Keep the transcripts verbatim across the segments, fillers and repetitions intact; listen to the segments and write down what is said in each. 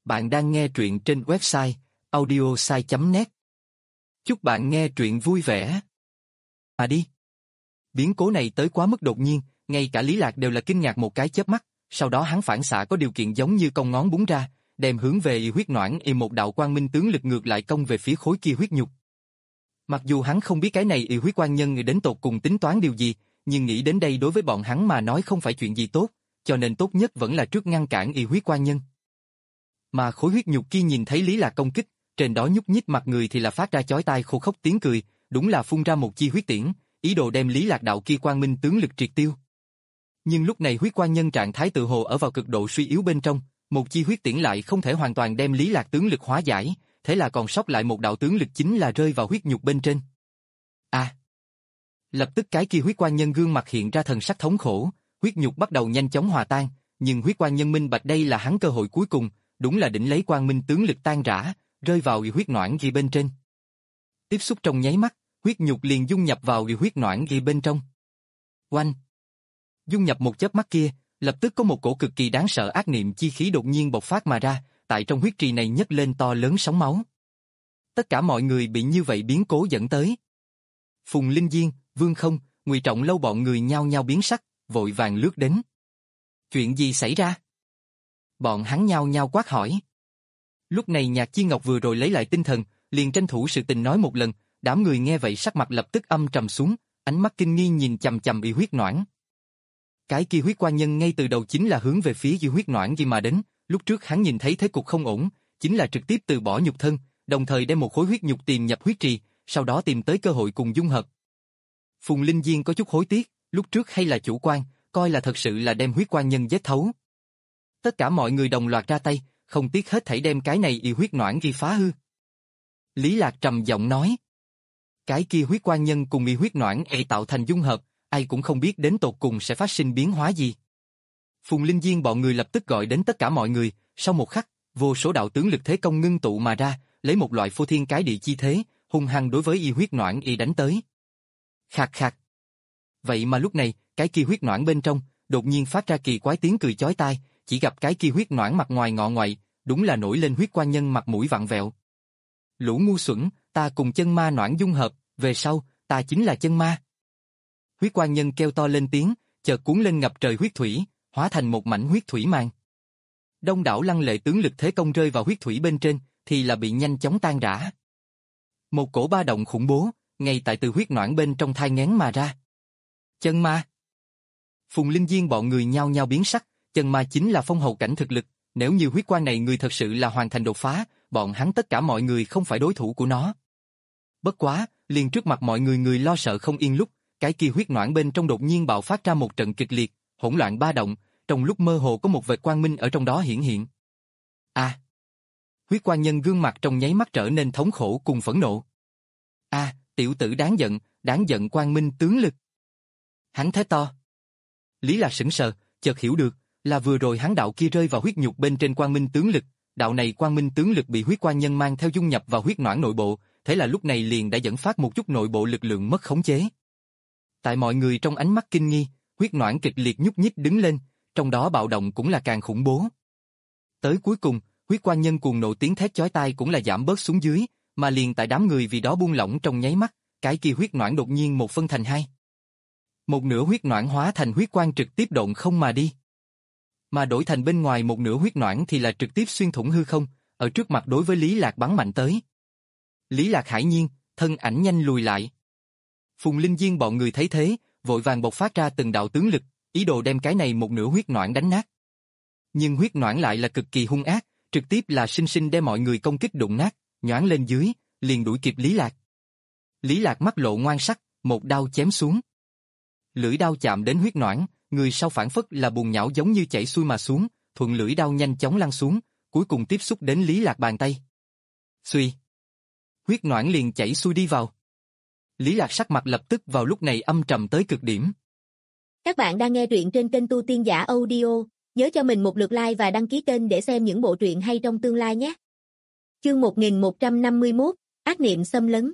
Bạn đang nghe truyện trên website audiosai chấm net. Chúc bạn nghe truyện vui vẻ. À đi. Biến cố này tới quá mức đột nhiên, ngay cả Lý Lạc đều là kinh ngạc một cái chớp mắt, sau đó hắn phản xạ có điều kiện giống như con ngón búng ra, đem hướng về y huyết noãn y một đạo quang minh tướng lực ngược lại công về phía khối kia huyết nhục. Mặc dù hắn không biết cái này y huyết quan nhân đến tột cùng tính toán điều gì, nhưng nghĩ đến đây đối với bọn hắn mà nói không phải chuyện gì tốt, cho nên tốt nhất vẫn là trước ngăn cản y huyết quan nhân. Mà khối huyết nhục kia nhìn thấy Lý Lạc công kích, trên đó nhúc nhích mặt người thì là phát ra chói tai khô khốc tiếng cười, đúng là phun ra một chi huyết tiễn, ý đồ đem Lý Lạc đạo kia quang minh tướng lực triệt tiêu. Nhưng lúc này huyết quan nhân trạng thái tự hồ ở vào cực độ suy yếu bên trong, một chi huyết tiễn lại không thể hoàn toàn đem Lý Lạc tướng lực hóa giải, thế là còn sót lại một đạo tướng lực chính là rơi vào huyết nhục bên trên. À! Lập tức cái kia huyết quan nhân gương mặt hiện ra thần sắc thống khổ, huyết nhục bắt đầu nhanh chóng hòa tan, nhưng huyết quan nhân minh bạch đây là hắn cơ hội cuối cùng, đúng là đỉnh lấy quang minh tướng lực tan rã, rơi vào huyết noãn ghi bên trên. Tiếp xúc trong nháy mắt, huyết nhục liền dung nhập vào huyết noãn ghi bên trong. Oanh! Dung nhập một chớp mắt kia, lập tức có một cổ cực kỳ đáng sợ ác niệm chi khí đột nhiên bộc phát mà ra, tại trong huyết trì này nhấc lên to lớn sóng máu. Tất cả mọi người bị như vậy biến cố dẫn tới. Phùng Linh Diên, Vương Không, Ngụy Trọng Lâu bọn người nhao nhao biến sắc, vội vàng lướt đến. Chuyện gì xảy ra? Bọn hắn nhao nhao quát hỏi. Lúc này Nhạc Chi Ngọc vừa rồi lấy lại tinh thần, liền tranh thủ sự tình nói một lần, đám người nghe vậy sắc mặt lập tức âm trầm xuống, ánh mắt kinh nghi nhìn chằm chằm y huyết noãn. Cái kia huyết quan nhân ngay từ đầu chính là hướng về phía y huyết noãn gì mà đến, lúc trước hắn nhìn thấy thế cục không ổn, chính là trực tiếp từ bỏ nhục thân, đồng thời đem một khối huyết nhục tìm nhập huyết trì, sau đó tìm tới cơ hội cùng dung hợp. Phùng Linh Diên có chút hối tiếc, lúc trước hay là chủ quan, coi là thật sự là đem huyết quan nhân giết thấu. Tất cả mọi người đồng loạt ra tay, không tiếc hết thảy đem cái này y huyết noãn ghi phá hư. Lý Lạc trầm giọng nói. Cái kia huyết quan nhân cùng y huyết noãn y tạo thành dung hợp, ai cũng không biết đến tột cùng sẽ phát sinh biến hóa gì. Phùng Linh Diên bọn người lập tức gọi đến tất cả mọi người, sau một khắc, vô số đạo tướng lực thế công ngưng tụ mà ra, lấy một loại phô thiên cái địa chi thế, hung hăng đối với y huyết noãn y đánh tới. Khạc khạc. Vậy mà lúc này, cái kia huyết noãn bên trong, đột nhiên phát ra kỳ quái tiếng cười chói tai, chỉ gặp cái kia huyết noãn mặt ngoài ngọ ngoại, đúng là nổi lên huyết quan nhân mặt mũi vặn vẹo. Lũ ngu xuẩn, ta cùng chân ma noãn dung hợp, về sau, ta chính là chân ma. Huyết quan nhân kêu to lên tiếng, chợt cuốn lên ngập trời huyết thủy, hóa thành một mảnh huyết thủy màn. Đông đảo lăng lệ tướng lực thế công rơi vào huyết thủy bên trên, thì là bị nhanh chóng tan rã. Một cổ ba động khủng bố, ngay tại từ huyết noãn bên trong thai nghén mà ra. Chân ma. Phùng Linh Diên bọn người nhao nhao biến sắc, chân ma chính là phong hầu cảnh thực lực, nếu như huyết quan này người thật sự là hoàn thành đột phá, bọn hắn tất cả mọi người không phải đối thủ của nó. Bất quá, liền trước mặt mọi người người lo sợ không yên lúc, cái kia huyết noãn bên trong đột nhiên bạo phát ra một trận kịch liệt, hỗn loạn ba động, trong lúc mơ hồ có một vệt quang minh ở trong đó hiển hiện. A! Huyết quan nhân gương mặt trong nháy mắt trở nên thống khổ cùng phẫn nộ. A, tiểu tử đáng giận, đáng giận quang minh tướng lực. Hắn thét to. Lý Lạc sững sờ, chợt hiểu được, là vừa rồi hắn đạo kia rơi vào huyết nhục bên trên quang minh tướng lực, đạo này quang minh tướng lực bị huyết quan nhân mang theo dung nhập vào huyết noãn nội bộ, thế là lúc này liền đã dẫn phát một chút nội bộ lực lượng mất khống chế. Tại mọi người trong ánh mắt kinh nghi, huyết noãn kịch liệt nhúc nhích đứng lên, trong đó bạo động cũng là càng khủng bố. Tới cuối cùng, huyết quan nhân cuồng nộ tiếng thét chói tai cũng là giảm bớt xuống dưới, mà liền tại đám người vì đó buông lỏng trong nháy mắt, cái kia huyết noãn đột nhiên một phân thành hai. Một nửa huyết noãn hóa thành huyết quang trực tiếp độn không mà đi. Mà đổi thành bên ngoài một nửa huyết noãn thì là trực tiếp xuyên thủng hư không, ở trước mặt đối với Lý Lạc bắn mạnh tới. Lý Lạc hải nhiên, thân ảnh nhanh lùi lại. Phùng Linh Diên bọn người thấy thế, vội vàng bộc phát ra từng đạo tướng lực, ý đồ đem cái này một nửa huyết noãn đánh nát. Nhưng huyết noãn lại là cực kỳ hung ác, trực tiếp là sinh sinh đem mọi người công kích đụng nát, nhoáng lên dưới, liền đuổi kịp Lý Lạc. Lý Lạc mắt lộ ngoan sắc, một đao chém xuống. Lưỡi đao chạm đến huyết noãn, người sau phản phất là buồn nhão giống như chảy xuôi mà xuống, thuận lưỡi đao nhanh chóng lăn xuống, cuối cùng tiếp xúc đến Lý Lạc bàn tay. Xuy. Huyết noãn liền chảy xuôi đi vào. Lý Lạc sắc mặt lập tức vào lúc này âm trầm tới cực điểm. Các bạn đang nghe truyện trên kênh Tu Tiên Giả Audio, nhớ cho mình một lượt like và đăng ký kênh để xem những bộ truyện hay trong tương lai nhé. Chương một nghìn một trăm năm mươi mốt, ác niệm xâm lấn.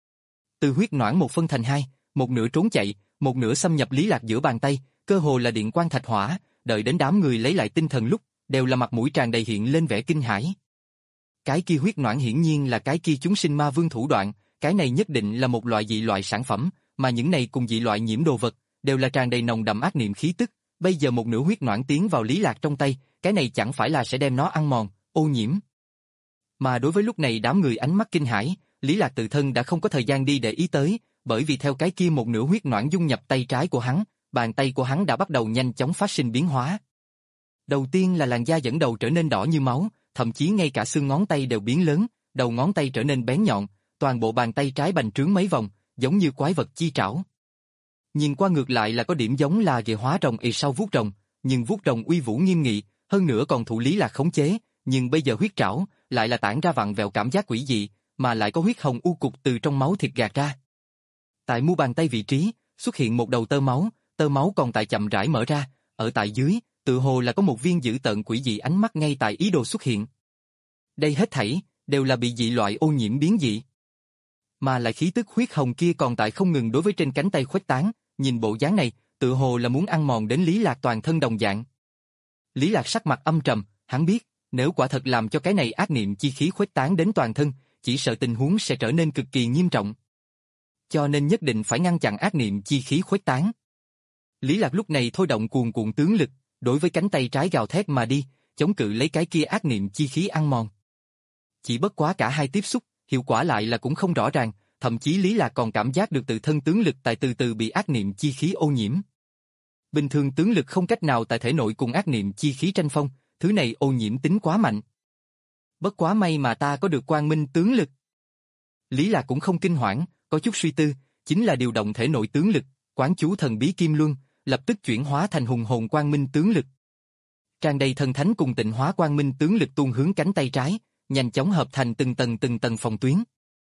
Từ huyết noãn một phân thành hai, một nửa trốn chạy, một nửa xâm nhập Lý Lạc giữa bàn tay, cơ hồ là điện quang thạch hỏa, đợi đến đám người lấy lại tinh thần lúc, đều là mặt mũi tràn đầy hiện lên vẻ kinh hãi. Cái kia huyết noãn hiển nhiên là cái kia chúng sinh ma vương thủ đoạn, cái này nhất định là một loại dị loại sản phẩm, mà những này cùng dị loại nhiễm đồ vật, đều là tràn đầy nồng đậm ác niệm khí tức, bây giờ một nửa huyết noãn tiến vào Lý Lạc trong tay, cái này chẳng phải là sẽ đem nó ăn mòn, ô nhiễm. Mà đối với lúc này đám người ánh mắt kinh hãi, Lý Lạc tự thân đã không có thời gian đi để ý tới, bởi vì theo cái kia một nửa huyết noãn dung nhập tay trái của hắn, bàn tay của hắn đã bắt đầu nhanh chóng phát sinh biến hóa. Đầu tiên là làn da dẫn đầu trở nên đỏ như máu, thậm chí ngay cả xương ngón tay đều biến lớn, đầu ngón tay trở nên bén nhọn, toàn bộ bàn tay trái bành trướng mấy vòng, giống như quái vật chi trảo. Nhìn qua ngược lại là có điểm giống là ghệ hóa rồng ì sau vuốt rồng, nhưng vuốt rồng uy vũ nghiêm nghị, hơn nữa còn thụ Lý Lạc khống chế, nhưng bây giờ huyết trảo lại là tản ra vặn vẹo cảm giác quỷ dị, mà lại có huyết hồng u cục từ trong máu thịt gạt ra. Tại mu bàn tay vị trí, xuất hiện một đầu tơ máu, tơ máu còn tại chậm rãi mở ra, ở tại dưới, tự hồ là có một viên dữ tợn quỷ dị ánh mắt ngay tại ý đồ xuất hiện. Đây hết thảy đều là bị dị loại ô nhiễm biến dị. Mà lại khí tức huyết hồng kia còn tại không ngừng đối với trên cánh tay khuếch tán, nhìn bộ dáng này, tự hồ là muốn ăn mòn đến Lý Lạc toàn thân đồng dạng. Lý Lạc sắc mặt âm trầm, hắn biết, nếu quả thật làm cho cái này ác niệm chi khí khuếch tán đến toàn thân, chỉ sợ tình huống sẽ trở nên cực kỳ nghiêm trọng. Cho nên nhất định phải ngăn chặn ác niệm chi khí khuếch tán. Lý Lạc lúc này thôi động cuồn cuộn tướng lực, đối với cánh tay trái gào thét mà đi, chống cự lấy cái kia ác niệm chi khí ăn mòn. Chỉ bất quá cả hai tiếp xúc, hiệu quả lại là cũng không rõ ràng, thậm chí Lý Lạc còn cảm giác được tự thân tướng lực tại từ từ bị ác niệm chi khí ô nhiễm. Bình thường tướng lực không cách nào tại thể nội cùng ác niệm chi khí tranh phong, thứ này ô nhiễm tính quá mạnh. Bất quá may mà ta có được quang minh tướng lực. Lý Lạc cũng không kinh hoảng, có chút suy tư, chính là điều động thể nội tướng lực, quán chú thần bí kim luân, lập tức chuyển hóa thành hùng hồn quang minh tướng lực. Tràn đầy thần thánh cùng tịnh hóa quang minh tướng lực tuôn hướng cánh tay trái, nhanh chóng hợp thành từng tầng từng tầng phòng tuyến.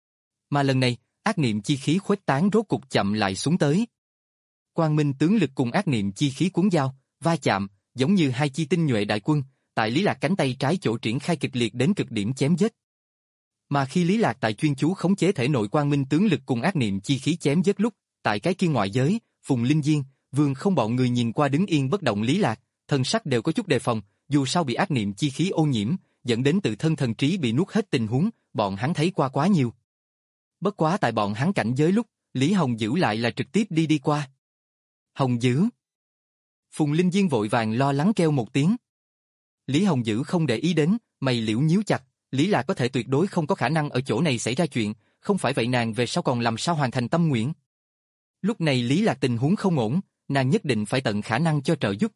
Mà lần này, ác niệm chi khí khuếch tán rốt cục chậm lại xuống tới. Quang minh tướng lực cùng ác niệm chi khí cuốn giao, va chạm, giống như hai chi tinh nhuệ đại quân, tại Lý Lạc cánh tay trái chỗ triển khai kịch liệt đến cực điểm chém giết. Mà khi Lý Lạc tại chuyên chú khống chế thể nội quang minh tướng lực cùng ác niệm chi khí chém giết lúc, tại cái kia ngoại giới, Phùng Linh Diên, Vương Không bọn người nhìn qua đứng yên bất động Lý Lạc, thân sắc đều có chút đề phòng, dù sao bị ác niệm chi khí ô nhiễm, dẫn đến tự thân thần trí bị nuốt hết tình huống, bọn hắn thấy qua quá nhiều. Bất quá tại bọn hắn cảnh giới lúc, Lý Hồng Dữ lại là trực tiếp đi đi qua. Hồng Dữ. Phùng Linh Diên vội vàng lo lắng kêu một tiếng. Lý Hồng Dữ không để ý đến, mày liễu nhíu chặt, Lý Lạc có thể tuyệt đối không có khả năng ở chỗ này xảy ra chuyện, không phải vậy nàng về sau còn làm sao hoàn thành tâm nguyện. Lúc này Lý Lạc tình huống không ổn, nàng nhất định phải tận khả năng cho trợ giúp.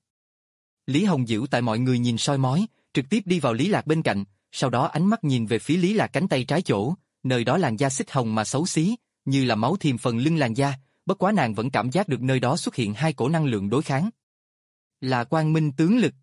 Lý Hồng Dữ tại mọi người nhìn soi mói, trực tiếp đi vào Lý Lạc bên cạnh, sau đó ánh mắt nhìn về phía Lý Lạc cánh tay trái chỗ, nơi đó làn da xích hồng mà xấu xí, như là máu thiềm phần lưng làn da, bất quá nàng vẫn cảm giác được nơi đó xuất hiện hai cổ năng lượng đối kháng. Là quang minh tướng lực.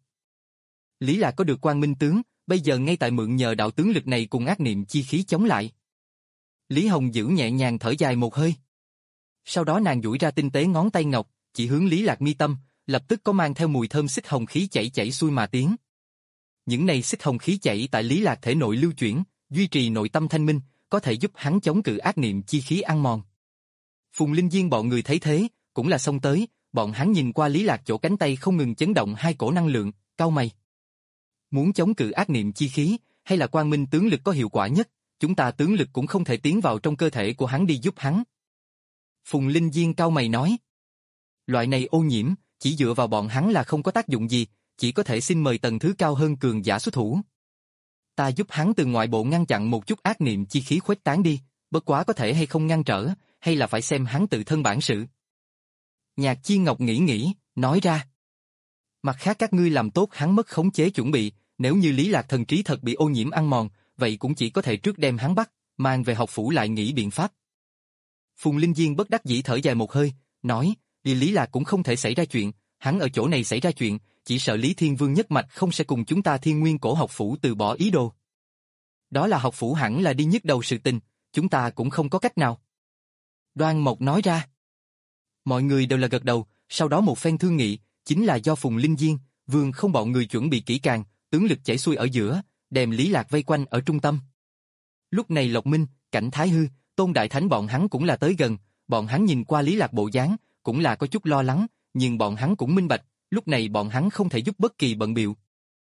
Lý Lạc có được quang minh tướng, bây giờ ngay tại mượn nhờ đạo tướng lực này cùng ác niệm chi khí chống lại. Lý Hồng Dữ nhẹ nhàng thở dài một hơi. Sau đó nàng duỗi ra tinh tế ngón tay ngọc, chỉ hướng Lý Lạc mi tâm, lập tức có mang theo mùi thơm xích hồng khí chảy chảy xuôi mà tiến. Những này xích hồng khí chảy tại Lý Lạc thể nội lưu chuyển, duy trì nội tâm thanh minh, có thể giúp hắn chống cự ác niệm chi khí ăn mòn. Phùng Linh Diên bọn người thấy thế, cũng là xông tới, bọn hắn nhìn qua Lý Lạc chỗ cánh tay không ngừng chấn động hai cổ năng lượng, cau mày. Muốn chống cự ác niệm chi khí, hay là quang minh tướng lực có hiệu quả nhất, chúng ta tướng lực cũng không thể tiến vào trong cơ thể của hắn đi giúp hắn. Phùng Linh Diên cau mày nói. Loại này ô nhiễm, chỉ dựa vào bọn hắn là không có tác dụng gì, chỉ có thể xin mời tầng thứ cao hơn cường giả xuất thủ. Ta giúp hắn từ ngoại bộ ngăn chặn một chút ác niệm chi khí khuếch tán đi, bất quá có thể hay không ngăn trở, hay là phải xem hắn tự thân bản sự. Nhạc Chi Ngọc nghĩ nghĩ, nói ra. Mặt khác các ngươi làm tốt hắn mất khống chế chuẩn bị, nếu như Lý Lạc thần trí thật bị ô nhiễm ăn mòn, vậy cũng chỉ có thể trước đem hắn bắt, mang về học phủ lại nghĩ biện pháp. Phùng Linh Diên bất đắc dĩ thở dài một hơi, nói, vì Lý Lạc cũng không thể xảy ra chuyện, hắn ở chỗ này xảy ra chuyện, chỉ sợ Lý Thiên Vương nhất mạch không sẽ cùng chúng ta Thiên Nguyên Cổ học phủ từ bỏ ý đồ. Đó là học phủ hẳn là đi nhức đầu sự tình, chúng ta cũng không có cách nào. Đoan Mộc nói ra. Mọi người đều là gật đầu, sau đó một phen thương nghị, chính là do Phùng Linh Diên, Vương Không bọn người chuẩn bị kỹ càng, tướng lực chảy xuôi ở giữa, đem Lý Lạc vây quanh ở trung tâm. Lúc này Lộc Minh, Cảnh Thái Hư, Tôn Đại Thánh bọn hắn cũng là tới gần, bọn hắn nhìn qua Lý Lạc bộ dáng, cũng là có chút lo lắng, nhưng bọn hắn cũng minh bạch, lúc này bọn hắn không thể giúp bất kỳ bận biệu.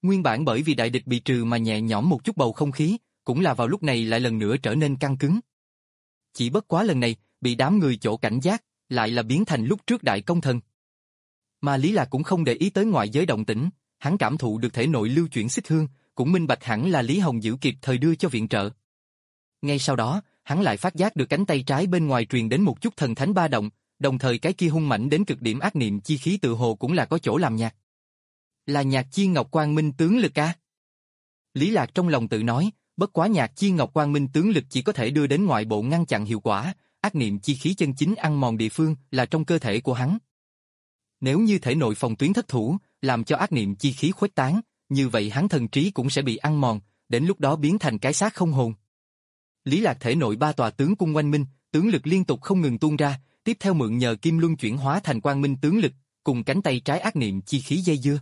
Nguyên bản bởi vì đại địch bị trừ mà nhẹ nhõm một chút bầu không khí, cũng là vào lúc này lại lần nữa trở nên căng cứng. Chỉ bất quá lần này, bị đám người chỗ cảnh giác, lại là biến thành lúc trước đại công thần. Mà Lý Lạc cũng không để ý tới ngoại giới động tĩnh, hắn cảm thụ được thể nội lưu chuyển xích hương, cũng minh bạch hẳn là Lý Hồng Dữ kịp thời đưa cho viện trợ. Ngay sau đó, hắn lại phát giác được cánh tay trái bên ngoài truyền đến một chút thần thánh ba động, đồng thời cái kia hung mãnh đến cực điểm ác niệm chi khí tự hồ cũng là có chỗ làm nhạt. Là nhạc chi ngọc quang minh tướng lực a? Lý Lạc trong lòng tự nói, bất quá nhạc chi ngọc quang minh tướng lực chỉ có thể đưa đến ngoại bộ ngăn chặn hiệu quả, ác niệm chi khí chân chính ăn mòn địa phương là trong cơ thể của hắn. Nếu như thể nội phòng tuyến thất thủ, làm cho ác niệm chi khí khuếch tán, như vậy hắn thần trí cũng sẽ bị ăn mòn, đến lúc đó biến thành cái xác không hồn. Lý Lạc thể nội ba tòa tướng cung oanh minh, tướng lực liên tục không ngừng tuôn ra, tiếp theo mượn nhờ kim luân chuyển hóa thành quang minh tướng lực, cùng cánh tay trái ác niệm chi khí dây dưa.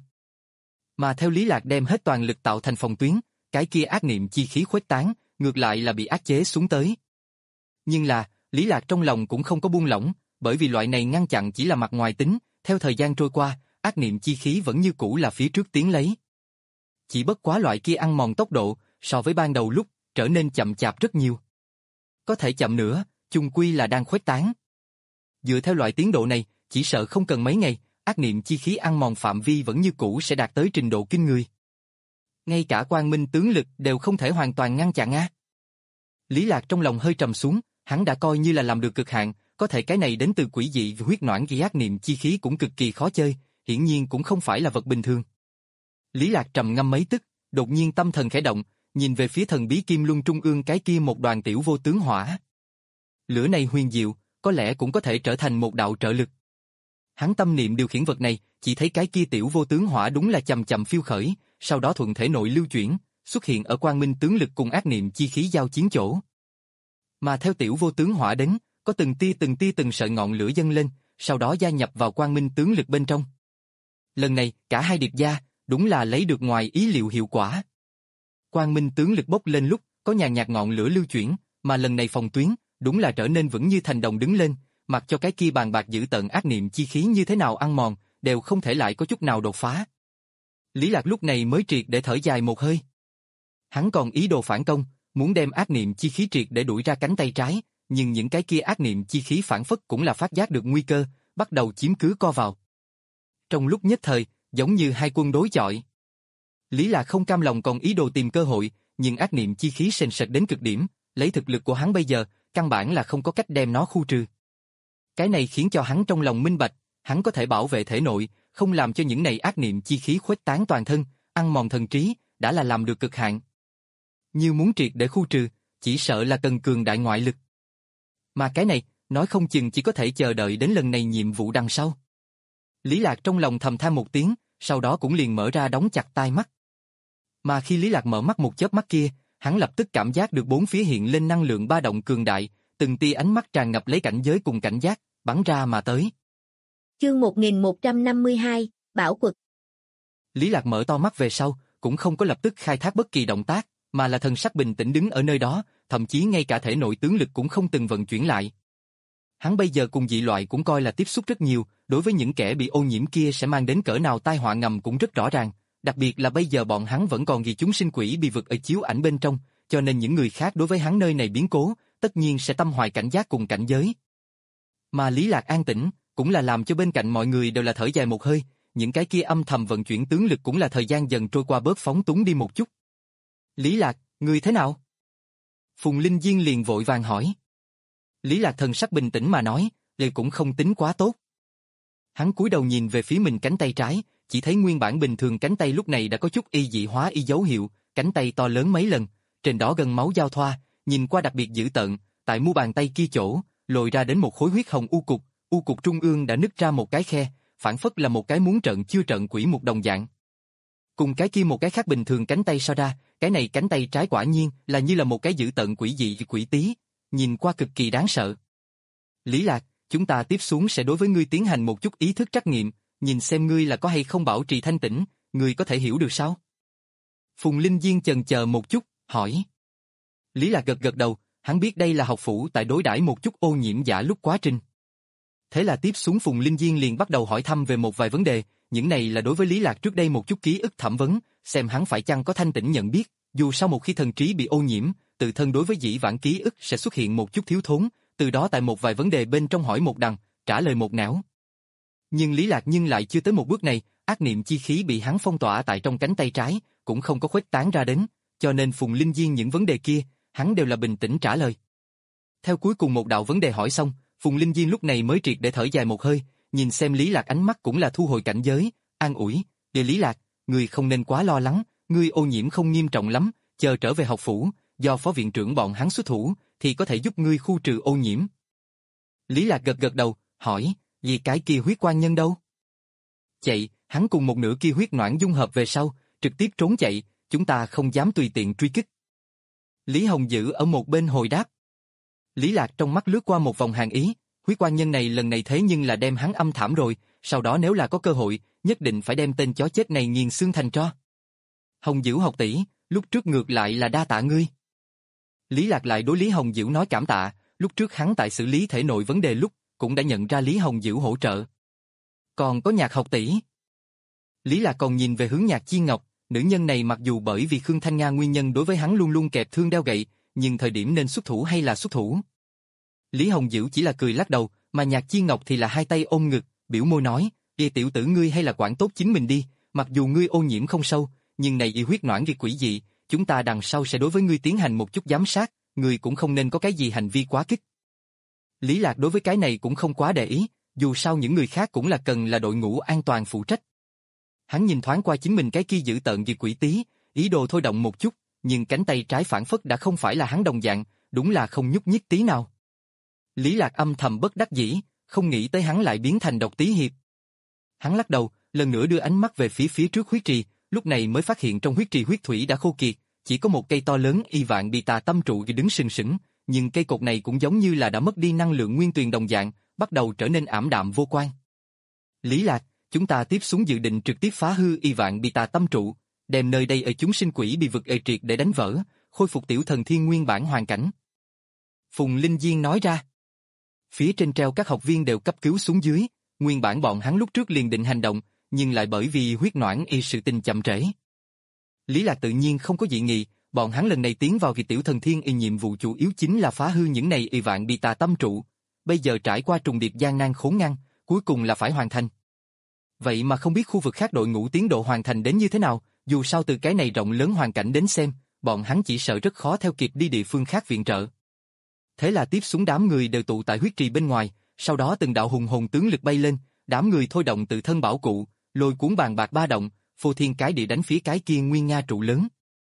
Mà theo Lý Lạc đem hết toàn lực tạo thành phòng tuyến, cái kia ác niệm chi khí khuếch tán, ngược lại là bị áp chế xuống tới. Nhưng là, Lý Lạc trong lòng cũng không có buông lỏng, bởi vì loại này ngăn chặn chỉ là mặt ngoài tính, theo thời gian trôi qua, ác niệm chi khí vẫn như cũ là phía trước tiến lấy. Chỉ bất quá loại kia ăn mòn tốc độ, so với ban đầu lúc, trở nên chậm chạp rất nhiều. Có thể chậm nữa, chung quy là đang khuếch tán. Dựa theo loại tiến độ này, chỉ sợ không cần mấy ngày, ác niệm chi khí ăn mòn phạm vi vẫn như cũ sẽ đạt tới trình độ kinh người. Ngay cả quang minh tướng lực đều không thể hoàn toàn ngăn chặn a. Lý Lạc trong lòng hơi trầm xuống, hắn đã coi như là làm được cực hạn, có thể cái này đến từ quỷ dị huyết noãn ghi ác niệm chi khí cũng cực kỳ khó chơi, hiển nhiên cũng không phải là vật bình thường. Lý Lạc trầm ngâm mấy tức, đột nhiên tâm thần khẽ động, nhìn về phía thần bí kim luân trung ương cái kia một đoàn tiểu vô tướng hỏa. Lửa này huyền diệu, có lẽ cũng có thể trở thành một đạo trợ lực. Hắn tâm niệm điều khiển vật này, chỉ thấy cái kia tiểu vô tướng hỏa đúng là chậm chậm phiêu khởi, sau đó thuận thể nội lưu chuyển, xuất hiện ở quang minh tướng lực cùng ác niệm chi khí giao chiến chỗ. Mà theo tiểu vô tướng hỏa đến, có từng tia từng tia từng sợi ngọn lửa dâng lên, sau đó gia nhập vào quang minh tướng lực bên trong. Lần này, cả hai điệp gia, đúng là lấy được ngoài ý liệu hiệu quả. Quang minh tướng lực bốc lên lúc, có nhàn nhạt ngọn lửa lưu chuyển, mà lần này phòng tuyến, đúng là trở nên vững như thành đồng đứng lên, mặc cho cái kia bàn bạc giữ tận ác niệm chi khí như thế nào ăn mòn, đều không thể lại có chút nào đột phá. Lý Lạc lúc này mới triệt để thở dài một hơi. Hắn còn ý đồ phản công, muốn đem ác niệm chi khí triệt để đuổi ra cánh tay trái, nhưng những cái kia ác niệm chi khí phản phất cũng là phát giác được nguy cơ, bắt đầu chiếm cứ co vào. Trong lúc nhất thời, giống như hai quân đối chọi. Lý Lạc không cam lòng còn ý đồ tìm cơ hội, nhưng ác niệm chi khí sền sệt đến cực điểm, lấy thực lực của hắn bây giờ, căn bản là không có cách đem nó khu trừ. Cái này khiến cho hắn trong lòng minh bạch, hắn có thể bảo vệ thể nội, không làm cho những này ác niệm chi khí khuếch tán toàn thân, ăn mòn thần trí, đã là làm được cực hạn. Như muốn triệt để khu trừ, chỉ sợ là cần cường đại ngoại lực. Mà cái này, nói không chừng chỉ có thể chờ đợi đến lần này nhiệm vụ đằng sau. Lý Lạc trong lòng thầm than một tiếng, sau đó cũng liền mở ra đóng chặt tai mắt. Mà khi Lý Lạc mở mắt một chớp mắt kia, hắn lập tức cảm giác được bốn phía hiện lên năng lượng ba động cường đại, từng tia ánh mắt tràn ngập lấy cảnh giới cùng cảnh giác, bắn ra mà tới. Chương một nghìn một trăm năm mươi hai, Bảo Quật. Lý Lạc mở to mắt về sau, cũng không có lập tức khai thác bất kỳ động tác, mà là thần sắc bình tĩnh đứng ở nơi đó, thậm chí ngay cả thể nội tướng lực cũng không từng vận chuyển lại. Hắn bây giờ cùng dị loại cũng coi là tiếp xúc rất nhiều, đối với những kẻ bị ô nhiễm kia sẽ mang đến cỡ nào tai họa ngầm cũng rất rõ ràng, đặc biệt là bây giờ bọn hắn vẫn còn vì chúng sinh quỷ bị vực ở chiếu ảnh bên trong, cho nên những người khác đối với hắn nơi này biến cố, tất nhiên sẽ tâm hoài cảnh giác cùng cảnh giới. Mà Lý Lạc an tĩnh, cũng là làm cho bên cạnh mọi người đều là thở dài một hơi, những cái kia âm thầm vận chuyển tướng lực cũng là thời gian dần trôi qua bớt phóng túng đi một chút. Lý Lạc, ngươi thế nào? Phùng Linh Diên liền vội vàng hỏi. Lý Lạc thần sắc bình tĩnh mà nói, lời cũng không tính quá tốt. Hắn cúi đầu nhìn về phía mình cánh tay trái, chỉ thấy nguyên bản bình thường cánh tay lúc này đã có chút y dị hóa y dấu hiệu, cánh tay to lớn mấy lần, trên đó gần máu giao thoa, nhìn qua đặc biệt dữ tợn, tại mu bàn tay kia chỗ, lồi ra đến một khối huyết hồng u cục, u cục trung ương đã nứt ra một cái khe, phản phất là một cái muốn trận chưa trận quỷ một đồng dạng. Cùng cái kia một cái khác bình thường cánh tay so ra, cái này cánh tay trái quả nhiên là như là một cái dữ tợn quỷ dị quỷ tí, nhìn qua cực kỳ đáng sợ. Lý Lạc, chúng ta tiếp xuống sẽ đối với ngươi tiến hành một chút ý thức trắc nghiệm, nhìn xem ngươi là có hay không bảo trì thanh tĩnh, ngươi có thể hiểu được sao? Phùng Linh Diên chần chờ một chút, hỏi. Lý Lạc gật gật đầu, hắn biết đây là học phủ tại đối đãi một chút ô nhiễm giả lúc quá trình. Thế là tiếp xuống Phùng Linh Diên liền bắt đầu hỏi thăm về một vài vấn đề, những này là đối với Lý Lạc trước đây một chút ký ức thẩm vấn, xem hắn phải chăng có thanh tỉnh nhận biết, dù sao một khi thần trí bị ô nhiễm, tự thân đối với dĩ vãng ký ức sẽ xuất hiện một chút thiếu thốn, từ đó tại một vài vấn đề bên trong hỏi một đằng, trả lời một nẻo. Nhưng Lý Lạc nhưng lại chưa tới một bước này, ác niệm chi khí bị hắn phong tỏa tại trong cánh tay trái, cũng không có khuếch tán ra đến, cho nên Phùng Linh Diên những vấn đề kia, hắn đều là bình tĩnh trả lời. Theo cuối cùng một đạo vấn đề hỏi xong, Phùng Linh Diên lúc này mới triệt để thở dài một hơi, nhìn xem Lý Lạc ánh mắt cũng là thu hồi cảnh giới, an ủi, "Để Lý Lạc, ngươi không nên quá lo lắng, ngươi ô nhiễm không nghiêm trọng lắm, chờ trở về học phủ, do phó viện trưởng bọn hắn xuất thủ, thì có thể giúp ngươi khu trừ ô nhiễm." Lý Lạc gật gật đầu, hỏi, "Vì cái kia huyết quan nhân đâu?" "Chạy, hắn cùng một nửa kia huyết noãn dung hợp về sau, trực tiếp trốn chạy, chúng ta không dám tùy tiện truy kích." Lý Hồng Dữ ở một bên hồi đáp. Lý Lạc trong mắt lướt qua một vòng hàn ý, huyết quan nhân này lần này thế nhưng là đem hắn âm thảm rồi, sau đó nếu là có cơ hội, nhất định phải đem tên chó chết này nghiền xương thành tro. "Hồng Dữ học tỷ, lúc trước ngược lại là đa tạ ngươi." Lý Lạc lại đối Lý Hồng Dữ nói cảm tạ, lúc trước hắn tại xử lý thể nội vấn đề lúc, cũng đã nhận ra Lý Hồng Dữ hỗ trợ. "Còn có Nhạc học tỷ." Lý Lạc còn nhìn về hướng Nhạc Chi Ngọc, nữ nhân này mặc dù bởi vì Khương Thanh Nga nguyên nhân đối với hắn luôn luôn kẹp thương đeo gậy, nhưng thời điểm nên xuất thủ hay là xuất thủ. Lý Hồng Dữ chỉ là cười lắc đầu, mà Nhạc Chi Ngọc thì là hai tay ôm ngực, biểu môi nói, "Ê tiểu tử ngươi hay là quản tốt chính mình đi, mặc dù ngươi ô nhiễm không sâu, nhưng này y huyết noãn vì quỷ dị, chúng ta đằng sau sẽ đối với ngươi tiến hành một chút giám sát, ngươi cũng không nên có cái gì hành vi quá kích." Lý Lạc đối với cái này cũng không quá để ý, dù sao những người khác cũng là cần là đội ngũ an toàn phụ trách. Hắn nhìn thoáng qua chính mình cái kia dữ tợn vì quỷ tí, ý đồ thôi động một chút, nhưng cánh tay trái phản phất đã không phải là hắn đồng dạng, đúng là không nhúc nhích tí nào. Lý Lạc âm thầm bất đắc dĩ, không nghĩ tới hắn lại biến thành Độc Tý Hiệp. Hắn lắc đầu, lần nữa đưa ánh mắt về phía phía trước huyết trì, lúc này mới phát hiện trong huyết trì huyết thủy đã khô kiệt, chỉ có một cây to lớn y vạn bị tà tâm trụ đứng sừng sững, nhưng cây cột này cũng giống như là đã mất đi năng lượng nguyên tuyền đồng dạng, bắt đầu trở nên ảm đạm vô quang. "Lý Lạc, chúng ta tiếp xuống dự định trực tiếp phá hư y vạn bị tà tâm trụ, đem nơi đây ở chúng sinh quỷ bị vực ề triệt để đánh vỡ, khôi phục tiểu thần thiên nguyên bản hoàn cảnh." Phùng Linh Diên nói ra. Phía trên treo các học viên đều cấp cứu xuống dưới, nguyên bản bọn hắn lúc trước liền định hành động, nhưng lại bởi vì huyết noãn y sự tình chậm trễ. Lý Lạc tự nhiên không có dị nghị, bọn hắn lần này tiến vào vì tiểu thần thiên y nhiệm vụ chủ yếu chính là phá hư những này y vạn bị tà tâm trụ, bây giờ trải qua trùng điệp gian nan khốn ngăn, cuối cùng là phải hoàn thành. Vậy mà không biết khu vực khác đội ngũ tiến độ hoàn thành đến như thế nào, dù sao từ cái này rộng lớn hoàn cảnh đến xem, bọn hắn chỉ sợ rất khó theo kịp đi địa phương khác viện trợ. Thế là tiếp xuống đám người đều tụ tại huyết trì bên ngoài, sau đó từng đạo hùng hồn tướng lực bay lên, đám người thôi động tự thân bảo cụ, lôi cuốn bàn bạc ba động, phô thiên cái địa đánh phía cái kia nguyên nga trụ lớn.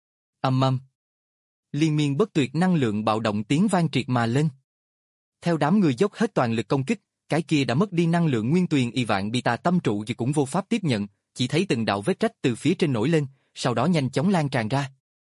Ầm ầm. Liên miên bất tuyệt năng lượng bạo động tiếng vang triệt mà lên. Theo đám người dốc hết toàn lực công kích, cái kia đã mất đi năng lượng nguyên tuyền y vạn bị tà tâm trụ thì cũng vô pháp tiếp nhận, chỉ thấy từng đạo vết rách từ phía trên nổi lên, sau đó nhanh chóng lan tràn ra.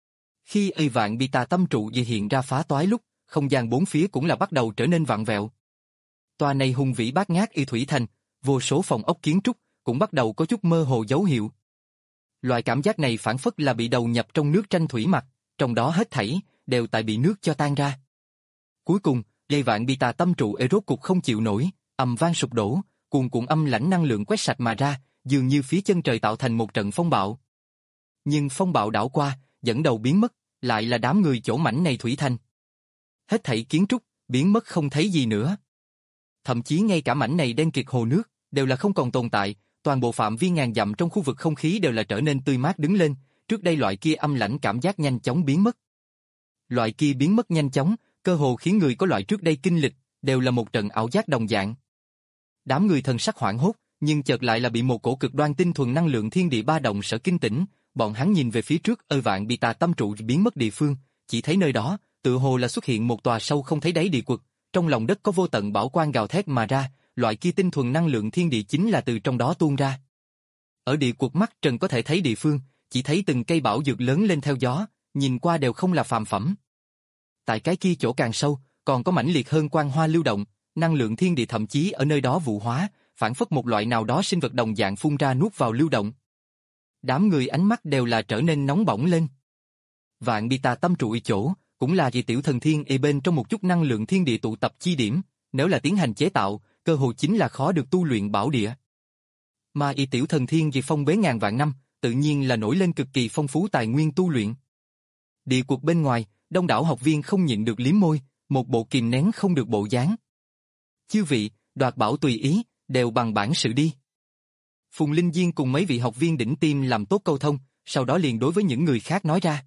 Khi y vạn bị tà tâm trụ dị hiện ra phá toái lúc, không gian bốn phía cũng là bắt đầu trở nên vặn vẹo. Tòa này hùng vĩ bát ngát y thủy thành, vô số phòng ốc kiến trúc cũng bắt đầu có chút mơ hồ dấu hiệu. Loại cảm giác này phản phất là bị đầu nhập trong nước tranh thủy mặc, trong đó hết thảy đều tại bị nước cho tan ra. Cuối cùng, dây vạn bị tà tâm trụ ê rốt cục không chịu nổi, ầm vang sụp đổ, cuồn cuộn âm lãnh năng lượng quét sạch mà ra, dường như phía chân trời tạo thành một trận phong bạo. Nhưng phong bạo đảo qua, dẫn đầu biến mất, lại là đám người chỗ mảnh này thủy thành. Hết thảy kiến trúc biến mất không thấy gì nữa. Thậm chí ngay cả mảnh này đen kịt hồ nước đều là không còn tồn tại, toàn bộ phạm vi ngàn dặm trong khu vực không khí đều là trở nên tươi mát đứng lên, trước đây loại kia âm lãnh cảm giác nhanh chóng biến mất. Loại kia biến mất nhanh chóng, cơ hồ khiến người có loại trước đây kinh lịch, đều là một trận ảo giác đồng dạng. Đám người thần sắc hoảng hốt, nhưng chợt lại là bị một cổ cực đoan tinh thuần năng lượng thiên địa ba động sở kinh tỉnh, bọn hắn nhìn về phía trước ơi vạn bị tà tâm trụ biến mất địa phương, chỉ thấy nơi đó, tự hồ là xuất hiện một tòa sâu không thấy đáy địa quật, trong lòng đất có vô tận bảo quang gào thét mà ra, loại kia tinh thuần năng lượng thiên địa chính là từ trong đó tuôn ra. Ở địa quật mắt trần có thể thấy địa phương, chỉ thấy từng cây bảo dược lớn lên theo gió, nhìn qua đều không là phàm phẩm. Tại cái kia chỗ càng sâu, còn có mãnh liệt hơn quang hoa lưu động, năng lượng thiên địa thậm chí ở nơi đó vụ hóa, phản phất một loại nào đó sinh vật đồng dạng phun ra nuốt vào lưu động. Đám người ánh mắt đều là trở nên nóng bỏng lên. Vạn bị tà tâm trụ chỗ, cũng là vì tiểu thần thiên y bên trong một chút năng lượng thiên địa tụ tập chi điểm, nếu là tiến hành chế tạo, cơ hồ chính là khó được tu luyện bảo địa. Mà y tiểu thần thiên vì phong bế ngàn vạn năm, tự nhiên là nổi lên cực kỳ phong phú tài nguyên tu luyện. Địa quật bên ngoài, đông đảo học viên không nhịn được liếm môi, một bộ kìm nén không được bộ dáng. Chư vị, đoạt bảo tùy ý, đều bằng bản sự đi. Phùng Linh Diên cùng mấy vị học viên đỉnh tiêm làm tốt câu thông, sau đó liền đối với những người khác nói ra.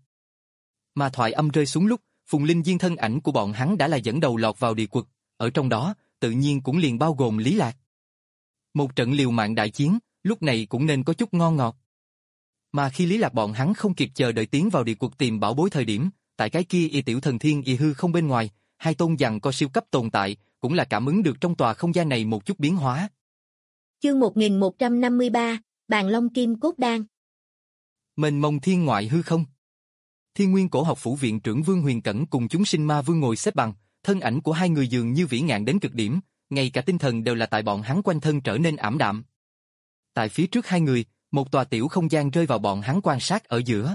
Mà thoại âm rơi xuống lúc, Phùng Linh Diên thân ảnh của bọn hắn đã là dẫn đầu lọt vào địa quật, ở trong đó, tự nhiên cũng liền bao gồm Lý Lạc. Một trận liều mạng đại chiến, lúc này cũng nên có chút ngon ngọt. Mà khi Lý Lạc bọn hắn không kịp chờ đợi tiến vào địa quật tìm bảo bối thời điểm, tại cái kia y tiểu thần thiên y hư không bên ngoài, hai tôn dằn co siêu cấp tồn tại, cũng là cảm ứng được trong tòa không gian này một chút biến hóa. Chương một nghìn một trăm năm mươi ba, Bàn Long Kim Cốt Đan. Mênh mông thiên ngoại hư không. Thiên Nguyên Cổ Học Phủ viện trưởng Vương Huyền Cẩn cùng chúng sinh ma vương ngồi xếp bằng, thân ảnh của hai người dường như vĩ ngạn đến cực điểm, ngay cả tinh thần đều là tại bọn hắn quanh thân trở nên ảm đạm. Tại phía trước hai người, một tòa tiểu không gian rơi vào bọn hắn quan sát ở giữa.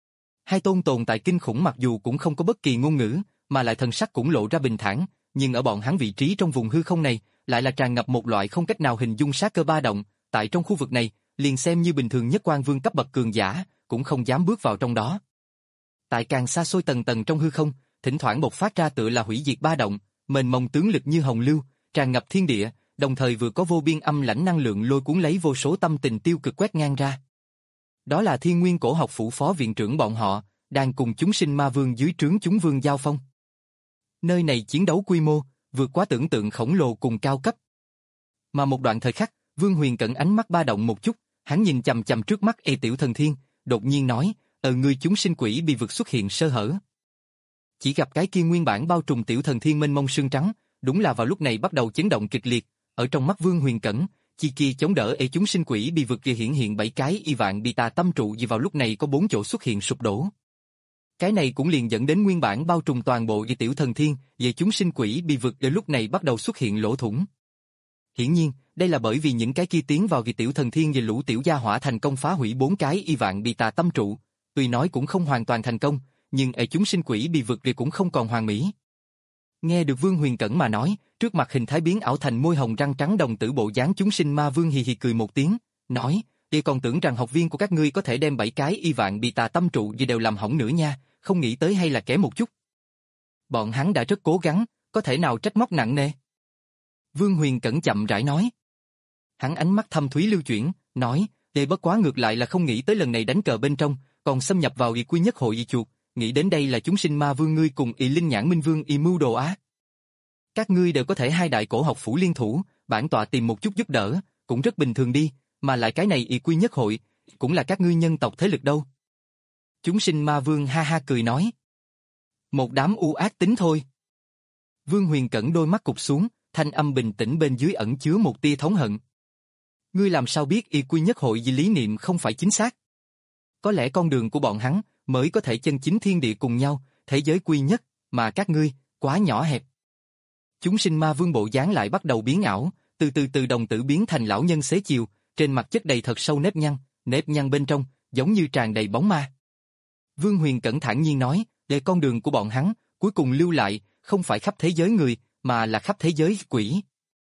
Hai tôn tồn tại kinh khủng mặc dù cũng không có bất kỳ ngôn ngữ, mà lại thần sắc cũng lộ ra bình thản, nhưng ở bọn hắn vị trí trong vùng hư không này, lại là tràn ngập một loại không cách nào hình dung sát cơ ba động, tại trong khu vực này, liền xem như bình thường nhất quan vương cấp bậc cường giả, cũng không dám bước vào trong đó. Tại càng xa xôi tầng tầng trong hư không, thỉnh thoảng bộc phát ra tựa là hủy diệt ba động, mênh mông tướng lực như hồng lưu, tràn ngập thiên địa, đồng thời vừa có vô biên âm lãnh năng lượng lôi cuốn lấy vô số tâm tình tiêu cực quét ngang ra. Đó là Thiên Nguyên Cổ Học Phủ phó viện trưởng bọn họ, đang cùng chúng sinh ma vương dưới trướng chúng vương giao phong. Nơi này chiến đấu quy mô, vượt quá tưởng tượng khổng lồ cùng cao cấp. Mà một đoạn thời khắc, Vương Huyền Cẩn ánh mắt ba động một chút, hắn nhìn chằm chằm trước mắt e tiểu thần thiên, đột nhiên nói, ở người chúng sinh quỷ bị vực xuất hiện sơ hở. Chỉ gặp cái kia nguyên bản bao trùm tiểu thần thiên mênh mông sương trắng, đúng là vào lúc này bắt đầu chấn động kịch liệt, ở trong mắt Vương Huyền Cẩn, chi kia chống đỡ e chúng sinh quỷ bị vực kia hiển hiện bảy cái y vạn bị tà tâm trụ vì vào lúc này có bốn chỗ xuất hiện sụp đổ. Cái này cũng liền dẫn đến nguyên bản bao trùm toàn bộ y tiểu thần thiên, về chúng sinh quỷ bị vực ở lúc này bắt đầu xuất hiện lỗ thủng. Hiển nhiên, đây là bởi vì những cái kia tiến vào y tiểu thần thiên về lũ tiểu gia hỏa thành công phá hủy bốn cái y vạn bị tà tâm trụ, tuy nói cũng không hoàn toàn thành công, nhưng ở chúng sinh quỷ bị vực thì cũng không còn hoàn mỹ. Nghe được Vương Huyền Cẩn mà nói, trước mặt hình thái biến ảo thành môi hồng răng trắng đồng tử bộ dáng chúng sinh ma vương hì hì cười một tiếng, nói, "Tôi còn tưởng rằng học viên của các ngươi có thể đem bảy cái y vạn bị tà tâm trụ gì đều làm hỏng nữa nha, không nghĩ tới hay là kém một chút." Bọn hắn đã rất cố gắng, có thể nào trách móc nặng nề. Vương Huyền Cẩn chậm rãi nói. Hắn ánh mắt thâm thúy lưu chuyển, nói, "Đây bất quá ngược lại là không nghĩ tới lần này đánh cờ bên trong, còn xâm nhập vào y quy nhất hội y chuột, nghĩ đến đây là chúng sinh ma vương ngươi cùng y linh nhãn minh vương y mưu đồ á. Các ngươi đều có thể hai đại cổ học phủ liên thủ, bản tọa tìm một chút giúp đỡ, cũng rất bình thường đi, mà lại cái này y quy nhất hội, cũng là các ngươi nhân tộc thế lực đâu." Chúng sinh ma vương ha ha cười nói. "Một đám u ác tính thôi." Vương Huyền Cẩn đôi mắt cụp xuống, thanh âm bình tĩnh bên dưới ẩn chứa một tia thống hận. "Ngươi làm sao biết y quy nhất hội vì lý niệm không phải chính xác? Có lẽ con đường của bọn hắn mới có thể chân chính thiên địa cùng nhau, thế giới quy nhất, mà các ngươi, quá nhỏ hẹp." Chúng sinh ma vương bộ dáng lại bắt đầu biến ảo, từ từ từ đồng tử biến thành lão nhân xế chiều, trên mặt chất đầy thật sâu nếp nhăn, nếp nhăn bên trong, giống như tràn đầy bóng ma. Vương Huyền Cẩn thản nhiên nói, để con đường của bọn hắn, cuối cùng lưu lại, không phải khắp thế giới người, mà là khắp thế giới quỷ.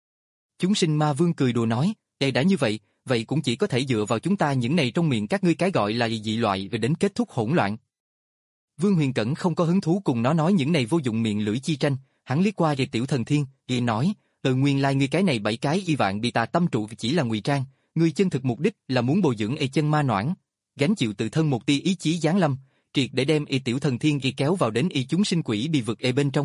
Chúng sinh ma vương cười đùa nói, "Đây đã như vậy, vậy cũng chỉ có thể dựa vào chúng ta những này trong miệng các ngươi cái gọi là dị loại rồi đến kết thúc hỗn loạn." Vương Huyền Cẩn không có hứng thú cùng nó nói những này vô dụng miệng lưỡi chi tranh, hắn liếc qua về tiểu thần thiên, y nói, "Từ nguyên lai ngươi cái này bảy cái y vạn bị tà tâm trụ chỉ là ngụy trang, ngươi chân thực mục đích là muốn bồi dưỡng y chân ma noãn, gánh chịu tự thân một tia ý chí giáng lâm, triệt để đem y tiểu thần thiên y kéo vào đến y chúng sinh quỷ bị vực y bên trong."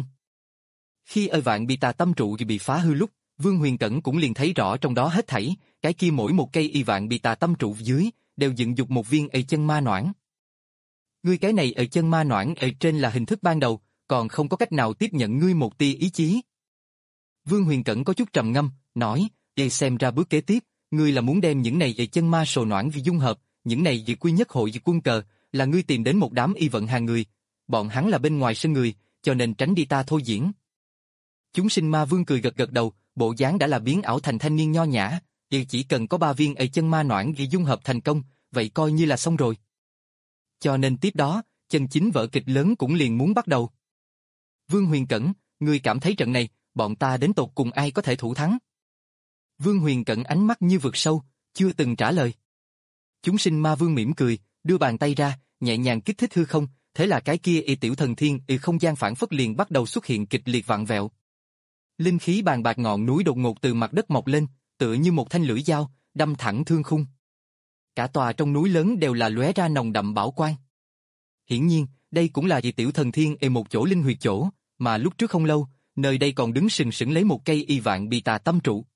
Khi y vạn bị tà tâm trụ bị phá hư lúc, Vương Huyền Cẩn cũng liền thấy rõ trong đó hết thảy, cái kia mỗi một cây y vạn bị tà tâm trụ dưới, đều dựng dục một viên y chân ma noãn. Ngươi cái này y chân ma noãn y trên là hình thức ban đầu, còn không có cách nào tiếp nhận ngươi một tia ý chí. Vương Huyền Cẩn có chút trầm ngâm, nói, "Đây xem ra bước kế tiếp, ngươi là muốn đem những này y chân ma sồ noãn vì dung hợp, những này vì quy nhất hội vì quân cờ, là ngươi tìm đến một đám y vận hàng người, bọn hắn là bên ngoài sân người, cho nên tránh đi ta thôi diễn." Chúng sinh ma vương cười gật gật đầu, bộ dáng đã là biến ảo thành thanh niên nho nhã, thì chỉ cần có ba viên y chân ma noãn vì dung hợp thành công, vậy coi như là xong rồi. Cho nên tiếp đó, chân chính vở kịch lớn cũng liền muốn bắt đầu. "Vương Huyền Cẩn, ngươi cảm thấy trận này, bọn ta đến tột cùng ai có thể thủ thắng?" Vương Huyền Cẩn ánh mắt như vực sâu, chưa từng trả lời. Chúng sinh ma vương mỉm cười, đưa bàn tay ra, nhẹ nhàng kích thích hư không, thế là cái kia y tiểu thần thiên y không gian phản phất liền bắt đầu xuất hiện kịch liệt vặn vẹo. Linh khí bàn bạc ngọn núi đột ngột từ mặt đất mọc lên, tựa như một thanh lưỡi dao, đâm thẳng thương khung. Cả tòa trong núi lớn đều là lóe ra nồng đậm bảo quang. Hiển nhiên, đây cũng là y tiểu thần thiên y một chỗ linh huyệt chỗ, mà lúc trước không lâu, nơi đây còn đứng sừng sững lấy một cây y vạn bi tà tâm trụ.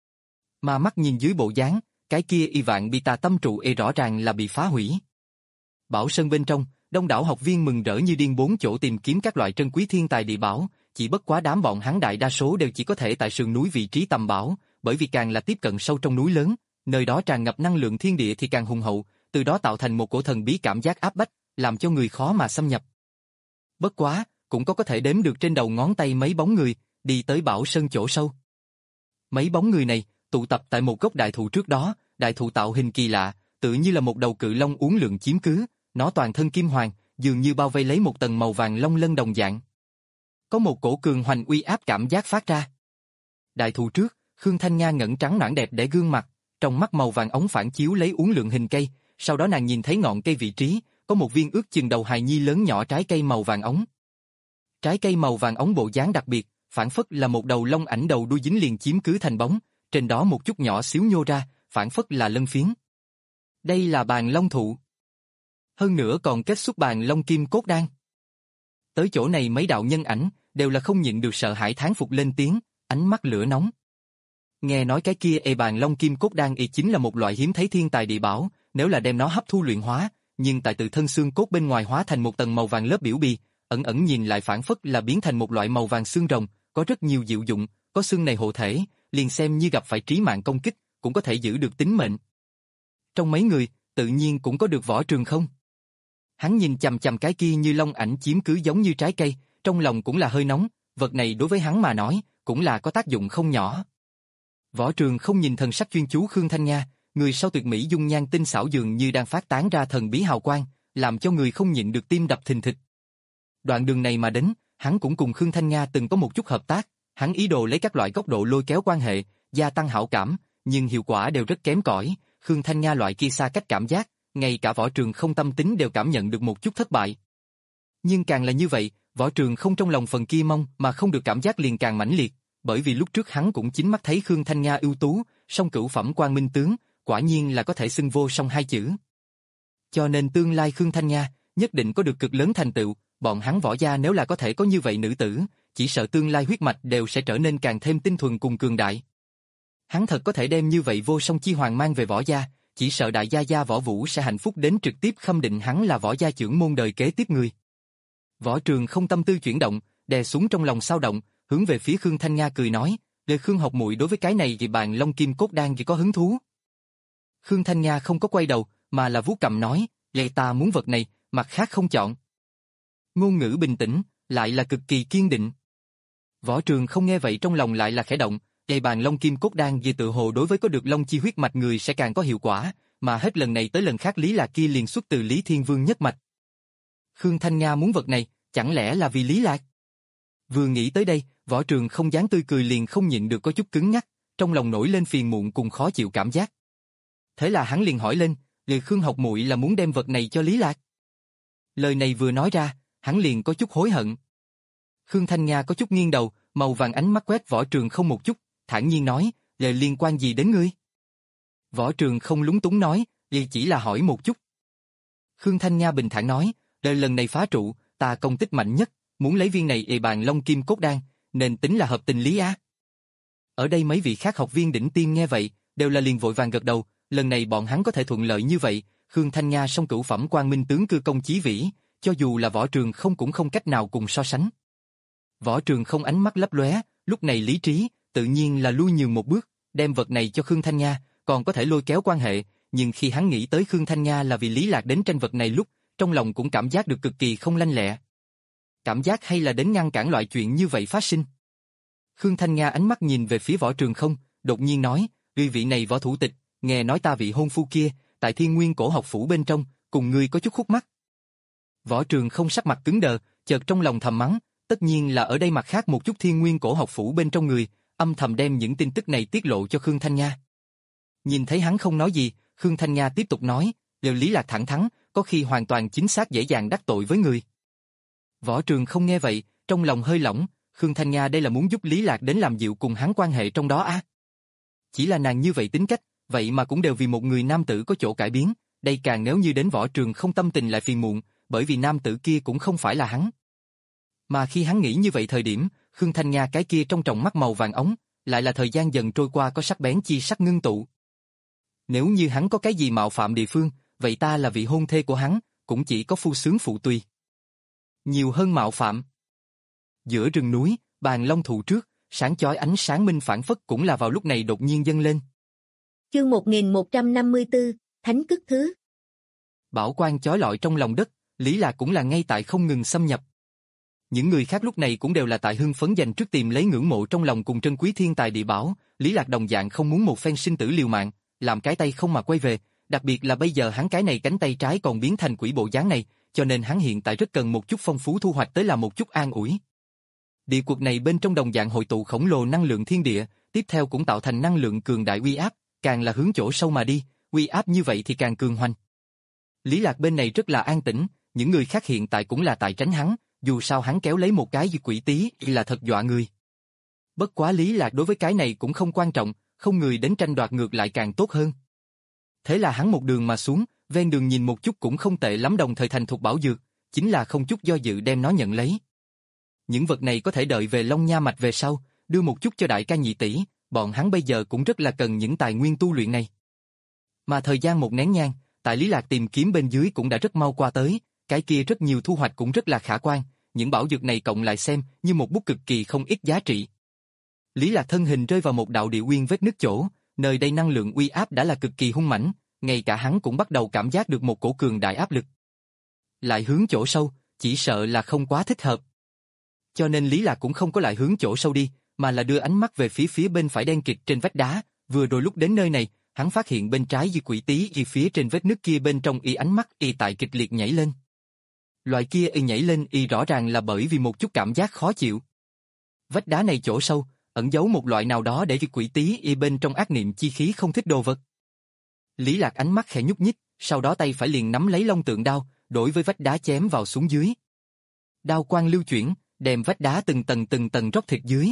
Mà mắt nhìn dưới bộ dáng, cái kia y vạn bi tà tâm trụ y rõ ràng là bị phá hủy. Bảo sơn bên trong, đông đảo học viên mừng rỡ như điên bốn chỗ tìm kiếm các loại trân quý thiên tài địa bảo, chỉ bất quá đám bọn hắn đại đa số đều chỉ có thể tại sườn núi vị trí tầm bảo, bởi vì càng là tiếp cận sâu trong núi lớn, nơi đó tràn ngập năng lượng thiên địa thì càng hùng hậu, từ đó tạo thành một cổ thần bí cảm giác áp bách, làm cho người khó mà xâm nhập. Bất quá, cũng có có thể đếm được trên đầu ngón tay mấy bóng người, đi tới Bảo Sơn chỗ sâu. Mấy bóng người này, tụ tập tại một gốc đại thụ trước đó, đại thụ tạo hình kỳ lạ, tự như là một đầu cự long uốn lượn chiếm cứ, nó toàn thân kim hoàng, dường như bao vây lấy một tầng màu vàng long lân đồng dạng. Có một cổ cường hoành uy áp cảm giác phát ra. Đại thụ trước, Khương Thanh Nga ngẩng trắng nõn đẹp để gương mặt, trong mắt màu vàng ống phản chiếu lấy uốn lượn hình cây, sau đó nàng nhìn thấy ngọn cây vị trí, có một viên ước chừng đầu hài nhi lớn nhỏ trái cây màu vàng ống. Trái cây màu vàng ống bộ dáng đặc biệt, phản phất là một đầu long ảnh đầu đuôi dính liền chiếm cứ thành bóng, trên đó một chút nhỏ xíu nhô ra, phản phất là lân phiến. Đây là bàn long thụ. Hơn nữa còn kết xuất bàn long kim cốt đan. Tới chỗ này mấy đạo nhân ảnh, đều là không nhịn được sợ hãi thán phục lên tiếng, ánh mắt lửa nóng. Nghe nói cái kia ê bàn long kim cốt đan y chính là một loại hiếm thấy thiên tài địa bảo, nếu là đem nó hấp thu luyện hóa, nhưng tại tự thân xương cốt bên ngoài hóa thành một tầng màu vàng lớp biểu bì, ẩn ẩn nhìn lại phản phất là biến thành một loại màu vàng xương rồng, có rất nhiều diệu dụng, có xương này hộ thể, liền xem như gặp phải trí mạng công kích, cũng có thể giữ được tính mệnh. Trong mấy người, tự nhiên cũng có được Võ Trường Không. Hắn nhìn chằm chằm cái kia như long ảnh chiếm cứ giống như trái cây, trong lòng cũng là hơi nóng, vật này đối với hắn mà nói, cũng là có tác dụng không nhỏ. Võ Trường Không nhìn thần sắc chuyên chú Khương Thanh Nga, người sau tuyệt mỹ dung nhan tinh xảo dường như đang phát tán ra thần bí hào quang, làm cho người không nhịn được tim đập thình thịch. Đoạn đường này mà đến, hắn cũng cùng Khương Thanh Nga từng có một chút hợp tác, hắn ý đồ lấy các loại góc độ lôi kéo quan hệ, gia tăng hảo cảm, nhưng hiệu quả đều rất kém cỏi. Khương Thanh Nga loại kia xa cách cảm giác, ngay cả Võ Trường Không tâm tính đều cảm nhận được một chút thất bại. Nhưng càng là như vậy, Võ Trường Không trong lòng phần kia mong mà không được cảm giác liền càng mãnh liệt, bởi vì lúc trước hắn cũng chính mắt thấy Khương Thanh Nga ưu tú, song cửu phẩm quang minh tướng, quả nhiên là có thể xưng vô song hai chữ. Cho nên tương lai Khương Thanh Nga nhất định có được cực lớn thành tựu, bọn hắn Võ gia nếu là có thể có như vậy nữ tử, chỉ sợ tương lai huyết mạch đều sẽ trở nên càng thêm tinh thuần cùng cường đại. Hắn thật có thể đem như vậy vô song chi hoàng mang về Võ gia, chỉ sợ đại gia gia Võ Vũ sẽ hạnh phúc đến trực tiếp khâm định hắn là Võ gia trưởng môn đời kế tiếp người. Võ Trường Không tâm tư chuyển động, đè xuống trong lòng sao động, hướng về phía Khương Thanh Nga cười nói, "Lời Khương học muội đối với cái này thì bàn long kim cốt đan gì có hứng thú?" Khương Thanh Nga không có quay đầu, mà là vuốt cằm nói, "Vậy ta muốn vật này, mặt khác không chọn." Ngôn ngữ bình tĩnh, lại là cực kỳ kiên định. Võ Trường Không nghe vậy trong lòng lại là khẽ động, cây bàn long kim cốt đan vì tự hồ đối với có được long chi huyết mạch người sẽ càng có hiệu quả, mà hết lần này tới lần khác Lý Lạc kia liền xuất từ Lý Thiên Vương nhất mạch. Khương Thanh Nga muốn vật này, chẳng lẽ là vì Lý Lạc? Vừa nghĩ tới đây, Võ Trường Không dáng tươi cười liền không nhịn được có chút cứng nhắc, trong lòng nổi lên phiền muộn cùng khó chịu cảm giác. Thế là hắn liền hỏi lên, "Lời Khương học muội là muốn đem vật này cho Lý Lạc?" Lời này vừa nói ra, hắn liền có chút hối hận. Khương Thanh Nga có chút nghiêng đầu, màu vàng ánh mắt quét Võ Trường Không một chút, thản nhiên nói, "Lời liên quan gì đến ngươi?" Võ Trường Không lúng túng nói, "Vậy chỉ là hỏi một chút." Khương Thanh Nga bình thản nói, "Lời lần này phá trụ, ta công tích mạnh nhất, muốn lấy viên này ề bàn long kim cốt đan, nên tính là hợp tình lý á." Ở đây mấy vị khác học viên đỉnh tiêm nghe vậy, đều là liền vội vàng gật đầu, lần này bọn hắn có thể thuận lợi như vậy, Khương Thanh Nga song cửu phẩm quang minh tướng cư công chí vĩ, cho dù là Võ Trường Không cũng không cách nào cùng so sánh. Võ Trường Không ánh mắt lấp lóe, lúc này lý trí, tự nhiên là lui nhường một bước, đem vật này cho Khương Thanh Nga, còn có thể lôi kéo quan hệ, nhưng khi hắn nghĩ tới Khương Thanh Nga là vì Lý Lạc đến tranh vật này lúc, trong lòng cũng cảm giác được cực kỳ không lanh lẹ. Cảm giác hay là đến ngăn cản loại chuyện như vậy phát sinh. Khương Thanh Nga ánh mắt nhìn về phía Võ Trường Không, đột nhiên nói, "Ngươi vị này Võ thủ tịch, nghe nói ta vị hôn phu kia, tại Thiên Nguyên Cổ học phủ bên trong, cùng ngươi có chút khúc mắc." Võ Trường Không sắc mặt cứng đờ, chợt trong lòng thầm mắng, tất nhiên là ở đây mặt khác một chút Thiên Nguyên Cổ học phủ bên trong người, âm thầm đem những tin tức này tiết lộ cho Khương Thanh Nga. Nhìn thấy hắn không nói gì, Khương Thanh Nga tiếp tục nói, Đều Lý Lạc thẳng thắn, có khi hoàn toàn chính xác dễ dàng đắc tội với người. Võ Trường không nghe vậy, trong lòng hơi lỏng, Khương Thanh Nga đây là muốn giúp Lý Lạc đến làm dịu cùng hắn quan hệ trong đó á. À? Chỉ là nàng như vậy tính cách, vậy mà cũng đều vì một người nam tử có chỗ cải biến, đây càng nếu như đến Võ Trường không tâm tình lại phiền muộn, bởi vì nam tử kia cũng không phải là hắn. Mà khi hắn nghĩ như vậy thời điểm, Khương Thanh Nga cái kia trong tròng mắt màu vàng ống, lại là thời gian dần trôi qua có sắc bén chi sắc ngưng tụ. Nếu như hắn có cái gì mạo phạm địa phương, vậy ta là vị hôn thê của hắn, cũng chỉ có phu sướng phụ tùy. Nhiều hơn mạo phạm. Giữa rừng núi, bàn long thụ trước, sáng chói ánh sáng minh phản phất cũng là vào lúc này đột nhiên dâng lên. Chương một nghìn một trăm năm mươi tư, Thánh Cức Thứ. Bảo quang chói lọi trong lòng đất, Lý Lạc cũng là ngay tại không ngừng xâm nhập. Những người khác lúc này cũng đều là tại hưng phấn dành trước tìm lấy ngưỡng mộ trong lòng cùng trân quý thiên tài địa bảo, Lý Lạc đồng dạng không muốn một phen sinh tử liều mạng, làm cái tay không mà quay về, đặc biệt là bây giờ hắn cái này cánh tay trái còn biến thành quỷ bộ dáng này, cho nên hắn hiện tại rất cần một chút phong phú thu hoạch tới là một chút an ủi. Địa cuộc này bên trong đồng dạng hội tụ khổng lồ năng lượng thiên địa, tiếp theo cũng tạo thành năng lượng cường đại uy áp, càng là hướng chỗ sâu mà đi, uy áp như vậy thì càng cường hoành. Lý Lạc bên này rất là an tĩnh, những người khác hiện tại cũng là tại tránh hắn, dù sao hắn kéo lấy một cái quỷ tí là thật dọa người. Bất quá Lý Lạc đối với cái này cũng không quan trọng, không người đến tranh đoạt ngược lại càng tốt hơn. Thế là hắn một đường mà xuống, ven đường nhìn một chút cũng không tệ lắm, đồng thời thành thục bảo dược, chính là không chút do dự đem nó nhận lấy. Những vật này có thể đợi về Long Nha Mạch về sau, đưa một chút cho đại ca nhị tỷ, bọn hắn bây giờ cũng rất là cần những tài nguyên tu luyện này. Mà thời gian một nén nhang, tại Lý Lạc tìm kiếm bên dưới cũng đã rất mau qua tới, cái kia rất nhiều thu hoạch cũng rất là khả quan, những bảo dược này cộng lại xem như một bút cực kỳ không ít giá trị. Lý Lạc thân hình rơi vào một đạo địa nguyên vết nứt chỗ, nơi đây năng lượng uy áp đã là cực kỳ hung mãnh, ngay cả hắn cũng bắt đầu cảm giác được một cổ cường đại áp lực. Lại hướng chỗ sâu, chỉ sợ là không quá thích hợp. Cho nên Lý Lạc cũng không có lại hướng chỗ sâu đi, mà là đưa ánh mắt về phía phía bên phải đen kịt trên vách đá, vừa rồi lúc đến nơi này, hắn phát hiện bên trái Di Quỷ Tí y phía trên vết nứt kia bên trong y ánh mắt y tại kịch liệt nhảy lên. Loại kia y nhảy lên y rõ ràng là bởi vì một chút cảm giác khó chịu. Vách đá này chỗ sâu, ẩn giấu một loại nào đó để Di Quỷ Tí y bên trong ác niệm chi khí không thích đồ vật. Lý Lạc ánh mắt khẽ nhúc nhích, sau đó tay phải liền nắm lấy long tượng đao, đối với vách đá chém vào xuống dưới. Đao quang lưu chuyển, đem vách đá từng tầng từng tầng rót thịt dưới.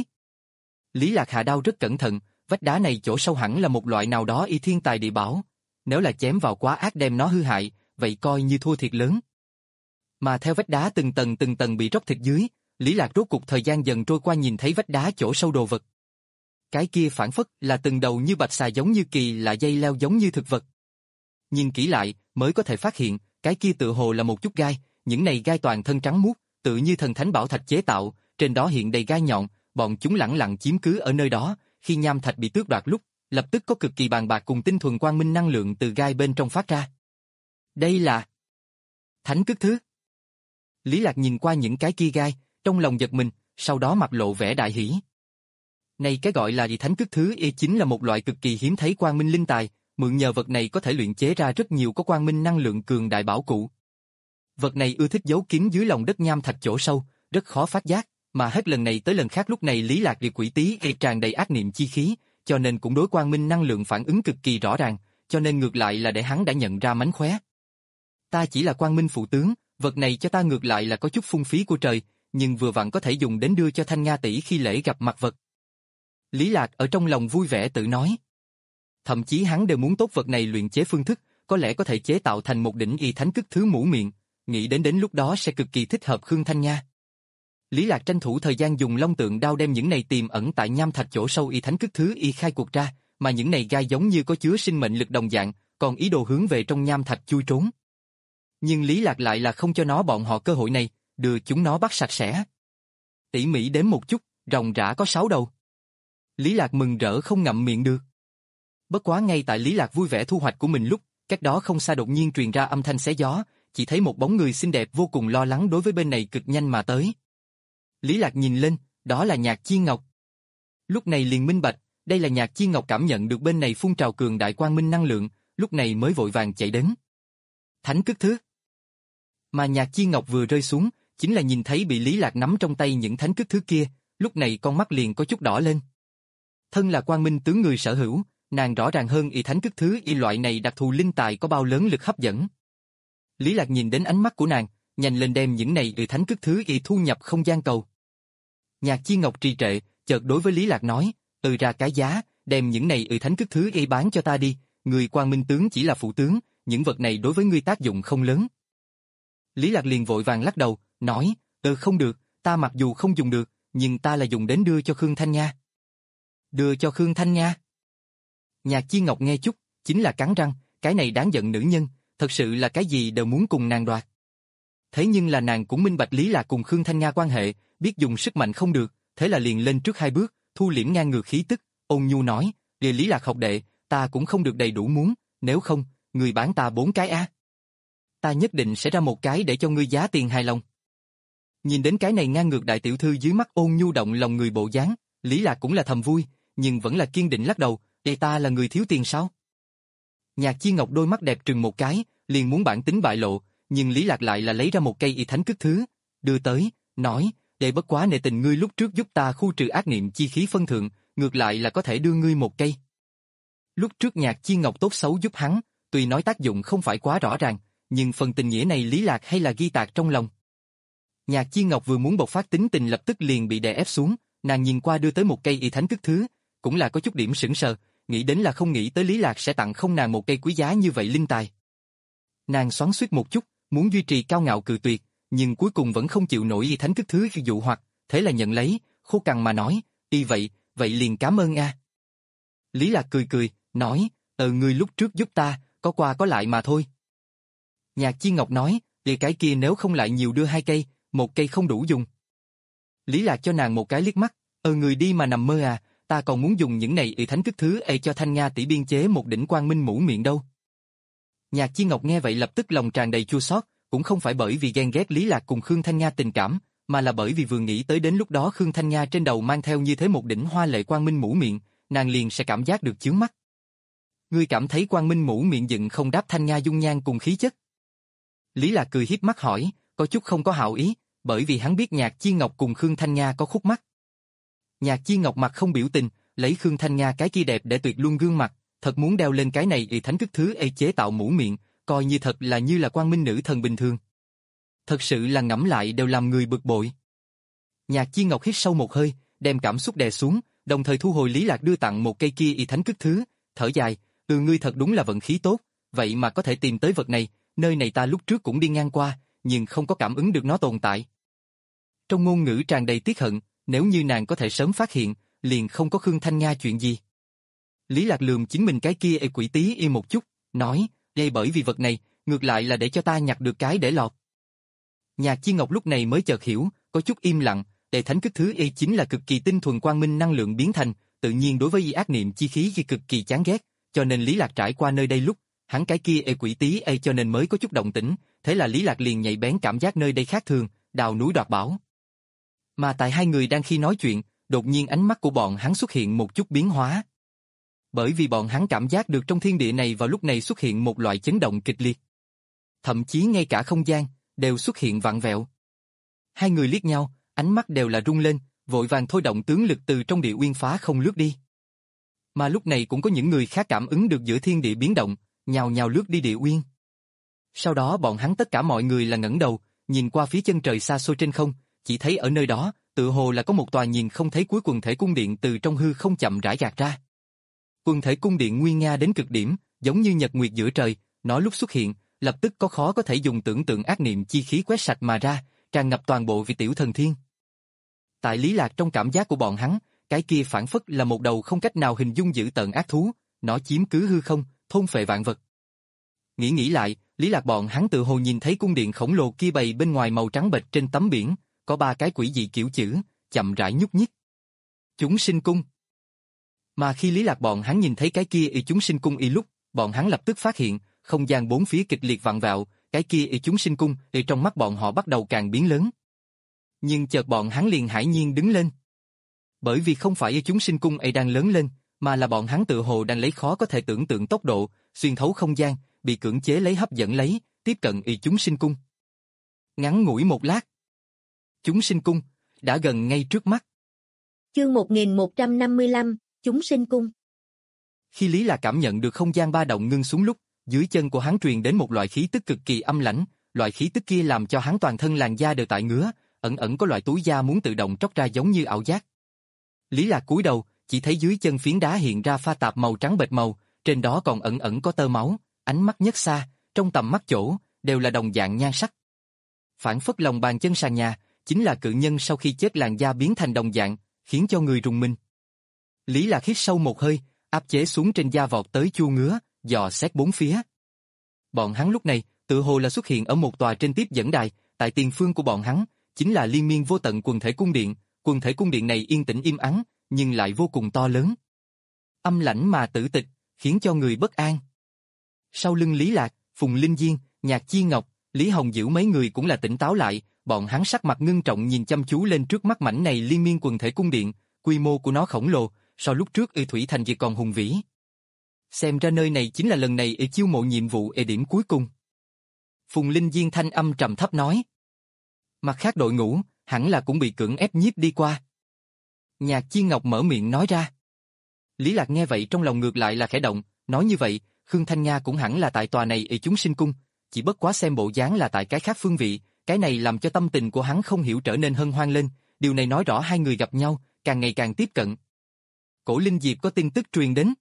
Lý Lạc hạ đao rất cẩn thận, vách đá này chỗ sâu hẳn là một loại nào đó y thiên tài địa bảo, nếu là chém vào quá ác đem nó hư hại, vậy coi như thua thiệt lớn. Mà theo vách đá từng tầng từng tầng bị rót thịt dưới, Lý Lạc rốt cục thời gian dần trôi qua nhìn thấy vách đá chỗ sâu đồ vật. Cái kia phản phất là từng đầu như bạch xà giống như kỳ lạ dây leo giống như thực vật. Nhìn kỹ lại, mới có thể phát hiện, cái kia tự hồ là một chút gai, những này gai toàn thân trắng muốt, tự như thần thánh bảo thạch chế tạo, trên đó hiện đầy gai nhọn, bọn chúng lẳng lặng chiếm cứ ở nơi đó, khi nham thạch bị tước đoạt lúc, lập tức có cực kỳ bàn bạc cùng tinh thuần quang minh năng lượng từ gai bên trong phát ra. Đây là Thánh Cức Thứ. Lý Lạc nhìn qua những cái kia gai, trong lòng giật mình, sau đó mặt lộ vẻ đại hỉ. Này cái gọi là gì Thánh Cức Thứ y chính là một loại cực kỳ hiếm thấy quang minh linh tài, mượn nhờ vật này có thể luyện chế ra rất nhiều có quang minh năng lượng cường đại bảo cụ. Vật này ưa thích giấu kín dưới lòng đất nham thạch chỗ sâu, rất khó phát giác, mà hết lần này tới lần khác lúc này Lý Lạc Liệt Quỷ Tí y tràn đầy ác niệm chi khí, cho nên cũng đối quang minh năng lượng phản ứng cực kỳ rõ ràng, cho nên ngược lại là để hắn đã nhận ra mánh khóe. Ta chỉ là quang minh phụ tướng, vật này cho ta ngược lại là có chút phung phí của trời, nhưng vừa vặn có thể dùng đến đưa cho Thanh Nga tỷ khi lễ gặp mặt vật. Lý Lạc ở trong lòng vui vẻ tự nói. Thậm chí hắn đều muốn tốt vật này luyện chế phương thức, có lẽ có thể chế tạo thành một đỉnh y Thánh Cức Thứ mũ miệng, nghĩ đến đến lúc đó sẽ cực kỳ thích hợp Khương Thanh Nga. Lý Lạc tranh thủ thời gian dùng long tượng đao đem những này tiềm ẩn tại nham thạch chỗ sâu y Thánh Cức Thứ y khai cuộc ra, mà những này gai giống như có chứa sinh mệnh lực đồng dạng, còn ý đồ hướng về trong nham thạch chui trốn. Nhưng Lý Lạc lại là không cho nó bọn họ cơ hội này, đưa chúng nó bắt sạch sẽ. Tỉ mỉ đếm một chút, ròng rã có sáu đầu. Lý Lạc mừng rỡ không ngậm miệng được. Bất quá ngay tại Lý Lạc vui vẻ thu hoạch của mình lúc, cách đó không xa đột nhiên truyền ra âm thanh xé gió, chỉ thấy một bóng người xinh đẹp vô cùng lo lắng đối với bên này cực nhanh mà tới. Lý Lạc nhìn lên, đó là Nhạc Chi Ngọc. Lúc này liền minh bạch, đây là Nhạc Chi Ngọc cảm nhận được bên này phun trào cường đại quang minh năng lượng, lúc này mới vội vàng chạy đến. Thánh Cức Thứ. Mà Nhạc Chi Ngọc vừa rơi xuống, chính là nhìn thấy bị Lý Lạc nắm trong tay những Thánh Cức Thứ kia, lúc này con mắt liền có chút đỏ lên. Thân là quang minh tướng người sở hữu, Nàng rõ ràng hơn y thánh cức thứ y loại này đặc thù linh tài có bao lớn lực hấp dẫn. Lý Lạc nhìn đến ánh mắt của nàng, nhanh lên đem những này y thánh cức thứ y thu nhập không gian cầu. Nhạc Chi Ngọc trì trệ, chợt đối với Lý Lạc nói, ừ ra cái giá, đem những này y thánh cức thứ y bán cho ta đi, người Quang Minh tướng chỉ là phụ tướng, những vật này đối với ngươi tác dụng không lớn. Lý Lạc liền vội vàng lắc đầu, nói, ừ không được, ta mặc dù không dùng được, nhưng ta là dùng đến đưa cho Khương Thanh Nha. Đưa cho Khương Thanh Nha? Nhạc Chi Ngọc nghe chút, chính là cắn răng, cái này đáng giận nữ nhân, thật sự là cái gì đều muốn cùng nàng đoạt. Thế nhưng là nàng cũng minh bạch Lý Lạc cùng Khương Thanh Nha quan hệ, biết dùng sức mạnh không được, thế là liền lên trước hai bước, thu liễm ngang ngược khí tức, ôn nhu nói, để Lý Lạc học đệ, ta cũng không được đầy đủ muốn, nếu không, người bán ta bốn cái a. Ta nhất định sẽ ra một cái để cho ngươi giá tiền hài lòng. Nhìn đến cái này ngang ngược đại tiểu thư dưới mắt ôn nhu động lòng người bộ dáng, Lý Lạc cũng là thầm vui, nhưng vẫn là kiên định lắc đầu, để ta là người thiếu tiền sao? Nhạc Chi Ngọc đôi mắt đẹp trừng một cái, liền muốn bản tính bại lộ, nhưng Lý Lạc lại là lấy ra một cây y thánh cức thứ, đưa tới, nói, để bất quá nể tình ngươi lúc trước giúp ta khu trừ ác niệm chi khí phân thượng, ngược lại là có thể đưa ngươi một cây. Lúc trước Nhạc Chi Ngọc tốt xấu giúp hắn, tuy nói tác dụng không phải quá rõ ràng, nhưng phần tình nghĩa này Lý Lạc hay là ghi tạc trong lòng. Nhạc Chi Ngọc vừa muốn bộc phát tính tình lập tức liền bị đè ép xuống, nàng nhìn qua đưa tới một cây y thánh cức thứ, cũng là có chút điểm sững sờ, nghĩ đến là không nghĩ tới Lý Lạc sẽ tặng không nàng một cây quý giá như vậy linh tài. Nàng xoắn xuýt một chút, muốn duy trì cao ngạo cự tuyệt, nhưng cuối cùng vẫn không chịu nổi y thánh cức thứ dụ hoặc, thế là nhận lấy, khô cằn mà nói, y vậy, vậy liền cảm ơn a. Lý Lạc cười cười, nói, ờ ngươi lúc trước giúp ta, có qua có lại mà thôi. Nhạc Chi Ngọc nói, thì cái kia nếu không lại nhiều đưa hai cây, một cây không đủ dùng. Lý Lạc cho nàng một cái liếc mắt, ờ người đi mà nằm mơ à, ta còn muốn dùng những này y thánh cức thứ ấy cho Thanh Nga tỷ biên chế một đỉnh quang minh mũ miệng đâu. Nhạc Chi Ngọc nghe vậy lập tức lòng tràn đầy chua xót, cũng không phải bởi vì ghen ghét Lý Lạc cùng Khương Thanh Nga tình cảm, mà là bởi vì vừa nghĩ tới đến lúc đó Khương Thanh Nga trên đầu mang theo như thế một đỉnh hoa lệ quang minh mũ miệng, nàng liền sẽ cảm giác được chướng mắt. Ngươi cảm thấy quang minh mũ miệng dựng không đáp Thanh Nga dung nhan cùng khí chất? Lý Lạc cười hiếp mắt hỏi, có chút không có hảo ý, bởi vì hắn biết Nhạc Chi Ngọc cùng Khương Thanh Nga có khúc mắc. Nhạc Chi Ngọc mặt không biểu tình, lấy Khương Thanh Nga cái kia đẹp để tuyệt luôn gương mặt, thật muốn đeo lên cái này y thánh cức thứ ấy chế tạo mũ miệng, coi như thật là như là quang minh nữ thần bình thường. Thật sự là ngẫm lại đều làm người bực bội. Nhạc Chi Ngọc hít sâu một hơi, đem cảm xúc đè xuống, đồng thời thu hồi Lý Lạc đưa tặng một cây kia y thánh cức thứ, thở dài, từ ngươi thật đúng là vận khí tốt, vậy mà có thể tìm tới vật này, nơi này ta lúc trước cũng đi ngang qua, nhưng không có cảm ứng được nó tồn tại. Trong ngôn ngữ tràn đầy tiếc hận, nếu như nàng có thể sớm phát hiện, liền không có Khương Thanh Nga chuyện gì. Lý Lạc lườm chính mình cái kia e quỷ tí y một chút, nói, đây bởi vì vật này, ngược lại là để cho ta nhặt được cái để lọt. Nhạc Chi Ngọc lúc này mới chợt hiểu, có chút im lặng, đệ thánh cức thứ y chính là cực kỳ tinh thuần quang minh năng lượng biến thành, tự nhiên đối với y ác niệm chi khí thì cực kỳ chán ghét, cho nên Lý Lạc trải qua nơi đây lúc, hắn cái kia e quỷ tí y cho nên mới có chút động tĩnh, thế là Lý Lạc liền nhạy bén cảm giác nơi đây khác thường, đào núi đoạt bảo. Mà tại hai người đang khi nói chuyện, đột nhiên ánh mắt của bọn hắn xuất hiện một chút biến hóa. Bởi vì bọn hắn cảm giác được trong thiên địa này vào lúc này xuất hiện một loại chấn động kịch liệt. Thậm chí ngay cả không gian, đều xuất hiện vặn vẹo. Hai người liếc nhau, ánh mắt đều là rung lên, vội vàng thôi động tướng lực từ trong địa uyên phá không lướt đi. Mà lúc này cũng có những người khác cảm ứng được giữa thiên địa biến động, nhào nhào lướt đi địa uyên. Sau đó bọn hắn tất cả mọi người là ngẩng đầu, nhìn qua phía chân trời xa xôi trên không, chỉ thấy ở nơi đó, tự hồ là có một tòa nhìn không thấy cuối quần thể cung điện từ trong hư không chậm rãi gạt ra. Quần thể cung điện nguy nga đến cực điểm, giống như nhật nguyệt giữa trời, nó lúc xuất hiện, lập tức có khó có thể dùng tưởng tượng ác niệm chi khí quét sạch mà ra, tràn ngập toàn bộ vị tiểu thần thiên. Tại Lý Lạc trong cảm giác của bọn hắn, cái kia phản phất là một đầu không cách nào hình dung dữ tợn ác thú, nó chiếm cứ hư không, thôn phệ vạn vật. Nghĩ nghĩ lại, Lý Lạc bọn hắn tự hồ nhìn thấy cung điện khổng lồ kia bày bên ngoài màu trắng bệch trên tấm biển, có ba cái quỷ dị kiểu chữ, chậm rãi nhúc nhích. Chúng sinh cung. Mà khi Lý Lạc bọn hắn nhìn thấy cái kia y chúng sinh cung y lúc, bọn hắn lập tức phát hiện, không gian bốn phía kịch liệt vặn vẹo, cái kia y chúng sinh cung y trong mắt bọn họ bắt đầu càng biến lớn. Nhưng chợt bọn hắn liền hải nhiên đứng lên. Bởi vì không phải y chúng sinh cung y đang lớn lên, mà là bọn hắn tự hồ đang lấy khó có thể tưởng tượng tốc độ, xuyên thấu không gian, bị cưỡng chế lấy hấp dẫn lấy, tiếp cận y chúng sinh cung. Ngắn ngủi một lát, chúng sinh cung đã gần ngay trước mắt. Chương một nghìn một trăm năm mươi lăm, chúng sinh cung. Khi Lý Lạc cảm nhận được không gian ba động ngưng xuống lúc, dưới chân của hắn truyền đến một loại khí tức cực kỳ âm lãnh, loại khí tức kia làm cho hắn toàn thân làn da đều tại ngứa, ẩn ẩn có loại túi da muốn tự động tróc ra giống như ảo giác. Lý Lạc cúi đầu, chỉ thấy dưới chân phiến đá hiện ra pha tạp màu trắng bệch màu, trên đó còn ẩn ẩn có tơ máu, ánh mắt nhất xa, trong tầm mắt chỗ, đều là đồng dạng nhan sắc. Phản phất lòng bàn chân sàn nhà, chính là cự nhân sau khi chết làn da biến thành đồng dạng, khiến cho người rùng mình. Lý Lạc hít sâu một hơi, áp chế xuống trên da vọt tới chua ngứa, dò xét bốn phía. Bọn hắn lúc này, tự hồ là xuất hiện ở một tòa trên tiếp dẫn đài, tại tiền phương của bọn hắn, chính là liên miên vô tận quần thể cung điện, quần thể cung điện này yên tĩnh im ắng, nhưng lại vô cùng to lớn. Âm lãnh mà tử tịch, khiến cho người bất an. Sau lưng Lý Lạc, Phùng Linh Diên, Nhạc Chi Ngọc, Lý Hồng Dữ mấy người cũng là tỉnh táo lại, bọn hắn sắc mặt ngưng trọng nhìn chăm chú lên trước mắt mảnh này liên miên quần thể cung điện, quy mô của nó khổng lồ, so lúc trước Y Thủy Thành chỉ còn hùng vĩ. Xem ra nơi này chính là lần này Y chiêu mộ nhiệm vụ E điểm cuối cùng. Phùng Linh Diên thanh âm trầm thấp nói. Mặt khác đội ngũ, hẳn là cũng bị cưỡng ép nhiếp đi qua. Nhạc Chi Ngọc mở miệng nói ra. Lý Lạc nghe vậy trong lòng ngược lại là khẽ động, nói như vậy, Khương Thanh Nga cũng hẳn là tại tòa này Y chúng sinh cung, chỉ bất quá xem bộ dáng là tại cái khác phương vị, cái này làm cho tâm tình của hắn không hiểu trở nên hân hoan lên, điều này nói rõ hai người gặp nhau, càng ngày càng tiếp cận. Cổ Linh Diệp có tin tức truyền đến.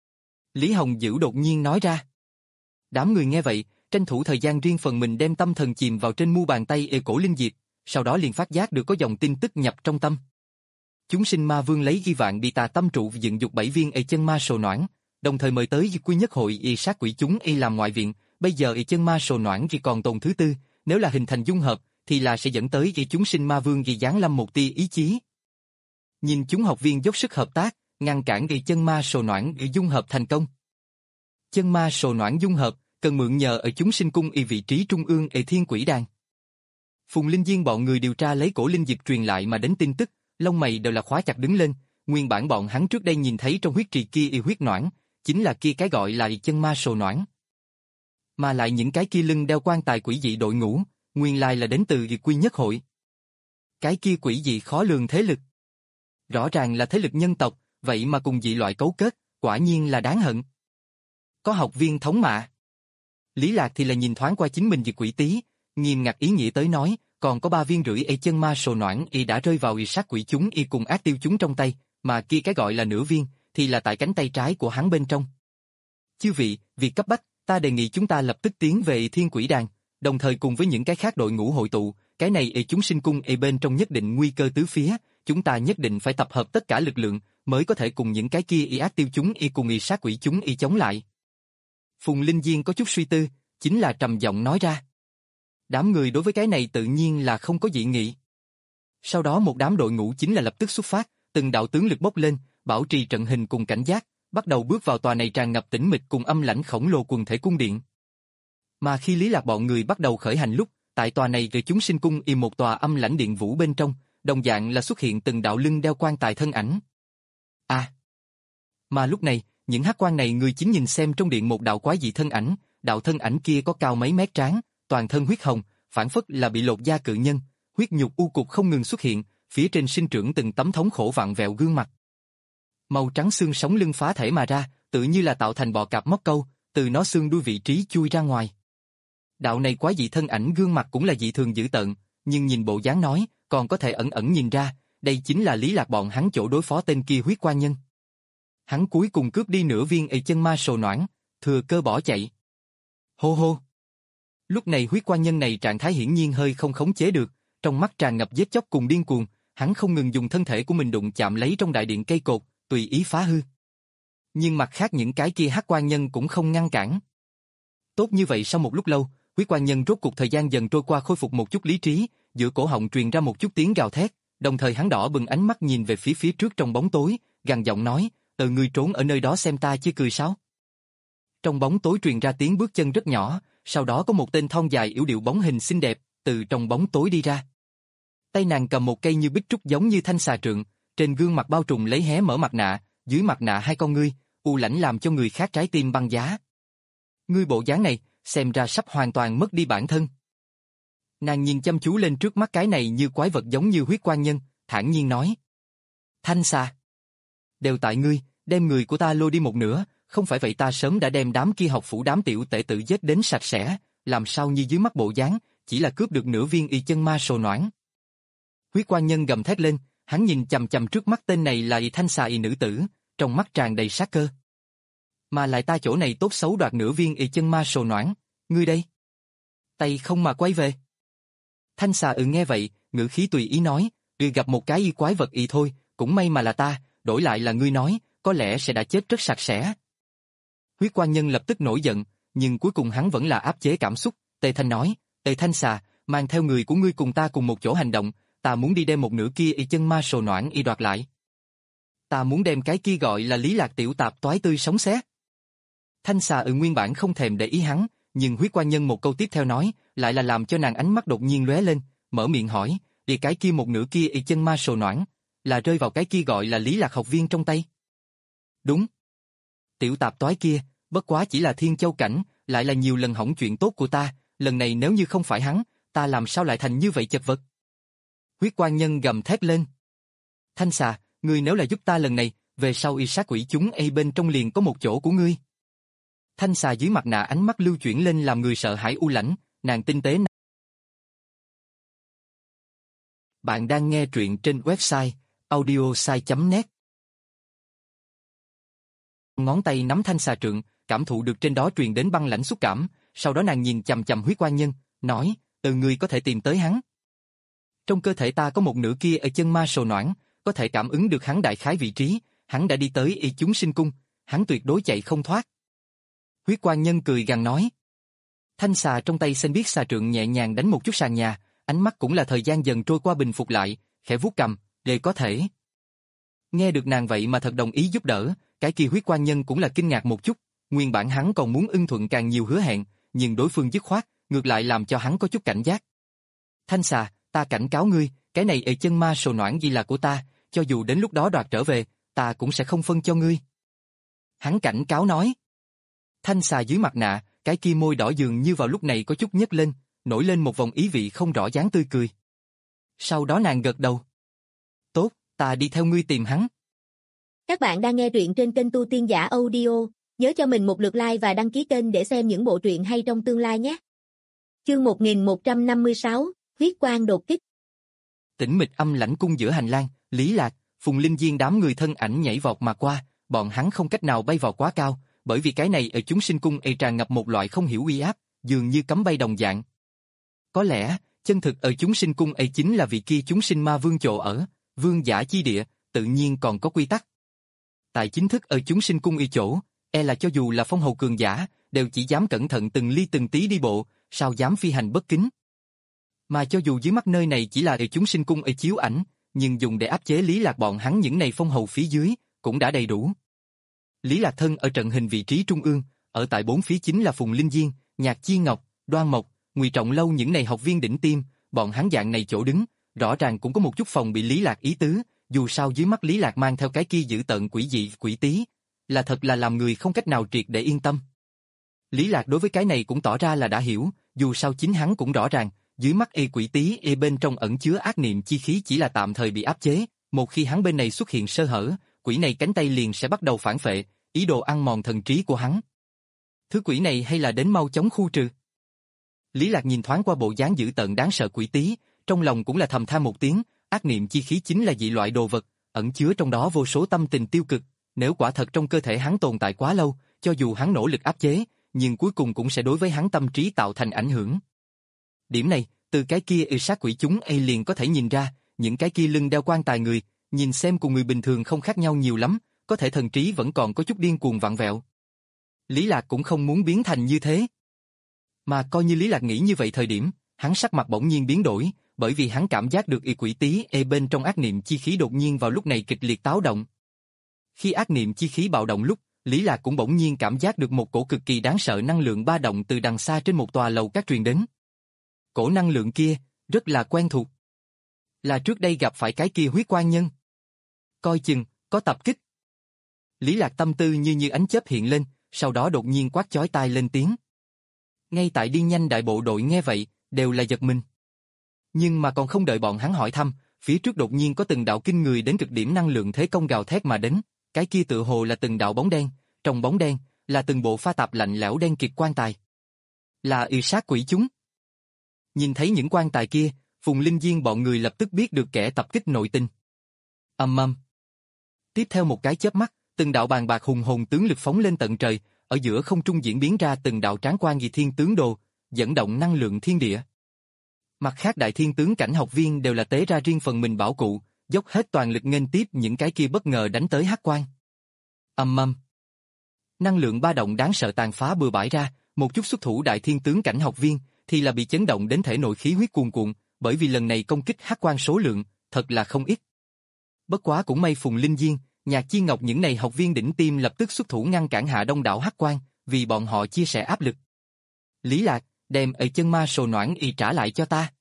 Lý Hồng Dữ đột nhiên nói ra. Đám người nghe vậy, tranh thủ thời gian riêng phần mình đem tâm thần chìm vào trên mu bàn tay ê Cổ Linh Diệp, sau đó liền phát giác được có dòng tin tức nhập trong tâm. Chúng sinh ma vương lấy ghi vạn bị tà tâm trụ dựng dục bảy viên ê chân ma sồ noãn, đồng thời mời tới quy nhất hội y sát quỷ chúng y làm ngoại viện, bây giờ y chân ma sồ noãn chỉ còn tồn thứ tư, nếu là hình thành dung hợp, thì là sẽ dẫn tới y chúng sinh ma vương ghi giáng lâm một tia ý chí. Nhìn chúng học viên dốc sức hợp tác, ngăn cản y chân ma sồ noãn y dung hợp thành công. Chân ma sồ noãn dung hợp, cần mượn nhờ ở chúng sinh cung y vị trí trung ương y thiên quỷ đàn. Phùng Linh Diên bọn người điều tra lấy Cổ Linh Diệp truyền lại mà đến tin tức, lông mày đều là khóa chặt đứng lên, nguyên bản bọn hắn trước đây nhìn thấy trong huyết trì kia y huyết noãn, chính là kia cái gọi là y chân ma sồ noãn. Mà lại những cái kia lưng đeo quan tài quỷ dị đội ngũ, nguyên lai là đến từ y quy nhất hội. Cái kia quỷ dị khó lường thế lực. Rõ ràng là thế lực nhân tộc, vậy mà cùng dị loại cấu kết, quả nhiên là đáng hận. Có học viên thống mạ. Lý Lạc thì là nhìn thoáng qua chính mình dị quỷ tí, nghiêm ngặt ý nghĩa tới nói, còn có ba viên rưỡi y chân ma sồ noãn y đã rơi vào y sát quỷ chúng y cùng ác tiêu chúng trong tay, mà kia cái gọi là nửa viên, thì là tại cánh tay trái của hắn bên trong. Chư vị, việc cấp bách, ta đề nghị chúng ta lập tức tiến về thiên quỷ đàn, đồng thời cùng với những cái khác đội ngũ hội tụ, cái này y chúng sinh cung y bên trong nhất định nguy cơ tứ phía, chúng ta nhất định phải tập hợp tất cả lực lượng, mới có thể cùng những cái kia y ác tiêu chúng y cùng y sát quỷ chúng y chống lại. Phùng Linh Diên có chút suy tư, chính là trầm giọng nói ra. Đám người đối với cái này tự nhiên là không có dị nghị. Sau đó một đám đội ngũ chính là lập tức xuất phát, từng đạo tướng lực bốc lên, bảo trì trận hình cùng cảnh giác, bắt đầu bước vào tòa này tràn ngập tĩnh mịch cùng âm lãnh khổng lồ quần thể cung điện. Mà khi Lý Lạc bọn người bắt đầu khởi hành lúc, tại tòa này về chúng sinh cung y một tòa âm lãnh điện vũ bên trong, đồng dạng là xuất hiện từng đạo lưng đeo quan tài thân ảnh. À! Mà lúc này, những hắc quan này người chính nhìn xem trong điện một đạo quái dị thân ảnh, đạo thân ảnh kia có cao mấy mét trán, toàn thân huyết hồng, phản phất là bị lột da cự nhân, huyết nhục u cục không ngừng xuất hiện, phía trên sinh trưởng từng tấm thống khổ vặn vẹo gương mặt. Màu trắng xương sống lưng phá thể mà ra, tự như là tạo thành bọ cạp móc câu, từ nó xương đuôi vị trí chui ra ngoài. Đạo này quái dị thân ảnh gương mặt cũng là dị thường dữ tợn, nhưng nhìn bộ dáng nói, còn có thể ẩn ẩn nhìn ra, đây chính là Lý Lạc bọn hắn chỗ đối phó tên kia huyết quan nhân. Hắn cuối cùng cướp đi nửa viên y chân ma sồ noãn, thừa cơ bỏ chạy. Hô hô. Lúc này huyết quan nhân này trạng thái hiển nhiên hơi không khống chế được, trong mắt tràn ngập giết chóc cùng điên cuồng, hắn không ngừng dùng thân thể của mình đụng chạm lấy trong đại điện cây cột, tùy ý phá hư. Nhưng mặt khác những cái kia hắc quan nhân cũng không ngăn cản. Tốt như vậy sau một lúc lâu, huyết quan nhân rốt cuộc thời gian dần trôi qua khôi phục một chút lý trí, giữa cổ họng truyền ra một chút tiếng gào thét, đồng thời hắn đỏ bừng ánh mắt nhìn về phía phía trước trong bóng tối, gằn giọng nói, "Từ ngươi trốn ở nơi đó xem ta chứ cười sao?" Trong bóng tối truyền ra tiếng bước chân rất nhỏ, sau đó có một tên thon dài yểu điệu bóng hình xinh đẹp từ trong bóng tối đi ra. Tay nàng cầm một cây như bích trúc giống như thanh xà trượng, trên gương mặt bao trùm lấy hé mở mặt nạ, dưới mặt nạ hai con ngươi, u lãnh làm cho người khác trái tim băng giá. Ngươi bộ dáng này, xem ra sắp hoàn toàn mất đi bản thân. Nàng nhìn chăm chú lên trước mắt cái này như quái vật giống như huyết quan nhân, thản nhiên nói. Thanh xà. Đều tại ngươi, đem người của ta lôi đi một nửa, không phải vậy ta sớm đã đem đám kia học phủ đám tiểu tể tử giết đến sạch sẽ, làm sao như dưới mắt bộ dáng, chỉ là cướp được nửa viên y chân ma sồ noãn. Huyết Quan Nhân gầm thét lên, hắn nhìn chằm chằm trước mắt tên này là y thanh xà y nữ tử, trong mắt tràn đầy sát cơ. Mà lại ta chỗ này tốt xấu đoạt nửa viên y chân ma sồ noãn, ngươi đây? Tay không mà quay về. Thanh xà ừ nghe vậy, ngữ khí tùy ý nói, ừ gặp một cái y quái vật y thôi, cũng may mà là ta, đổi lại là ngươi nói, có lẽ sẽ đã chết rất sạch sẽ. Huyết Quan Nhân lập tức nổi giận, nhưng cuối cùng hắn vẫn là áp chế cảm xúc, Tề Thanh nói, Tề Thanh xà, mang theo người của ngươi cùng ta cùng một chỗ hành động, ta muốn đi đem một nửa kia y chân ma sồ noãn y đoạt lại. Ta muốn đem cái kia gọi là Lý Lạc tiểu tạp toái tươi sống xé. Thanh xà ừ nguyên bản không thèm để ý hắn, nhưng Huyết Quan Nhân một câu tiếp theo nói, lại là làm cho nàng ánh mắt đột nhiên lóe lên, mở miệng hỏi, đi cái kia một nửa kia y chân ma sồ noãn, là rơi vào cái kia gọi là Lý Lạc học viên trong tay. Đúng. Tiểu tạp toái kia, bất quá chỉ là Thiên Châu cảnh, lại là nhiều lần hỏng chuyện tốt của ta, lần này nếu như không phải hắn, ta làm sao lại thành như vậy chật vật. Huyết Quan Nhân gầm thét lên. Thanh xà, ngươi nếu là giúp ta lần này, về sau y sát quỷ chúng y bên trong liền có một chỗ của ngươi. Thanh xà dưới mặt nạ ánh mắt lưu chuyển lên làm người sợ hãi u lãnh, nàng tinh tế. Bạn đang nghe truyện trên website audiosai chấm net. Ngón tay nắm thanh xà trượng, cảm thụ được trên đó truyền đến băng lãnh xúc cảm, sau đó nàng nhìn chằm chằm Huyết Quan Nhân, nói, từ ngươi có thể tìm tới hắn. Trong cơ thể ta có một nửa kia ở chân ma sồ noãn, có thể cảm ứng được hắn đại khái vị trí, hắn đã đi tới y chúng sinh cung, hắn tuyệt đối chạy không thoát. Huyết Quan Nhân cười gằn nói. Thanh xà trong tay xanh biếc xà trượng nhẹ nhàng đánh một chút sàn nhà, ánh mắt cũng là thời gian dần trôi qua bình phục lại, khẽ vuốt cầm, để có thể. Nghe được nàng vậy mà thật đồng ý giúp đỡ, cái kia Huyết Quan Nhân cũng là kinh ngạc một chút, nguyên bản hắn còn muốn ưng thuận càng nhiều hứa hẹn, nhưng đối phương dứt khoát, ngược lại làm cho hắn có chút cảnh giác. Thanh xà, ta cảnh cáo ngươi, cái này ệ chân ma sồ noãn gì là của ta, cho dù đến lúc đó đoạt trở về, ta cũng sẽ không phân cho ngươi. Hắn cảnh cáo nói. Thanh xà dưới mặt nạ, cái kia môi đỏ dường như vào lúc này có chút nhếch lên, nổi lên một vòng ý vị không rõ dáng tươi cười. Sau đó nàng gật đầu. Tốt, ta đi theo ngươi tìm hắn. Các bạn đang nghe truyện trên kênh Tu Tiên Giả Audio, nhớ cho mình một lượt like và đăng ký kênh để xem những bộ truyện hay trong tương lai nhé. Chương một nghìn một trăm năm mươi sáu, Huyết Quang đột kích. Tĩnh mịch âm lãnh cung giữa hành lang, Lý Lạc, Phùng Linh Diên đám người thân ảnh nhảy vọt mà qua, bọn hắn không cách nào bay vào quá cao, bởi vì cái này ở chúng sinh cung y tràn ngập một loại không hiểu uy áp, dường như cấm bay đồng dạng. Có lẽ, chân thực ở chúng sinh cung ấy chính là vị kia chúng sinh ma vương chỗ ở, vương giả chi địa, tự nhiên còn có quy tắc. Tại chính thức ở chúng sinh cung y chỗ, e là cho dù là phong hầu cường giả, đều chỉ dám cẩn thận từng ly từng tí đi bộ, sao dám phi hành bất kính. Mà cho dù dưới mắt nơi này chỉ là ở chúng sinh cung y chiếu ảnh, nhưng dùng để áp chế Lý Lạc bọn hắn những này phong hầu phía dưới, cũng đã đầy đủ. Lý Lạc thân ở trận hình vị trí trung ương, ở tại bốn phía chính là Phùng Linh Diên, Nhạc Chi Ngọc, Đoan Mộc, Ngụy Trọng Lâu những này học viên đỉnh tiêm, bọn hắn dạng này chỗ đứng, rõ ràng cũng có một chút phòng bị Lý Lạc ý tứ, dù sao dưới mắt Lý Lạc mang theo cái kia dữ tợn quỷ dị quỷ tí, là thật là làm người không cách nào triệt để yên tâm. Lý Lạc đối với cái này cũng tỏ ra là đã hiểu, dù sao chính hắn cũng rõ ràng, dưới mắt y quỷ tí y bên trong ẩn chứa ác niệm chi khí chỉ là tạm thời bị áp chế, một khi hắn bên này xuất hiện sơ hở, quỷ này cánh tay liền sẽ bắt đầu phản phệ, ý đồ ăn mòn thần trí của hắn. Thứ quỷ này hay là đến mau chóng khu trừ. Lý Lạc nhìn thoáng qua bộ dáng dữ tợn đáng sợ quỷ tí, trong lòng cũng là thầm than một tiếng, ác niệm chi khí chính là dị loại đồ vật, ẩn chứa trong đó vô số tâm tình tiêu cực, nếu quả thật trong cơ thể hắn tồn tại quá lâu, cho dù hắn nỗ lực áp chế, nhưng cuối cùng cũng sẽ đối với hắn tâm trí tạo thành ảnh hưởng. Điểm này, từ cái kia y sát quỷ chúng y liền có thể nhìn ra, những cái kia lưng đeo quan tài người, nhìn xem cùng người bình thường không khác nhau nhiều lắm, có thể thần trí vẫn còn có chút điên cuồng vặn vẹo. Lý Lạc cũng không muốn biến thành như thế. Mà coi như Lý Lạc nghĩ như vậy thời điểm, hắn sắc mặt bỗng nhiên biến đổi, bởi vì hắn cảm giác được y quỷ tí e bên trong ác niệm chi khí đột nhiên vào lúc này kịch liệt táo động. Khi ác niệm chi khí bạo động lúc, Lý Lạc cũng bỗng nhiên cảm giác được một cổ cực kỳ đáng sợ năng lượng ba động từ đằng xa trên một tòa lầu các truyền đến. Cổ năng lượng kia, rất là quen thuộc. Là trước đây gặp phải cái kia Huyết Quan Nhân. Coi chừng, có tập kích. Lý Lạc tâm tư như như ánh chớp hiện lên, sau đó đột nhiên quát chói tai lên tiếng. Ngay tại đi nhanh đại bộ đội nghe vậy, đều là giật mình. Nhưng mà còn không đợi bọn hắn hỏi thăm, phía trước đột nhiên có từng đạo kinh người đến cực điểm năng lượng thế công gào thét mà đến, cái kia tự hồ là từng đạo bóng đen, trong bóng đen, là từng bộ pha tạp lạnh lẽo đen kịt quan tài. Là y sát quỷ chúng. Nhìn thấy những quan tài kia, Phùng Linh Diên bọn người lập tức biết được kẻ tập kích nội tình. Ầm ầm. Tiếp theo một cái chớp mắt, từng đạo bàn bạc hùng hồn tướng lực phóng lên tận trời, ở giữa không trung diễn biến ra từng đạo tráng quan dị thiên tướng đồ, dẫn động năng lượng thiên địa. Mặt khác đại thiên tướng cảnh học viên đều là tế ra riêng phần mình bảo cụ, dốc hết toàn lực nghênh tiếp những cái kia bất ngờ đánh tới hắc quan. Ầm ầm. Năng lượng ba động đáng sợ tàn phá bừa bãi ra, một chút xuất thủ đại thiên tướng cảnh học viên thì là bị chấn động đến thể nội khí huyết cuồn cuộn, bởi vì lần này công kích hắc quan số lượng thật là không ít. Bất quá cũng may Phùng Linh Diên, Nhạc Chi Ngọc những này học viên đỉnh tim lập tức xuất thủ ngăn cản hạ đông đảo hắc quan, vì bọn họ chia sẻ áp lực. Lý Lạc, đem ấy chân ma sồ noãn y trả lại cho ta.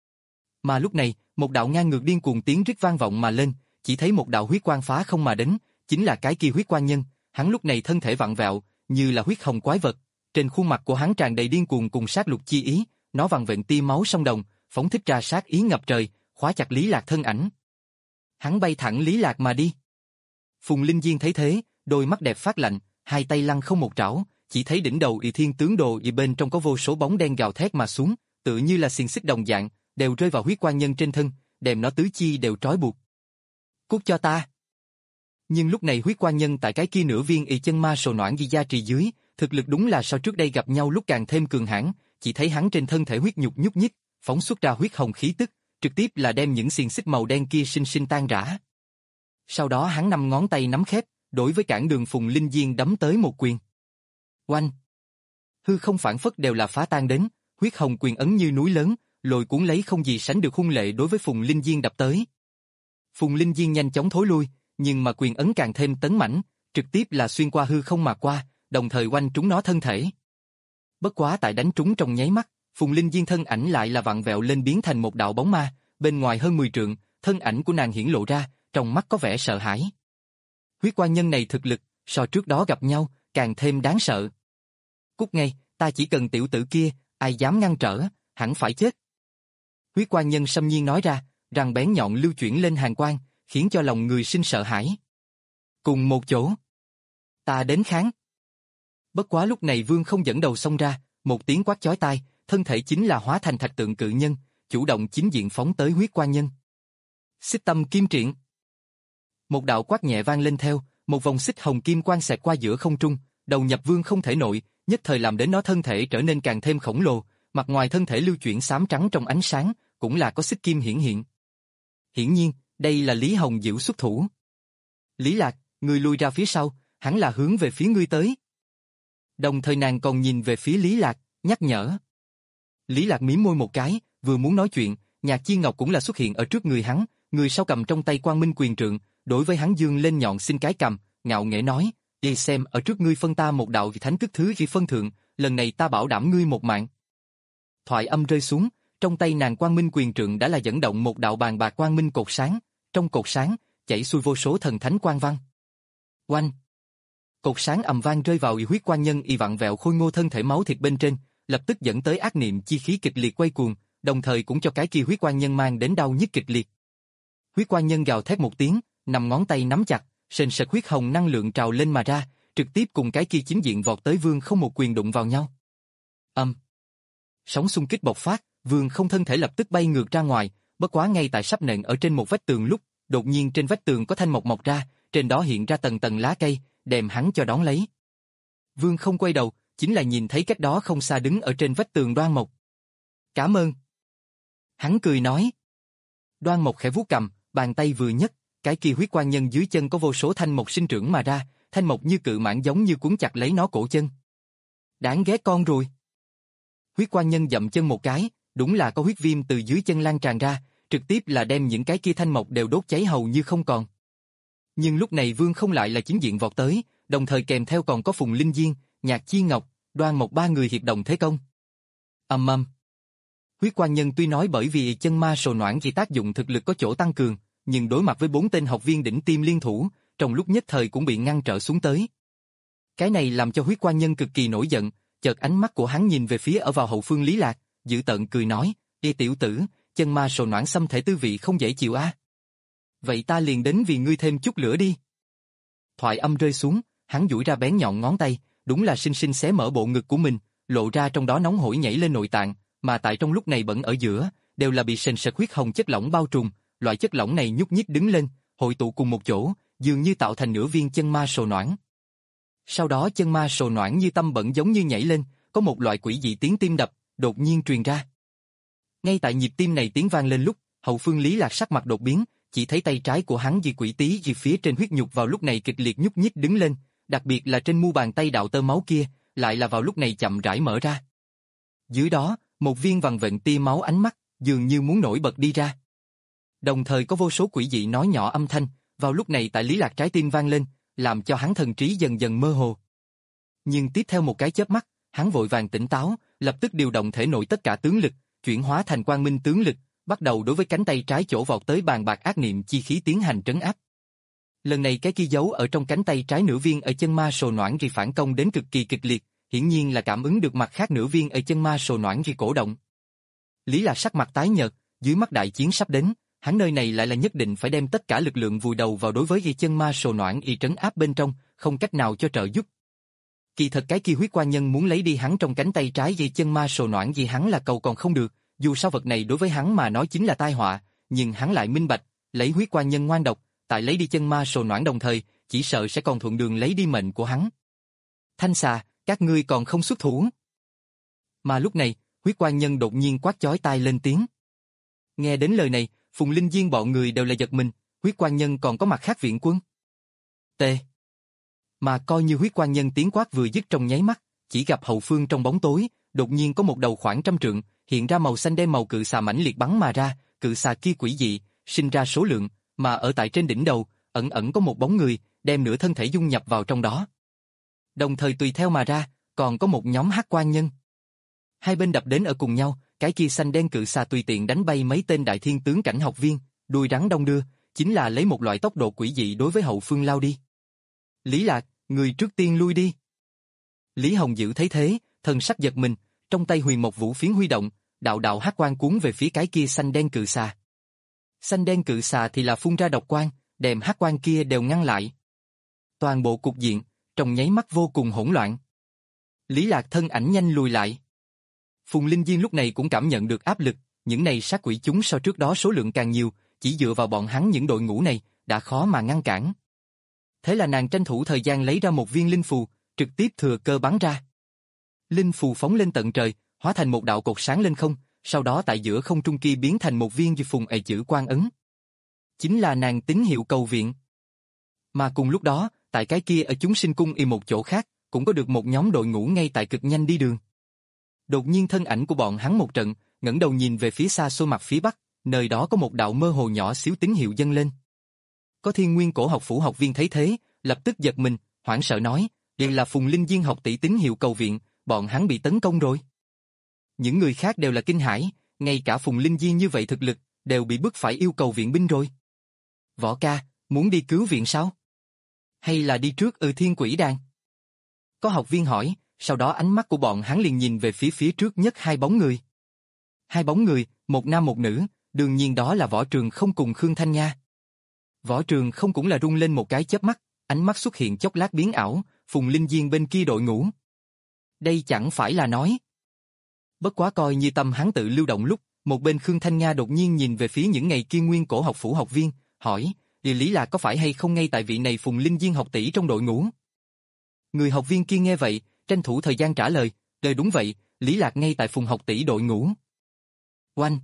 Mà lúc này, một đạo ngang ngược điên cuồng tiếng rít vang vọng mà lên, chỉ thấy một đạo huyết quang phá không mà đến, chính là cái kia huyết quan nhân, hắn lúc này thân thể vặn vẹo, như là huyết hồng quái vật, trên khuôn mặt của hắn tràn đầy điên cuồng cùng sát lục chi ý, nó vằn vện tia máu sông đồng, phóng thích ra sát ý ngập trời, khóa chặt Lý Lạc thân ảnh. Hắn bay thẳng Lý Lạc mà đi. Phùng Linh Diên thấy thế, đôi mắt đẹp phát lạnh, hai tay lăng không một trảo, chỉ thấy đỉnh đầu y thiên tướng đồ y bên trong có vô số bóng đen gào thét mà xuống, tựa như là xiềng xích đồng dạng, đều rơi vào huyết quan nhân trên thân, đem nó tứ chi đều trói buộc. Cút cho ta. Nhưng lúc này huyết quan nhân tại cái kia nửa viên y chân ma sồ noãn di gia trì dưới, thực lực đúng là so trước đây gặp nhau lúc càng thêm cường hãn, chỉ thấy hắn trên thân thể huyết nhục nhúc nhích, phóng xuất ra huyết hồng khí tức, trực tiếp là đem những xiềng xích màu đen kia sinh sinh tan rã. Sau đó hắn năm ngón tay nắm khép, đối với cản đường Phùng Linh Diên đấm tới một quyền. Oanh! Hư không phản phất đều là phá tan đến, huyết hồng quyền ấn như núi lớn, lôi cuốn lấy không gì sánh được hung lệ đối với Phùng Linh Diên đập tới. Phùng Linh Diên nhanh chóng thối lui, nhưng mà quyền ấn càng thêm tấn mãnh, trực tiếp là xuyên qua hư không mà qua, đồng thời oanh trúng nó thân thể. Bất quá tại đánh trúng trong nháy mắt, Phùng Linh Diên thân ảnh lại là vặn vẹo lên biến thành một đạo bóng ma, bên ngoài hơn mười trượng, thân ảnh của nàng hiển lộ ra, trong mắt có vẻ sợ hãi. Huyết quan nhân này thực lực, so trước đó gặp nhau, càng thêm đáng sợ. Cút ngay, ta chỉ cần tiểu tử kia, ai dám ngăn trở, hẳn phải chết. Huyết quan nhân xâm nhiên nói ra, răng bén nhọn lưu chuyển lên hàn quang, khiến cho lòng người sinh sợ hãi. Cùng một chỗ. Ta đến kháng. Bất quá lúc này Vương Không dẫn đầu xông ra, một tiếng quát chói tai, thân thể chính là hóa thành thạch tượng cự nhân, chủ động chính diện phóng tới huyết quan nhân. Xích tâm kim triện. Một đạo quát nhẹ vang lên theo, một vòng xích hồng kim quang xẹt qua giữa không trung, đầu nhập Vương Không thể nội, nhất thời làm đến nó thân thể trở nên càng thêm khổng lồ, mặt ngoài thân thể lưu chuyển xám trắng trong ánh sáng, cũng là có xích kim hiển hiện. Hiển nhiên, đây là Lý Hồng Diệu xuất thủ. Lý Lạc, ngươi lui ra phía sau, hắn là hướng về phía ngươi tới. Đồng thời nàng còn nhìn về phía Lý Lạc, nhắc nhở. Lý Lạc mím môi một cái, vừa muốn nói chuyện, Nhạc Chi Ngọc cũng là xuất hiện ở trước người hắn, người sau cầm trong tay Quang Minh quyền trượng, đối với hắn dương lên nhọn xin cái cầm, ngạo nghễ nói, đi xem ở trước ngươi phân ta một đạo thánh cước thứ khi phân thượng, lần này ta bảo đảm ngươi một mạng. Thoại âm rơi xuống, trong tay nàng Quang Minh quyền trượng đã là dẫn động một đạo bàn bạc quang minh cột sáng, trong cột sáng chảy xuôi vô số thần thánh quang văn. Oanh! Cột sáng ầm vang rơi vào y huyết quan nhân y vặn vẹo khôi ngô thân thể máu thịt bên trên, lập tức dẫn tới ác niệm chi khí kịch liệt quay cuồng, đồng thời cũng cho cái kia huyết quan nhân mang đến đau nhức kịch liệt. Huyết quan nhân gào thét một tiếng, nằm ngón tay nắm chặt, sền sệt huyết hồng năng lượng trào lên mà ra, trực tiếp cùng cái kia chính diện vọt tới Vương Không một quyền đụng vào nhau. Âm! Sóng xung kích bộc phát, Vương Không thân thể lập tức bay ngược ra ngoài, bất quá ngay tại sắp nện ở trên một vách tường lúc, đột nhiên trên vách tường có thanh mộc mọc ra, trên đó hiện ra tầng tầng lá cây, đem hắn cho đón lấy. Vương Không quay đầu, chính là nhìn thấy cách đó không xa đứng ở trên vách tường Đoan Mộc. Cảm ơn. Hắn cười nói. Đoan Mộc khẽ vuốt cầm, bàn tay vừa nhấc, cái kia huyết quan nhân dưới chân có vô số thanh mộc sinh trưởng mà ra, thanh mộc như cự mãng giống như cuốn chặt lấy nó cổ chân. Đáng ghét con rồi. Huyết quan nhân dậm chân một cái, đúng là có huyết viêm từ dưới chân lan tràn ra, trực tiếp là đem những cái kia thanh mộc đều đốt cháy hầu như không còn. Nhưng lúc này Vương Không lại là chính diện vọt tới, đồng thời kèm theo còn có Phùng Linh Diên, Nhạc Chi Ngọc, Đoan Mộc ba người hiệp đồng thế công. Ầm ầm. Huyết quan nhân tuy nói bởi vì chân ma sồ noãn chỉ tác dụng thực lực có chỗ tăng cường, nhưng đối mặt với bốn tên học viên đỉnh tiêm liên thủ, trong lúc nhất thời cũng bị ngăn trở xuống tới. Cái này làm cho huyết quan nhân cực kỳ nổi giận, chợt ánh mắt của hắn nhìn về phía ở vào hậu phương Lý Lạc, dữ tợn cười nói, "Ê tiểu tử, chân ma sồ noãn xâm thể tư vị không dễ chịu a. Vậy ta liền đến vì ngươi thêm chút lửa đi." Thoại âm rơi xuống, hắn duỗi ra bén nhọn ngón tay, đúng là sinh sinh xé mở bộ ngực của mình, lộ ra trong đó nóng hổi nhảy lên nội tạng, mà tại trong lúc này bẩn ở giữa, đều là bị sền sệt huyết hồng chất lỏng bao trùm, loại chất lỏng này nhúc nhích đứng lên, hội tụ cùng một chỗ, dường như tạo thành nửa viên chân ma sồ noãn. Sau đó chân ma sồ noãn như tâm bẩn giống như nhảy lên, có một loại quỷ dị tiếng tim đập, đột nhiên truyền ra. Ngay tại nhịp tim này tiếng vang lên lúc, hậu phương Lý Lạc sắc mặt đột biến, chỉ thấy tay trái của hắn vì quỷ tí vì phía trên huyết nhục vào lúc này kịch liệt nhúc nhích đứng lên, đặc biệt là trên mu bàn tay đạo tơ máu kia, lại là vào lúc này chậm rãi mở ra. Dưới đó, một viên vằn vện tia máu ánh mắt, dường như muốn nổi bật đi ra. Đồng thời có vô số quỷ dị nói nhỏ âm thanh, vào lúc này tại Lý Lạc trái tim vang lên, làm cho hắn thần trí dần dần mơ hồ. Nhưng tiếp theo một cái chớp mắt, hắn vội vàng tỉnh táo, lập tức điều động thể nội tất cả tướng lực, chuyển hóa thành quang minh tướng lực, bắt đầu đối với cánh tay trái chỗ vọt tới bàn bạc ác niệm chi khí tiến hành trấn áp. Lần này cái kia giấu ở trong cánh tay trái nửa viên ở chân ma sồ noãn ri phản công đến cực kỳ kịch liệt, hiển nhiên là cảm ứng được mặt khác nửa viên ở chân ma sồ noãn ri cổ động. Lý Lạc sắc mặt tái nhợt, dưới mắt đại chiến sắp đến, hắn nơi này lại là nhất định phải đem tất cả lực lượng vùi đầu vào đối với ghi chân ma sồ noãn y trấn áp bên trong, không cách nào cho trợ giúp. Kỳ thật cái kia huyết quan nhân muốn lấy đi hắn trong cánh tay trái ghi chân ma sồ noãn vì hắn là cầu còn không được, dù sao vật này đối với hắn mà nói chính là tai họa, nhưng hắn lại minh bạch, lấy huyết quan nhân ngoan độc, tại lấy đi chân ma sồ noãn đồng thời, chỉ sợ sẽ còn thuận đường lấy đi mệnh của hắn. Thanh xà, các ngươi còn không xuất thủ. Mà lúc này, huyết quan nhân đột nhiên quát chói tai lên tiếng. Nghe đến lời này, Phùng Linh Diên bọn người đều là giật mình, huyết quan nhân còn có mặt khác viện quân. T. Mà coi như huyết quan nhân tiếng quát vừa dứt trong nháy mắt, chỉ gặp hậu phương trong bóng tối, đột nhiên có một đầu khoảng trăm trượng, hiện ra màu xanh đen màu cự xà mãnh liệt bắn mà ra, cự xà kia quỷ dị, sinh ra số lượng, mà ở tại trên đỉnh đầu, ẩn ẩn có một bóng người, đem nửa thân thể dung nhập vào trong đó. Đồng thời tùy theo mà ra, còn có một nhóm hắc quan nhân. Hai bên đập đến ở cùng nhau, cái kia xanh đen cự xà tùy tiện đánh bay mấy tên đại thiên tướng cảnh học viên, đuôi rắn đông đưa, chính là lấy một loại tốc độ quỷ dị đối với hậu phương lao đi. Lý Lạc, người trước tiên lui đi. Lý Hồng Dữ thấy thế, thần sắc giật mình, trong tay huyền mộc vũ phiến huy động, đạo đạo hắc quang cuốn về phía cái kia xanh đen cự xà. Xanh đen cự xà thì là phun ra độc quang, đem hắc quang kia đều ngăn lại. Toàn bộ cục diện, trong nháy mắt vô cùng hỗn loạn. Lý Lạc thân ảnh nhanh lùi lại. Phùng Linh Diên lúc này cũng cảm nhận được áp lực, những này sát quỷ chúng so trước đó số lượng càng nhiều, chỉ dựa vào bọn hắn những đội ngũ này, đã khó mà ngăn cản. Thế là nàng tranh thủ thời gian lấy ra một viên linh phù, trực tiếp thừa cơ bắn ra. Linh phù phóng lên tận trời, hóa thành một đạo cột sáng lên không, sau đó tại giữa không trung kia biến thành một viên dược phùng ệ chữ quan ấn. Chính là nàng tín hiệu cầu viện. Mà cùng lúc đó, tại cái kia ở chúng sinh cung y một chỗ khác, cũng có được một nhóm đội ngũ ngay tại cực nhanh đi đường. Đột nhiên thân ảnh của bọn hắn một trận, ngẩng đầu nhìn về phía xa xôi mặt phía bắc, nơi đó có một đạo mơ hồ nhỏ xíu tín hiệu dâng lên. Có Thiên Nguyên Cổ học phủ học viên thấy thế, lập tức giật mình, hoảng sợ nói, đây là Phùng Linh Diên học tỷ tín hiệu cầu viện, bọn hắn bị tấn công rồi. Những người khác đều là kinh hãi, ngay cả Phùng Linh Diên như vậy thực lực, đều bị bức phải yêu cầu viện binh rồi. Võ ca, muốn đi cứu viện sao? Hay là đi trước ư Thiên Quỷ Đàn? Có học viên hỏi, sau đó ánh mắt của bọn hắn liền nhìn về phía phía trước nhất hai bóng người. Hai bóng người, một nam một nữ, đương nhiên đó là Võ Trường Không cùng Khương Thanh Nha. Võ Trường Không cũng là rung lên một cái chớp mắt, ánh mắt xuất hiện chốc lát biến ảo, Phùng Linh Diên bên kia đội ngũ. Đây chẳng phải là nói. Bất quá coi như tâm hắn tự lưu động lúc, một bên Khương Thanh Nha đột nhiên nhìn về phía những ngày kia Nguyên Cổ học phủ học viên, hỏi, địa lý là có phải hay không ngay tại vị này Phùng Linh Diên học tỷ trong đội ngũ? Người học viên kia nghe vậy, tranh thủ thời gian trả lời, đời đúng vậy, Lý Lạc ngay tại Phùng học tỷ đội ngũ. Oanh!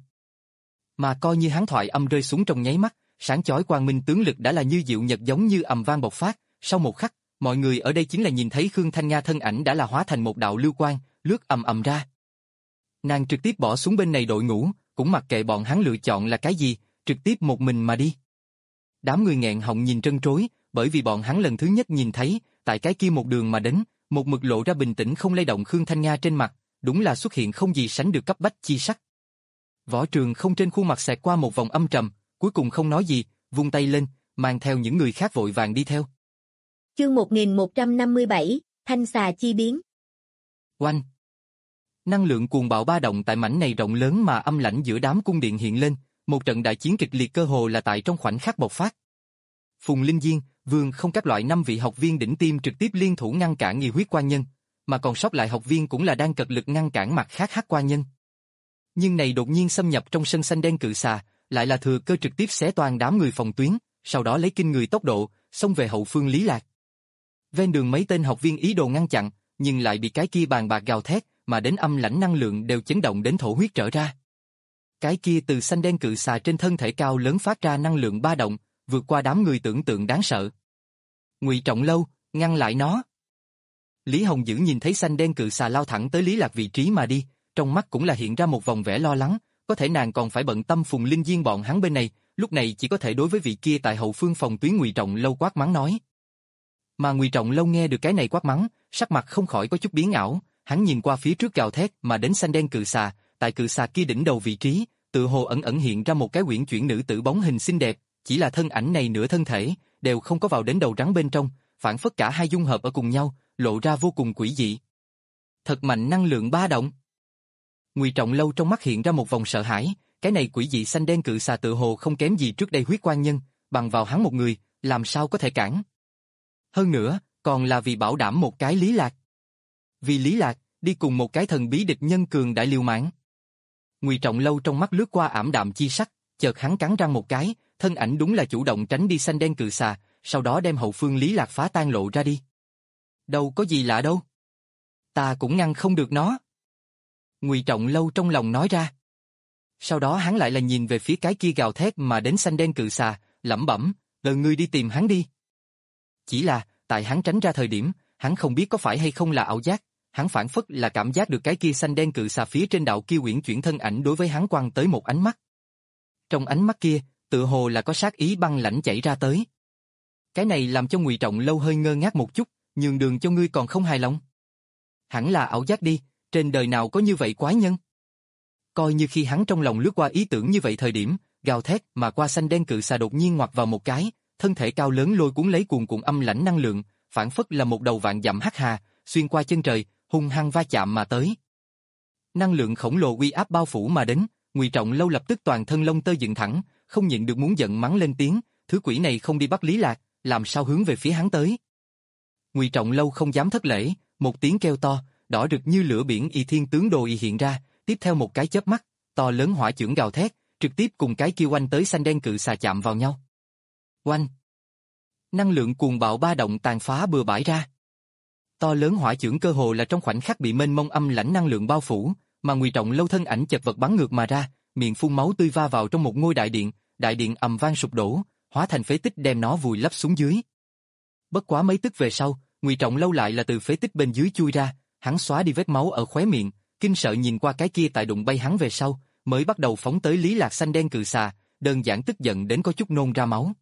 Mà coi như hắn thoại âm rơi xuống trong nháy mắt, sáng chói quang minh tướng lực đã là như diệu nhật giống như ầm vang bộc phát, sau một khắc, mọi người ở đây chính là nhìn thấy Khương Thanh Nga thân ảnh đã là hóa thành một đạo lưu quang, lướt ầm ầm ra. Nàng trực tiếp bỏ xuống bên này đội ngũ, cũng mặc kệ bọn hắn lựa chọn là cái gì, trực tiếp một mình mà đi. Đám người nghẹn họng nhìn trân trối, bởi vì bọn hắn lần thứ nhất nhìn thấy, tại cái kia một đường mà đến, một mực lộ ra bình tĩnh không lay động Khương Thanh Nga trên mặt, đúng là xuất hiện không gì sánh được cấp bách chi sắc. Võ Trường Không trên khuôn mặt xẹt qua một vòng âm trầm, cuối cùng không nói gì, vung tay lên, mang theo những người khác vội vàng đi theo. Chương một nghìn một trăm năm mươi bảy, Thanh xà chi biến. Oanh! Năng lượng cuồng bạo ba động tại mảnh này rộng lớn mà âm lãnh giữa đám cung điện hiện lên, một trận đại chiến kịch liệt cơ hồ là tại trong khoảnh khắc bộc phát. Phùng Linh Diên, Vương không các loại năm vị học viên đỉnh tiêm trực tiếp liên thủ ngăn cản nghi huyết quan nhân, mà còn sót lại học viên cũng là đang cật lực ngăn cản mặt khác hắc quan nhân. Nhưng này đột nhiên xâm nhập trong sân xanh đen cự xà, lại là thừa cơ trực tiếp xé toàn đám người phòng tuyến, sau đó lấy kinh người tốc độ, xông về hậu phương Lý Lạc. Ven đường mấy tên học viên ý đồ ngăn chặn, nhưng lại bị cái kia bàn bạc gào thét, mà đến âm lãnh năng lượng đều chấn động đến thổ huyết trở ra. Cái kia từ xanh đen cự xà trên thân thể cao lớn phát ra năng lượng ba động, vượt qua đám người tưởng tượng đáng sợ. Ngụy Trọng Lâu, ngăn lại nó. Lý Hồng Dữ nhìn thấy xanh đen cự xà lao thẳng tới Lý Lạc vị trí mà đi, trong mắt cũng là hiện ra một vòng vẻ lo lắng, có thể nàng còn phải bận tâm Phùng Linh Diên bọn hắn bên này, lúc này chỉ có thể đối với vị kia tại hậu phương phòng tuyến Ngụy Trọng Lâu quát mắng nói. Mà Ngụy Trọng Lâu nghe được cái này quát mắng, sắc mặt không khỏi có chút biến ảo, hắn nhìn qua phía trước gào thét mà đến xanh đen cự xà, tại cự xà kia đỉnh đầu vị trí, tự hồ ẩn ẩn hiện ra một cái uyển chuyển nữ tử bóng hình xinh đẹp, chỉ là thân ảnh này nửa thân thể đều không có vào đến đầu rắn bên trong, phản phất cả hai dung hợp ở cùng nhau, lộ ra vô cùng quỷ dị. Thật mạnh năng lượng ba động. Ngụy Trọng Lâu trong mắt hiện ra một vòng sợ hãi, cái này quỷ dị xanh đen cự xà tự hồ không kém gì trước đây huyết quan nhân, bằng vào hắn một người, làm sao có thể cản. Hơn nữa, còn là vì bảo đảm một cái Lý Lạc. Vì Lý Lạc, đi cùng một cái thần bí địch nhân cường đại liều mạng. Ngụy Trọng Lâu trong mắt lướt qua ảm đạm chi sắc, chợt hắn cắn răng một cái, thân ảnh đúng là chủ động tránh đi xanh đen cự xà, sau đó đem hậu phương Lý Lạc phá tan lộ ra đi. Đâu có gì lạ đâu. Ta cũng ngăn không được nó. Ngụy Trọng Lâu trong lòng nói ra. Sau đó hắn lại là nhìn về phía cái kia gào thét mà đến xanh đen cự xà, lẩm bẩm, "Lờ ngươi đi tìm hắn đi." Chỉ là, tại hắn tránh ra thời điểm, hắn không biết có phải hay không là ảo giác, hắn phản phất là cảm giác được cái kia xanh đen cự xà phía trên đạo kia uyển chuyển thân ảnh đối với hắn quăng tới một ánh mắt. Trong ánh mắt kia, tự hồ là có sát ý băng lãnh chảy ra tới. Cái này làm cho Ngụy Trọng Lâu hơi ngơ ngác một chút, nhường đường cho ngươi còn không hài lòng. Hẳn là ảo giác đi, trên đời nào có như vậy quái nhân. Coi như khi hắn trong lòng lướt qua ý tưởng như vậy thời điểm, gào thét mà qua xanh đen cự xà đột nhiên ngoặt vào một cái, thân thể cao lớn lôi cuốn lấy cuồn cuộn âm lãnh năng lượng, phản phất là một đầu vạn dặm hắc hà, xuyên qua chân trời, hung hăng va chạm mà tới. Năng lượng khổng lồ uy áp bao phủ mà đến, Ngụy Trọng Lâu lập tức toàn thân lông tơ dựng thẳng, không nhịn được muốn giận mắng lên tiếng, thứ quỷ này không đi bắt Lý Lạc, làm sao hướng về phía hắn tới. Ngụy Trọng Lâu không dám thất lễ, một tiếng kêu to, đỏ rực như lửa biển y thiên tướng đồ y hiện ra, tiếp theo một cái chớp mắt, to lớn hỏa chưởng gào thét, trực tiếp cùng cái kia oanh tới xanh đen cự xà chạm vào nhau. Oanh! Năng lượng cuồng bạo ba động tàn phá bừa bãi ra. To lớn hỏa chưởng cơ hồ là trong khoảnh khắc bị mênh mông âm lãnh năng lượng bao phủ, mà Ngụy Trọng Lâu thân ảnh chật vật bắn ngược mà ra, miệng phun máu tươi va vào trong một ngôi đại điện, đại điện ầm vang sụp đổ, hóa thành phế tích đem nó vùi lấp xuống dưới. Bất quá mấy tức về sau, Ngụy Trọng Lâu lại là từ phế tích bên dưới chui ra, hắn xóa đi vết máu ở khóe miệng, kinh sợ nhìn qua cái kia tại đụng bay hắn về sau, mới bắt đầu phóng tới Lý Lạc xanh đen cự xà, đơn giản tức giận đến có chút nôn ra máu.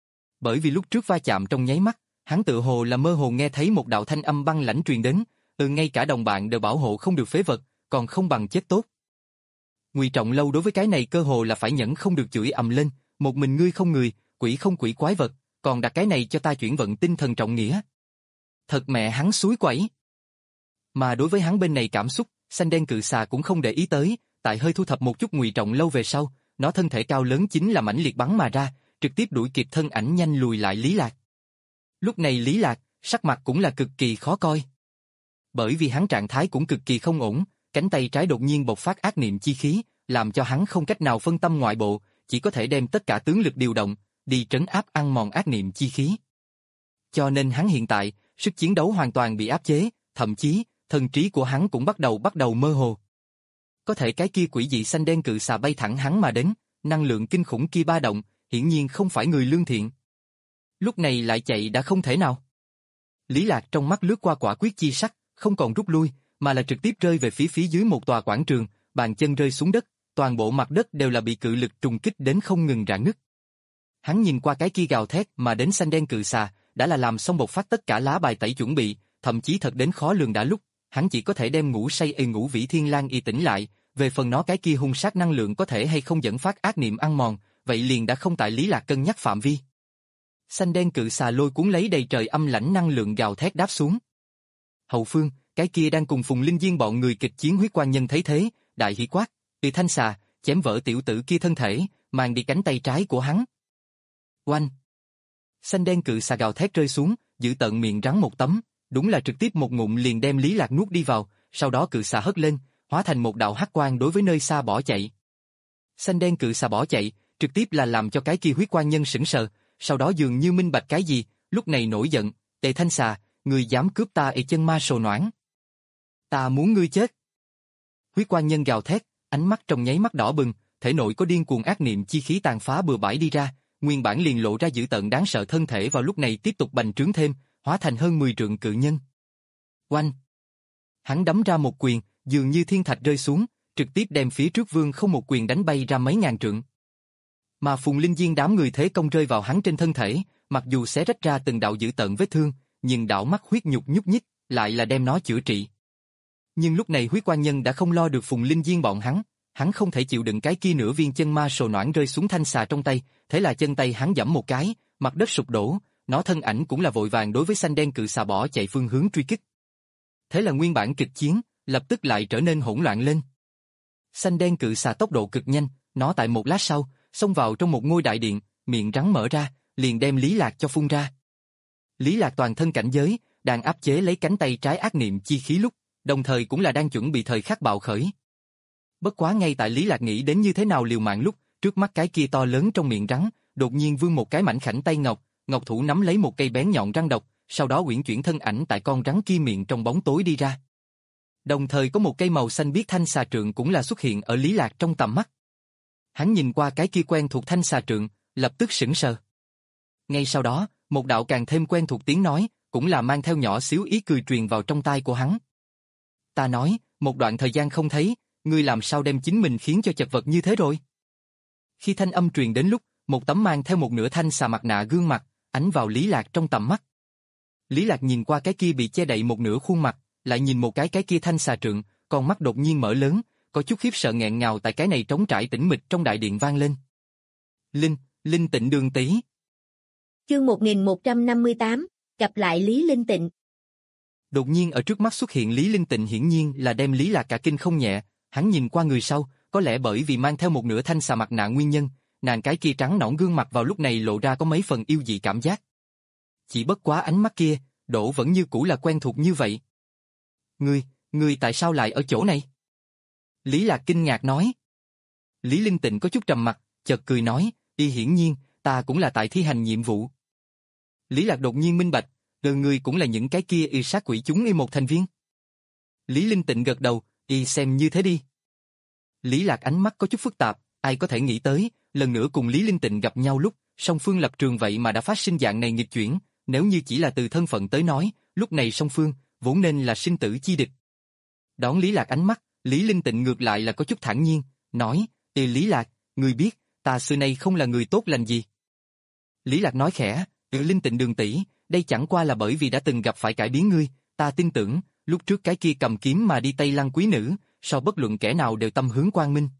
Bởi vì lúc trước va chạm trong nháy mắt, hắn tự hồ là mơ hồ nghe thấy một đạo thanh âm băng lãnh truyền đến, từ ngay cả đồng bạn đều bảo hộ không được phế vật, còn không bằng chết tốt. Ngụy Trọng Lâu đối với cái này cơ hồ là phải nhẫn không được chửi ầm lên, một mình ngươi không người, quỷ không quỷ quái vật, còn đặt cái này cho ta chuyển vận tinh thần trọng nghĩa. Thật mẹ hắn suối quẩy. Mà đối với hắn bên này cảm xúc, xanh đen cự xà cũng không để ý tới, tại hơi thu thập một chút Ngụy Trọng Lâu về sau, nó thân thể cao lớn chính là mãnh liệt bắn mà ra, trực tiếp đuổi kịp thân ảnh nhanh lùi lại Lý Lạc. Lúc này Lý Lạc, sắc mặt cũng là cực kỳ khó coi. Bởi vì hắn trạng thái cũng cực kỳ không ổn, cánh tay trái đột nhiên bộc phát ác niệm chi khí, làm cho hắn không cách nào phân tâm ngoại bộ, chỉ có thể đem tất cả tướng lực điều động, đi trấn áp ăn mòn ác niệm chi khí. Cho nên hắn hiện tại, sức chiến đấu hoàn toàn bị áp chế, thậm chí, thần trí của hắn cũng bắt đầu bắt đầu mơ hồ. Có thể cái kia quỷ dị xanh đen cự xà bay thẳng hắn mà đến, năng lượng kinh khủng kia ba động, hiển nhiên không phải người lương thiện. Lúc này lại chạy đã không thể nào. Lý Lạc trong mắt lướt qua quả quyết chi sắc, không còn rút lui, mà là trực tiếp rơi về phía phía dưới một tòa quảng trường, bàn chân rơi xuống đất, toàn bộ mặt đất đều là bị cự lực trùng kích đến không ngừng rạn nứt. Hắn nhìn qua cái kia gào thét mà đến xanh đen cự xà, đã là làm xong bộc phát tất cả lá bài tẩy chuẩn bị, thậm chí thật đến khó lường đã lúc, hắn chỉ có thể đem ngủ say y ngủ vĩ thiên lang y tỉnh lại, về phần nó cái kia hung sát năng lượng có thể hay không dẫn phát ác niệm ăn mòn, vậy liền đã không tại Lý Lạc cân nhắc phạm vi. Xanh đen cự xà lôi cuốn lấy đầy trời âm lãnh năng lượng gào thét đáp xuống. Hậu phương, cái kia đang cùng Phùng Linh Diên bọn người kịch chiến huyết quan nhân thấy thế, đại hỉ quát, "Từ thanh xà, chém vỡ tiểu tử kia thân thể, mang đi cánh tay trái của hắn." Oanh! Xanh đen cự xà gào thét rơi xuống, giữ tận miệng rắn một tấm, đúng là trực tiếp một ngụm liền đem Lý Lạc nuốt đi vào, sau đó cự xà hất lên, hóa thành một đạo hắc quang đối với nơi xa bỏ chạy. Xanh đen cự xà bỏ chạy, trực tiếp là làm cho cái kia huyết quan nhân sững sờ, sau đó dường như minh bạch cái gì, lúc này nổi giận, Tề Thanh Xà, ngươi dám cướp ta ê chân ma sồ noãn. Ta muốn ngươi chết. Huyết quan nhân gào thét, ánh mắt trong nháy mắt đỏ bừng, thể nội có điên cuồng ác niệm chi khí tàn phá bừa bãi đi ra, nguyên bản liền lộ ra dữ tợn đáng sợ thân thể vào lúc này tiếp tục bành trướng thêm, hóa thành hơn mười trượng cự nhân. Oanh! Hắn đấm ra một quyền, dường như thiên thạch rơi xuống, trực tiếp đem phía trước Vương Không một quyền đánh bay ra mấy ngàn trượng. Mà Phùng Linh Diên đám người thế công rơi vào hắn trên thân thể, mặc dù xé rách ra từng đạo dữ tợn vết thương, nhưng đạo mắt huyết nhục nhúc nhích, lại là đem nó chữa trị. Nhưng lúc này huyết quan nhân đã không lo được Phùng Linh Diên bọn hắn, hắn không thể chịu đựng cái kia nửa viên chân ma sồ noãn rơi xuống thanh xà trong tay, thế là chân tay hắn giẫm một cái, mặt đất sụp đổ, nó thân ảnh cũng là vội vàng đối với xanh đen cự xà bỏ chạy phương hướng truy kích. Thế là nguyên bản kịch chiến, lập tức lại trở nên hỗn loạn lên. Xanh đen cự xà tốc độ cực nhanh, nó tại một lát sau, xông vào trong một ngôi đại điện, miệng rắn mở ra, liền đem Lý Lạc cho phun ra. Lý Lạc toàn thân cảnh giới, đang áp chế lấy cánh tay trái ác niệm chi khí lúc, đồng thời cũng là đang chuẩn bị thời khắc bạo khởi. Bất quá ngay tại Lý Lạc nghĩ đến như thế nào liều mạng lúc, trước mắt cái kia to lớn trong miệng rắn, đột nhiên vươn một cái mảnh khảnh tay ngọc, ngọc thủ nắm lấy một cây bén nhọn răng độc, sau đó uyển chuyển thân ảnh tại con rắn kia miệng trong bóng tối đi ra. Đồng thời có một cây màu xanh biếc thanh xà trượng cũng là xuất hiện ở Lý Lạc trong tầm mắt. Hắn nhìn qua cái kia quen thuộc thanh xà trượng, lập tức sững sờ. Ngay sau đó, một đạo càng thêm quen thuộc tiếng nói, cũng là mang theo nhỏ xíu ý cười truyền vào trong tai của hắn. Ta nói, một đoạn thời gian không thấy, ngươi làm sao đem chính mình khiến cho chật vật như thế rồi? Khi thanh âm truyền đến lúc, một tấm mang theo một nửa thanh xà mặt nạ gương mặt, ánh vào Lý Lạc trong tầm mắt. Lý Lạc nhìn qua cái kia bị che đậy một nửa khuôn mặt, lại nhìn một cái cái kia thanh xà trượng, con mắt đột nhiên mở lớn, có chút khiếp sợ nghẹn ngào tại cái này trống trải tĩnh mịch trong đại điện vang lên. Linh, Linh Tịnh Đường tỷ. Chương một nghìn một trăm năm mươi tám, gặp lại Lý Linh Tịnh. Đột nhiên ở trước mắt xuất hiện Lý Linh Tịnh hiển nhiên là đem Lý Lạc cả kinh không nhẹ, hắn nhìn qua người sau, có lẽ bởi vì mang theo một nửa thanh xà mặt nạ nguyên nhân, nàng cái kia trắng nõn gương mặt vào lúc này lộ ra có mấy phần yêu dị cảm giác. Chỉ bất quá ánh mắt kia, đổ vẫn như cũ là quen thuộc như vậy. Ngươi, ngươi tại sao lại ở chỗ này? Lý Lạc kinh ngạc nói. Lý Linh Tịnh có chút trầm mặt, chợt cười nói, y hiển nhiên, ta cũng là tại thi hành nhiệm vụ. Lý Lạc đột nhiên minh bạch, đời ngươi cũng là những cái kia y sát quỷ chúng y một thành viên. Lý Linh Tịnh gật đầu, y xem như thế đi. Lý Lạc ánh mắt có chút phức tạp, ai có thể nghĩ tới, lần nữa cùng Lý Linh Tịnh gặp nhau lúc, song phương lập trường vậy mà đã phát sinh dạng này nghịch chuyển, nếu như chỉ là từ thân phận tới nói, lúc này song phương, vốn nên là sinh tử chi địch. Đón Lý Lạc ánh mắt, Lý Linh Tịnh ngược lại là có chút thản nhiên, nói, Ê Lý Lạc, ngươi biết, ta xưa nay không là người tốt lành gì. Lý Lạc nói khẽ, Ê Linh Tịnh đường tỷ, đây chẳng qua là bởi vì đã từng gặp phải cải biến ngươi, ta tin tưởng, lúc trước cái kia cầm kiếm mà đi Tây Lăng quý nữ, so bất luận kẻ nào đều tâm hướng quang minh.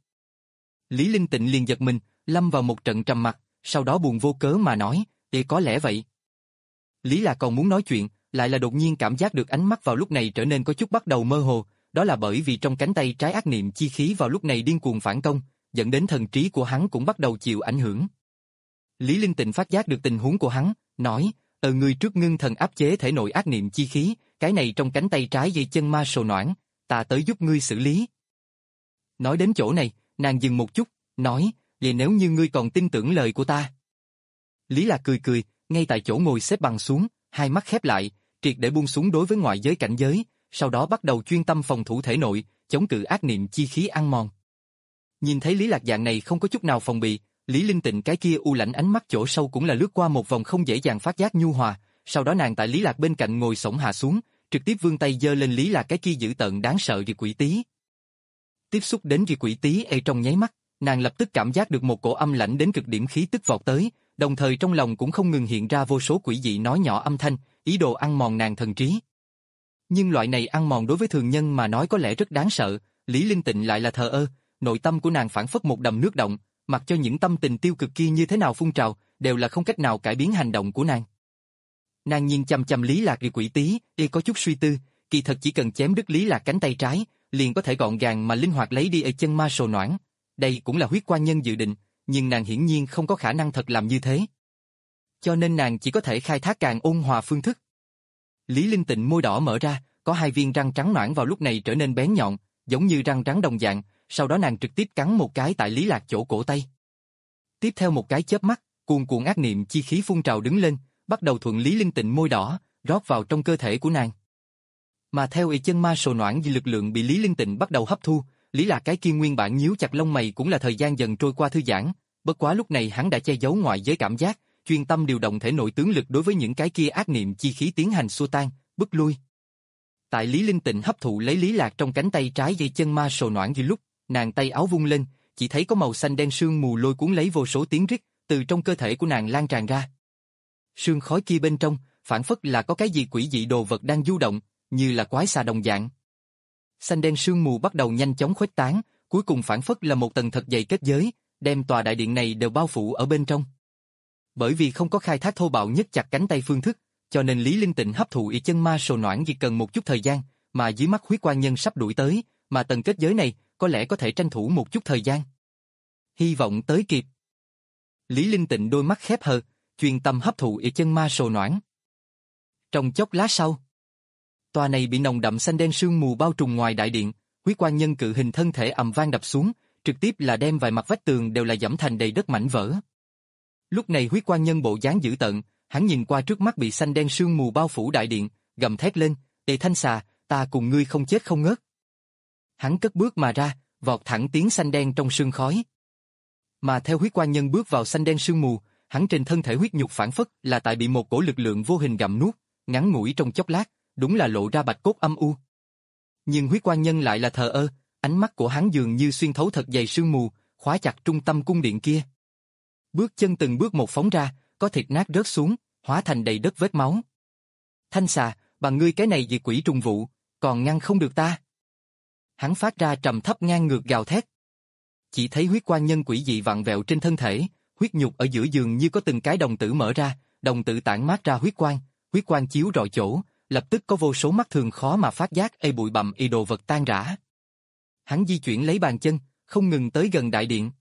Lý Linh Tịnh liền giật mình, lâm vào một trận trầm mặc, sau đó buồn vô cớ mà nói, Ê có lẽ vậy. Lý Lạc còn muốn nói chuyện, lại là đột nhiên cảm giác được ánh mắt vào lúc này trở nên có chút bắt đầu mơ hồ, đó là bởi vì trong cánh tay trái ác niệm chi khí vào lúc này điên cuồng phản công, dẫn đến thần trí của hắn cũng bắt đầu chịu ảnh hưởng. Lý Linh Tịnh phát giác được tình huống của hắn, nói, ờ ngươi trước ngưng thần áp chế thể nội ác niệm chi khí, cái này trong cánh tay trái dây chân ma sồ noãn, ta tới giúp ngươi xử lý. Nói đến chỗ này, nàng dừng một chút, nói, vậy nếu như ngươi còn tin tưởng lời của ta. Lý Lạc cười cười, ngay tại chỗ ngồi xếp bằng xuống, hai mắt khép lại, triệt để buông xuống đối với ngoại giới cảnh giới, sau đó bắt đầu chuyên tâm phòng thủ thể nội, chống cự ác niệm chi khí ăn mòn. Nhìn thấy Lý Lạc dạng này không có chút nào phòng bị, Lý Linh Tịnh cái kia u lãnh ánh mắt chỗ sâu cũng là lướt qua một vòng không dễ dàng phát giác nhu hòa, sau đó nàng tại Lý Lạc bên cạnh ngồi xổm hạ xuống, trực tiếp vươn tay giơ lên Lý Lạc cái kia dữ tợn đáng sợ Rì Quỷ Tý. Tiếp xúc đến Rì Quỷ Tý ở trong nháy mắt, nàng lập tức cảm giác được một cổ âm lãnh đến cực điểm khí tức vọt tới, đồng thời trong lòng cũng không ngừng hiện ra vô số quỷ dị nói nhỏ âm thanh, ý đồ ăn mòn nàng thần trí. Nhưng loại này ăn mòn đối với thường nhân mà nói có lẽ rất đáng sợ, Lý Linh Tịnh lại là thờ ơ, nội tâm của nàng phảng phất một đầm nước động, mặc cho những tâm tình tiêu cực kia như thế nào phun trào, đều là không cách nào cải biến hành động của nàng. Nàng nhìn chằm chằm Lý Lạc Rì Quỷ Tý, y có chút suy tư, kỳ thật chỉ cần chém đứt Lý Lạc cánh tay trái, liền có thể gọn gàng mà linh hoạt lấy đi ở chân ma sồ noãn. Đây cũng là huyết quan nhân dự định, nhưng nàng hiển nhiên không có khả năng thật làm như thế. Cho nên nàng chỉ có thể khai thác càng ôn hòa phương thức. Lý Linh Tịnh môi đỏ mở ra, có hai viên răng trắng nõn vào lúc này trở nên bén nhọn, giống như răng trắng đồng dạng, sau đó nàng trực tiếp cắn một cái tại Lý Lạc chỗ cổ tay. Tiếp theo một cái chớp mắt, cuồn cuộn ác niệm chi khí phun trào đứng lên, bắt đầu thuận Lý Linh Tịnh môi đỏ, rót vào trong cơ thể của nàng. Mà theo ý chân ma sồ noãn vì lực lượng bị Lý Linh Tịnh bắt đầu hấp thu, Lý Lạc cái kia nguyên bản nhíu chặt lông mày cũng là thời gian dần trôi qua thư giãn, bất quá lúc này hắn đã che giấu ngoại giới cảm giác, chuyên tâm điều động thể nội tướng lực đối với những cái kia ác niệm chi khí tiến hành xua tan, bức lui. Tại Lý Linh Tịnh hấp thụ lấy Lý Lạc trong cánh tay trái dây chân ma sồ noãn vì lúc, nàng tay áo vung lên, chỉ thấy có màu xanh đen sương mù lôi cuốn lấy vô số tiếng rít từ trong cơ thể của nàng lan tràn ra. Sương khói kia bên trong, phản phất là có cái gì quỷ dị đồ vật đang du động, như là quái xà đồng dạng. Xanh đen sương mù bắt đầu nhanh chóng khuếch tán, cuối cùng phản phất là một tầng thật dày kết giới, đem tòa đại điện này đều bao phủ ở bên trong. Bởi vì không có khai thác thô bạo nhất chặt cánh tay phương thức, cho nên Lý Linh Tịnh hấp thụ ý chân ma sồ noãn chỉ cần một chút thời gian, mà dưới mắt huyết quan nhân sắp đuổi tới, mà tầng kết giới này có lẽ có thể tranh thủ một chút thời gian. Hy vọng tới kịp. Lý Linh Tịnh đôi mắt khép hờ, chuyên tâm hấp thụ ý chân ma sồ noãn. Trong chốc lát sau, tòa này bị nồng đậm xanh đen sương mù bao trùm ngoài đại điện, huyết quan nhân cự hình thân thể ầm vang đập xuống, trực tiếp là đem vài mặt vách tường đều là giẫm thành đầy đất mảnh vỡ. Lúc này huyết quan nhân bộ dáng dữ tợn, hắn nhìn qua trước mắt bị xanh đen sương mù bao phủ đại điện, gầm thét lên, "Ê Thanh xà, ta cùng ngươi không chết không ngớt." Hắn cất bước mà ra, vọt thẳng tiến xanh đen trong sương khói. Mà theo huyết quan nhân bước vào xanh đen sương mù, hắn trên thân thể huyết nhục phản phất là tại bị một cổ lực lượng vô hình gặm nuốt, ngắn ngủi trong chốc lát, đúng là lộ ra bạch cốt âm u. Nhưng huyết quan nhân lại là thờ ơ, ánh mắt của hắn dường như xuyên thấu thật dày sương mù, khóa chặt trung tâm cung điện kia. Bước chân từng bước một phóng ra, có thịt nát rớt xuống, hóa thành đầy đất vết máu. "Thanh xà, bằng ngươi cái này dị quỷ trùng vụ, còn ngăn không được ta." Hắn phát ra trầm thấp ngang ngược gào thét. Chỉ thấy huyết quan nhân quỷ dị vặn vẹo trên thân thể, huyết nhục ở giữa giường như có từng cái đồng tử mở ra, đồng tử tản mát ra huyết quang, huyết quang chiếu rọi chỗ, lập tức có vô số mắt thường khó mà phát giác ê bụi bặm y đồ vật tan rã. Hắn di chuyển lấy bàn chân, không ngừng tới gần đại điện.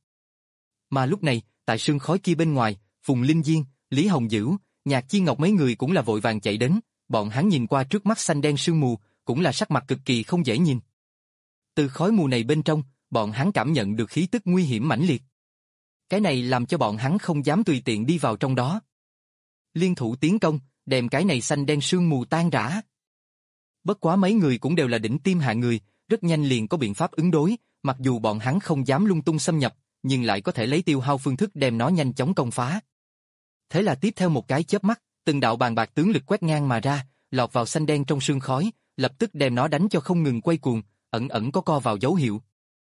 Mà lúc này, tại sương khói kia bên ngoài, Phùng Linh Diên, Lý Hồng Dữ, Nhạc Chi Ngọc mấy người cũng là vội vàng chạy đến, bọn hắn nhìn qua trước mắt xanh đen sương mù, cũng là sắc mặt cực kỳ không dễ nhìn. Từ khói mù này bên trong, bọn hắn cảm nhận được khí tức nguy hiểm mãnh liệt. Cái này làm cho bọn hắn không dám tùy tiện đi vào trong đó. Liên thủ tiến công, đem cái này xanh đen sương mù tan rã. Bất quá mấy người cũng đều là đỉnh tiêm hạng người, rất nhanh liền có biện pháp ứng đối, mặc dù bọn hắn không dám lung tung xâm nhập, nhưng lại có thể lấy tiêu hao phương thức đem nó nhanh chóng công phá. Thế là tiếp theo một cái chớp mắt, từng đạo bàn bạc tướng lực quét ngang mà ra, lọt vào xanh đen trong sương khói, lập tức đem nó đánh cho không ngừng quay cuồng, ẩn ẩn có co vào dấu hiệu.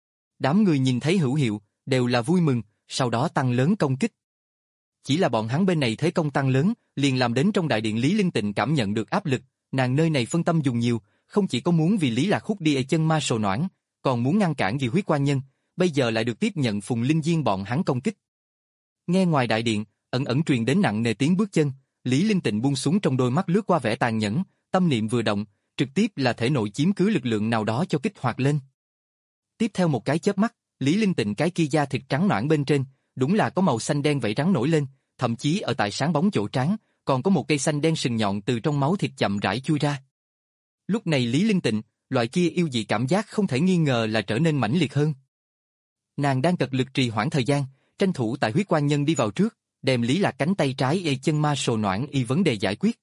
Đám người nhìn thấy hữu hiệu, đều là vui mừng, sau đó tăng lớn công kích. Chỉ là bọn hắn bên này thế công tăng lớn, liền làm đến trong đại điện Lý Linh Tịnh cảm nhận được áp lực, nàng nơi này phân tâm dùng nhiều, không chỉ có muốn vì Lý Lạc hút đi chân ma sồ noãn, còn muốn ngăn cản vì huyết quan nhân, bây giờ lại được tiếp nhận Phùng Linh Diên bọn hắn công kích. Nghe ngoài đại điện, ẩn ẩn truyền đến nặng nề tiếng bước chân, Lý Linh Tịnh buông xuống trong đôi mắt lướt qua vẻ tàn nhẫn, tâm niệm vừa động, trực tiếp là thể nội chiếm cứ lực lượng nào đó cho kích hoạt lên. Tiếp theo một cái chớp mắt, Lý Linh Tịnh cái kia da thịt trắng nõn bên trên, đúng là có màu xanh đen vảy trắng nổi lên, thậm chí ở tại sáng bóng chỗ trắng, còn có một cây xanh đen sừng nhọn từ trong máu thịt chậm rãi chui ra. Lúc này Lý Linh Tịnh, loại kia yêu dị cảm giác không thể nghi ngờ là trở nên mãnh liệt hơn. Nàng đang cật lực trì hoãn thời gian, tranh thủ tại huyết quan nhân đi vào trước, đem Lý Lạc cánh tay trái y chân ma sồ noãn y vấn đề giải quyết.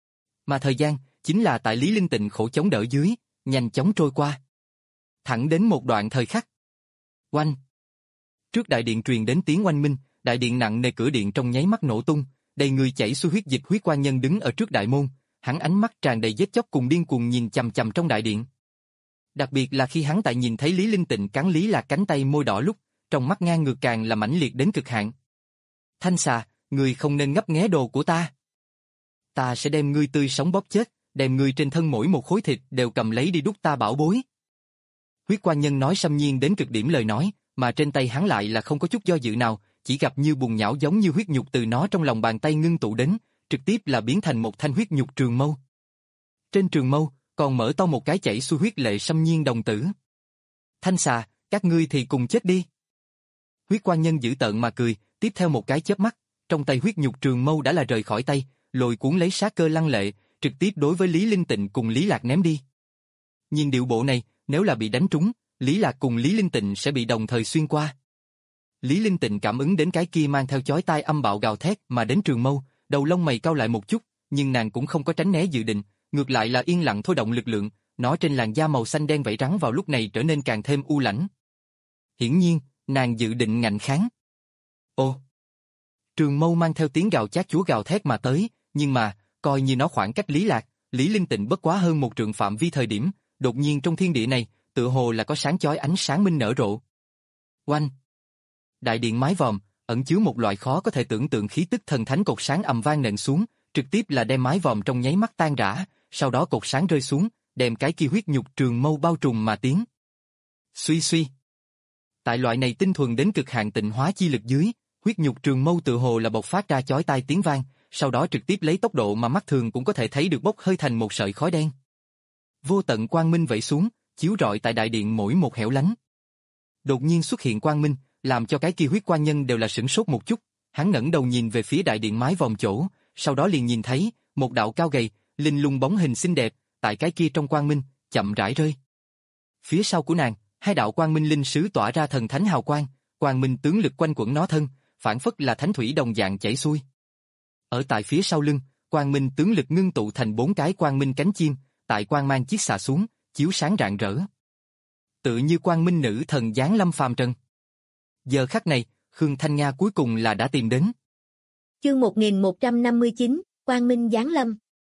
Mà thời gian, chính là tại Lý Linh Tịnh khổ chống đỡ dưới, nhanh chóng trôi qua. Thẳng đến một đoạn thời khắc. Oanh! Trước đại điện truyền đến tiếng oanh minh, đại điện nặng nề cửa điện trong nháy mắt nổ tung, đầy người chảy xuôi huyết dịch huyết quan nhân đứng ở trước đại môn, hắn ánh mắt tràn đầy giết chóc cùng điên cuồng nhìn chằm chằm trong đại điện. Đặc biệt là khi hắn tại nhìn thấy Lý Linh Tịnh cắn Lý Lạc cánh tay môi đỏ lúc, trong mắt ngang ngược càng là mãnh liệt đến cực hạn. Thanh xà, ngươi không nên ngấp nghé đồ của ta. Ta sẽ đem ngươi tươi sống bóp chết, đem ngươi trên thân mỗi một khối thịt đều cầm lấy đi đút ta bảo bối. Huyết quan nhân nói xâm nhiên đến cực điểm lời nói, mà trên tay hắn lại là không có chút do dự nào, chỉ gặp như bùn nhão giống như huyết nhục từ nó trong lòng bàn tay ngưng tụ đến, trực tiếp là biến thành một thanh huyết nhục trường mâu. Trên trường mâu, còn mở to một cái chảy xuôi huyết lệ xâm nhiên đồng tử. Thanh xà, các ngươi thì cùng chết đi. Huyết quan nhân dữ tợn mà cười, tiếp theo một cái chớp mắt, trong tay huyết nhục trường mâu đã là rời khỏi tay, lôi cuốn lấy sát cơ lăng lệ, trực tiếp đối với Lý Linh Tịnh cùng Lý Lạc ném đi. Nhìn điệu bộ này, nếu là bị đánh trúng, Lý Lạc cùng Lý Linh Tịnh sẽ bị đồng thời xuyên qua. Lý Linh Tịnh cảm ứng đến cái kia mang theo chói tai âm bạo gào thét mà đến trường mâu, đầu lông mày cau lại một chút, nhưng nàng cũng không có tránh né dự định, ngược lại là yên lặng thôi động lực lượng, nó trên làn da màu xanh đen vảy rắn vào lúc này trở nên càng thêm u lãnh. Hiển nhiên, nàng dự định ngạnh kháng. Ô! Trường mâu mang theo tiếng gào chát chúa gào thét mà tới, nhưng mà, coi như nó khoảng cách Lý Lạc, Lý Linh Tịnh bất quá hơn một trượng phạm vi thời điểm, đột nhiên trong thiên địa này, tựa hồ là có sáng chói ánh sáng minh nở rộ. Oanh! Đại điện mái vòm, ẩn chứa một loại khó có thể tưởng tượng khí tức thần thánh cột sáng ầm vang nện xuống, trực tiếp là đem mái vòm trong nháy mắt tan rã, sau đó cột sáng rơi xuống, đem cái kia huyết nhục trường mâu bao trùm mà tiến. Suy suy. Tại loại này tinh thuần đến cực hạn tịnh hóa chi lực dưới, huyết nhục trường mâu tự hồ là bộc phát ra chói tai tiếng vang, sau đó trực tiếp lấy tốc độ mà mắt thường cũng có thể thấy được bốc hơi thành một sợi khói đen. Vô tận quang minh vẩy xuống, chiếu rọi tại đại điện mỗi một hẻo lánh. Đột nhiên xuất hiện quang minh, làm cho cái kia huyết quan nhân đều là sửng sốt một chút, hắn ngẩng đầu nhìn về phía đại điện mái vòm chỗ, sau đó liền nhìn thấy một đạo cao gầy, linh lung bóng hình xinh đẹp, tại cái kia trong quang minh, chậm rãi rơi. Phía sau của nàng, hai đạo quang minh linh sứ tỏa ra thần thánh hào quang, quang minh tướng lực quanh quẩn nó thân, phản phất là thánh thủy đồng dạng chảy xuôi. Ở tại phía sau lưng, quang minh tướng lực ngưng tụ thành bốn cái quang minh cánh chim, tại quang mang chiết xạ xuống, chiếu sáng rạng rỡ. Tự như quang minh nữ thần giáng lâm phàm trần. Giờ khắc này, Khương Thanh Nga cuối cùng là đã tìm đến. Chương một nghìn một trăm năm mươi chín, Quang Minh giáng lâm.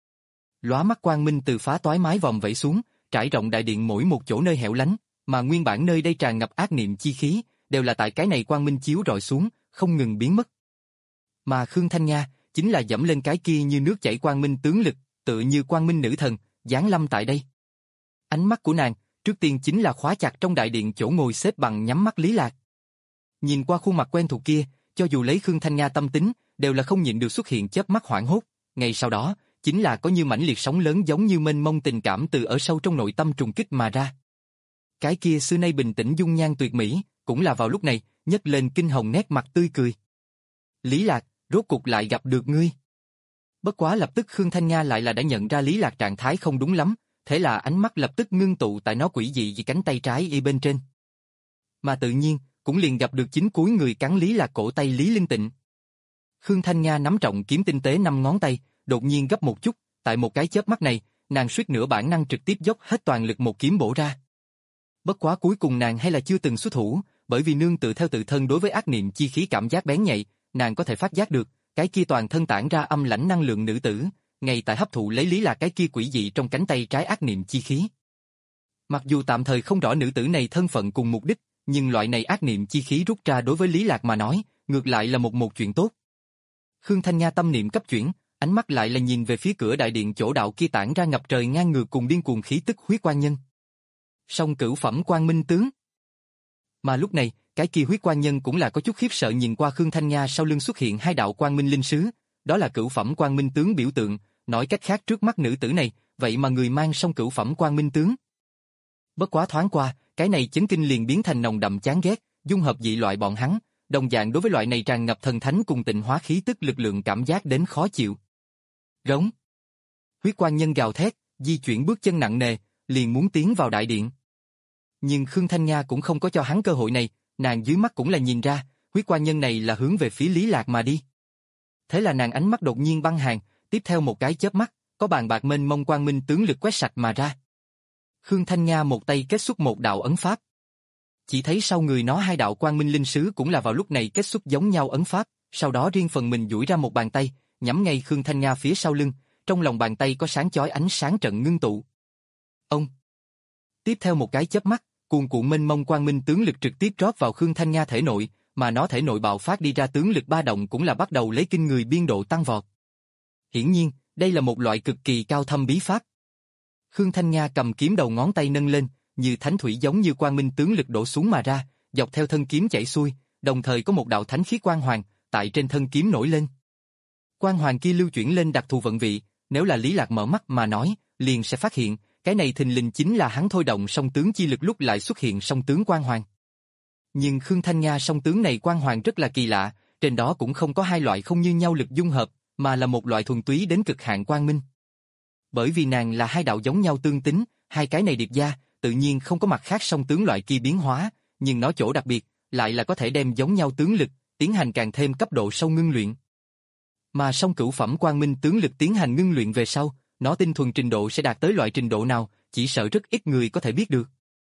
Lóa mắt quang minh từ phá toái mái vòm vẩy xuống, trải rộng đại điện mỗi một chỗ nơi hẻo lánh, mà nguyên bản nơi đây tràn ngập ác niệm chi khí, đều là tại cái này quang minh chiếu rọi xuống, không ngừng biến mất. Mà Khương Thanh Nga chính là dẫm lên cái kia như nước chảy quang minh tướng lực, tự như quang minh nữ thần, giáng lâm tại đây. Ánh mắt của nàng, trước tiên chính là khóa chặt trong đại điện chỗ ngồi xếp bằng nhắm mắt Lý Lạc. Nhìn qua khuôn mặt quen thuộc kia, cho dù lấy Khương Thanh Nga tâm tính, đều là không nhịn được xuất hiện chớp mắt hoảng hốt, ngay sau đó, chính là có như mãnh liệt sóng lớn giống như mênh mông tình cảm từ ở sâu trong nội tâm trùng kích mà ra. Cái kia xưa nay bình tĩnh dung nhan tuyệt mỹ, cũng là vào lúc này, nhấc lên kinh hồng nét mặt tươi cười. Lý Lạc, rốt cục lại gặp được ngươi. Bất quá lập tức Khương Thanh Nga lại là đã nhận ra Lý Lạc trạng thái không đúng lắm, thế là ánh mắt lập tức ngưng tụ tại nó quỷ dị vì cánh tay trái y bên trên. Mà tự nhiên, cũng liền gặp được chính cuối người cắn Lý Lạc cổ tay Lý Linh Tịnh. Khương Thanh Nga nắm trọng kiếm tinh tế năm ngón tay, đột nhiên gấp một chút, tại một cái chớp mắt này, nàng suýt nửa bản năng trực tiếp dốc hết toàn lực một kiếm bổ ra. Bất quá cuối cùng nàng hay là chưa từng xuất thủ, bởi vì nương tự theo tự thân đối với ác niệm chi khí cảm giác bén nhạy, nàng có thể phát giác được, cái kia toàn thân tản ra âm lãnh năng lượng nữ tử, ngay tại hấp thụ lấy Lý Lạc cái kia quỷ dị trong cánh tay trái ác niệm chi khí. Mặc dù tạm thời không rõ nữ tử này thân phận cùng mục đích, nhưng loại này ác niệm chi khí rút ra đối với Lý Lạc mà nói, ngược lại là một một chuyện tốt. Khương Thanh Nga tâm niệm cấp chuyển, ánh mắt lại là nhìn về phía cửa đại điện chỗ đạo kia tản ra ngập trời ngang ngược cùng điên cuồng khí tức huyết quan nhân. Song cửu phẩm quang minh tướng. Mà lúc này, cái kia huyết quan nhân cũng là có chút khiếp sợ nhìn qua Khương Thanh Nga sau lưng xuất hiện hai đạo quang minh linh sứ, đó là cửu phẩm quang minh tướng biểu tượng, nói cách khác trước mắt nữ tử này, vậy mà người mang song cửu phẩm quang minh tướng. Bất quá thoáng qua, cái này chấn kinh liền biến thành nồng đậm chán ghét, dung hợp dị loại bọn hắn, đồng dạng đối với loại này tràn ngập thần thánh cùng tịnh hóa khí tức lực lượng cảm giác đến khó chịu. Rống. Huyết quan nhân gào thét, di chuyển bước chân nặng nề, liền muốn tiến vào đại điện. Nhưng Khương Thanh Nga cũng không có cho hắn cơ hội này, nàng dưới mắt cũng là nhìn ra, huyết quan nhân này là hướng về phía Lý Lạc mà đi. Thế là nàng ánh mắt đột nhiên băng hàng, tiếp theo một cái chớp mắt, có bàn bạc mênh mông quang minh tướng lực quét sạch mà ra. Khương Thanh Nga một tay kết xuất một đạo ấn pháp. Chỉ thấy sau người nó hai đạo quang minh linh sứ cũng là vào lúc này kết xuất giống nhau ấn pháp, sau đó riêng phần mình duỗi ra một bàn tay, nhắm ngay Khương Thanh Nga phía sau lưng, trong lòng bàn tay có sáng chói ánh sáng trận ngưng tụ. Ông. Tiếp theo một cái chớp mắt, cuồn cuộn mênh mông quang minh tướng lực trực tiếp rót vào Khương Thanh Nga thể nội, mà nó thể nội bạo phát đi ra tướng lực ba động cũng là bắt đầu lấy kinh người biên độ tăng vọt. Hiển nhiên, đây là một loại cực kỳ cao thâm bí pháp. Khương Thanh Nga cầm kiếm đầu ngón tay nâng lên, như thánh thủy giống như quang minh tướng lực đổ xuống mà ra, dọc theo thân kiếm chảy xuôi, đồng thời có một đạo thánh khí quang hoàng tại trên thân kiếm nổi lên. Quang hoàng kia lưu chuyển lên đặc thù vận vị, nếu là Lý Lạc mở mắt mà nói, liền sẽ phát hiện, cái này thình lình chính là hắn thôi động song tướng chi lực lúc lại xuất hiện song tướng quang hoàng. Nhưng Khương Thanh Nga song tướng này quang hoàng rất là kỳ lạ, trên đó cũng không có hai loại không như nhau lực dung hợp, mà là một loại thuần túy đến cực hạn quang minh. Bởi vì nàng là hai đạo giống nhau tương tính, hai cái này điệp gia, tự nhiên không có mặt khác song tướng loại kia biến hóa, nhưng nó chỗ đặc biệt, lại là có thể đem giống nhau tướng lực, tiến hành càng thêm cấp độ sâu ngưng luyện. Mà song cửu phẩm quang minh tướng lực tiến hành ngưng luyện về sau, nó tinh thuần trình độ sẽ đạt tới loại trình độ nào, chỉ sợ rất ít người có thể biết được.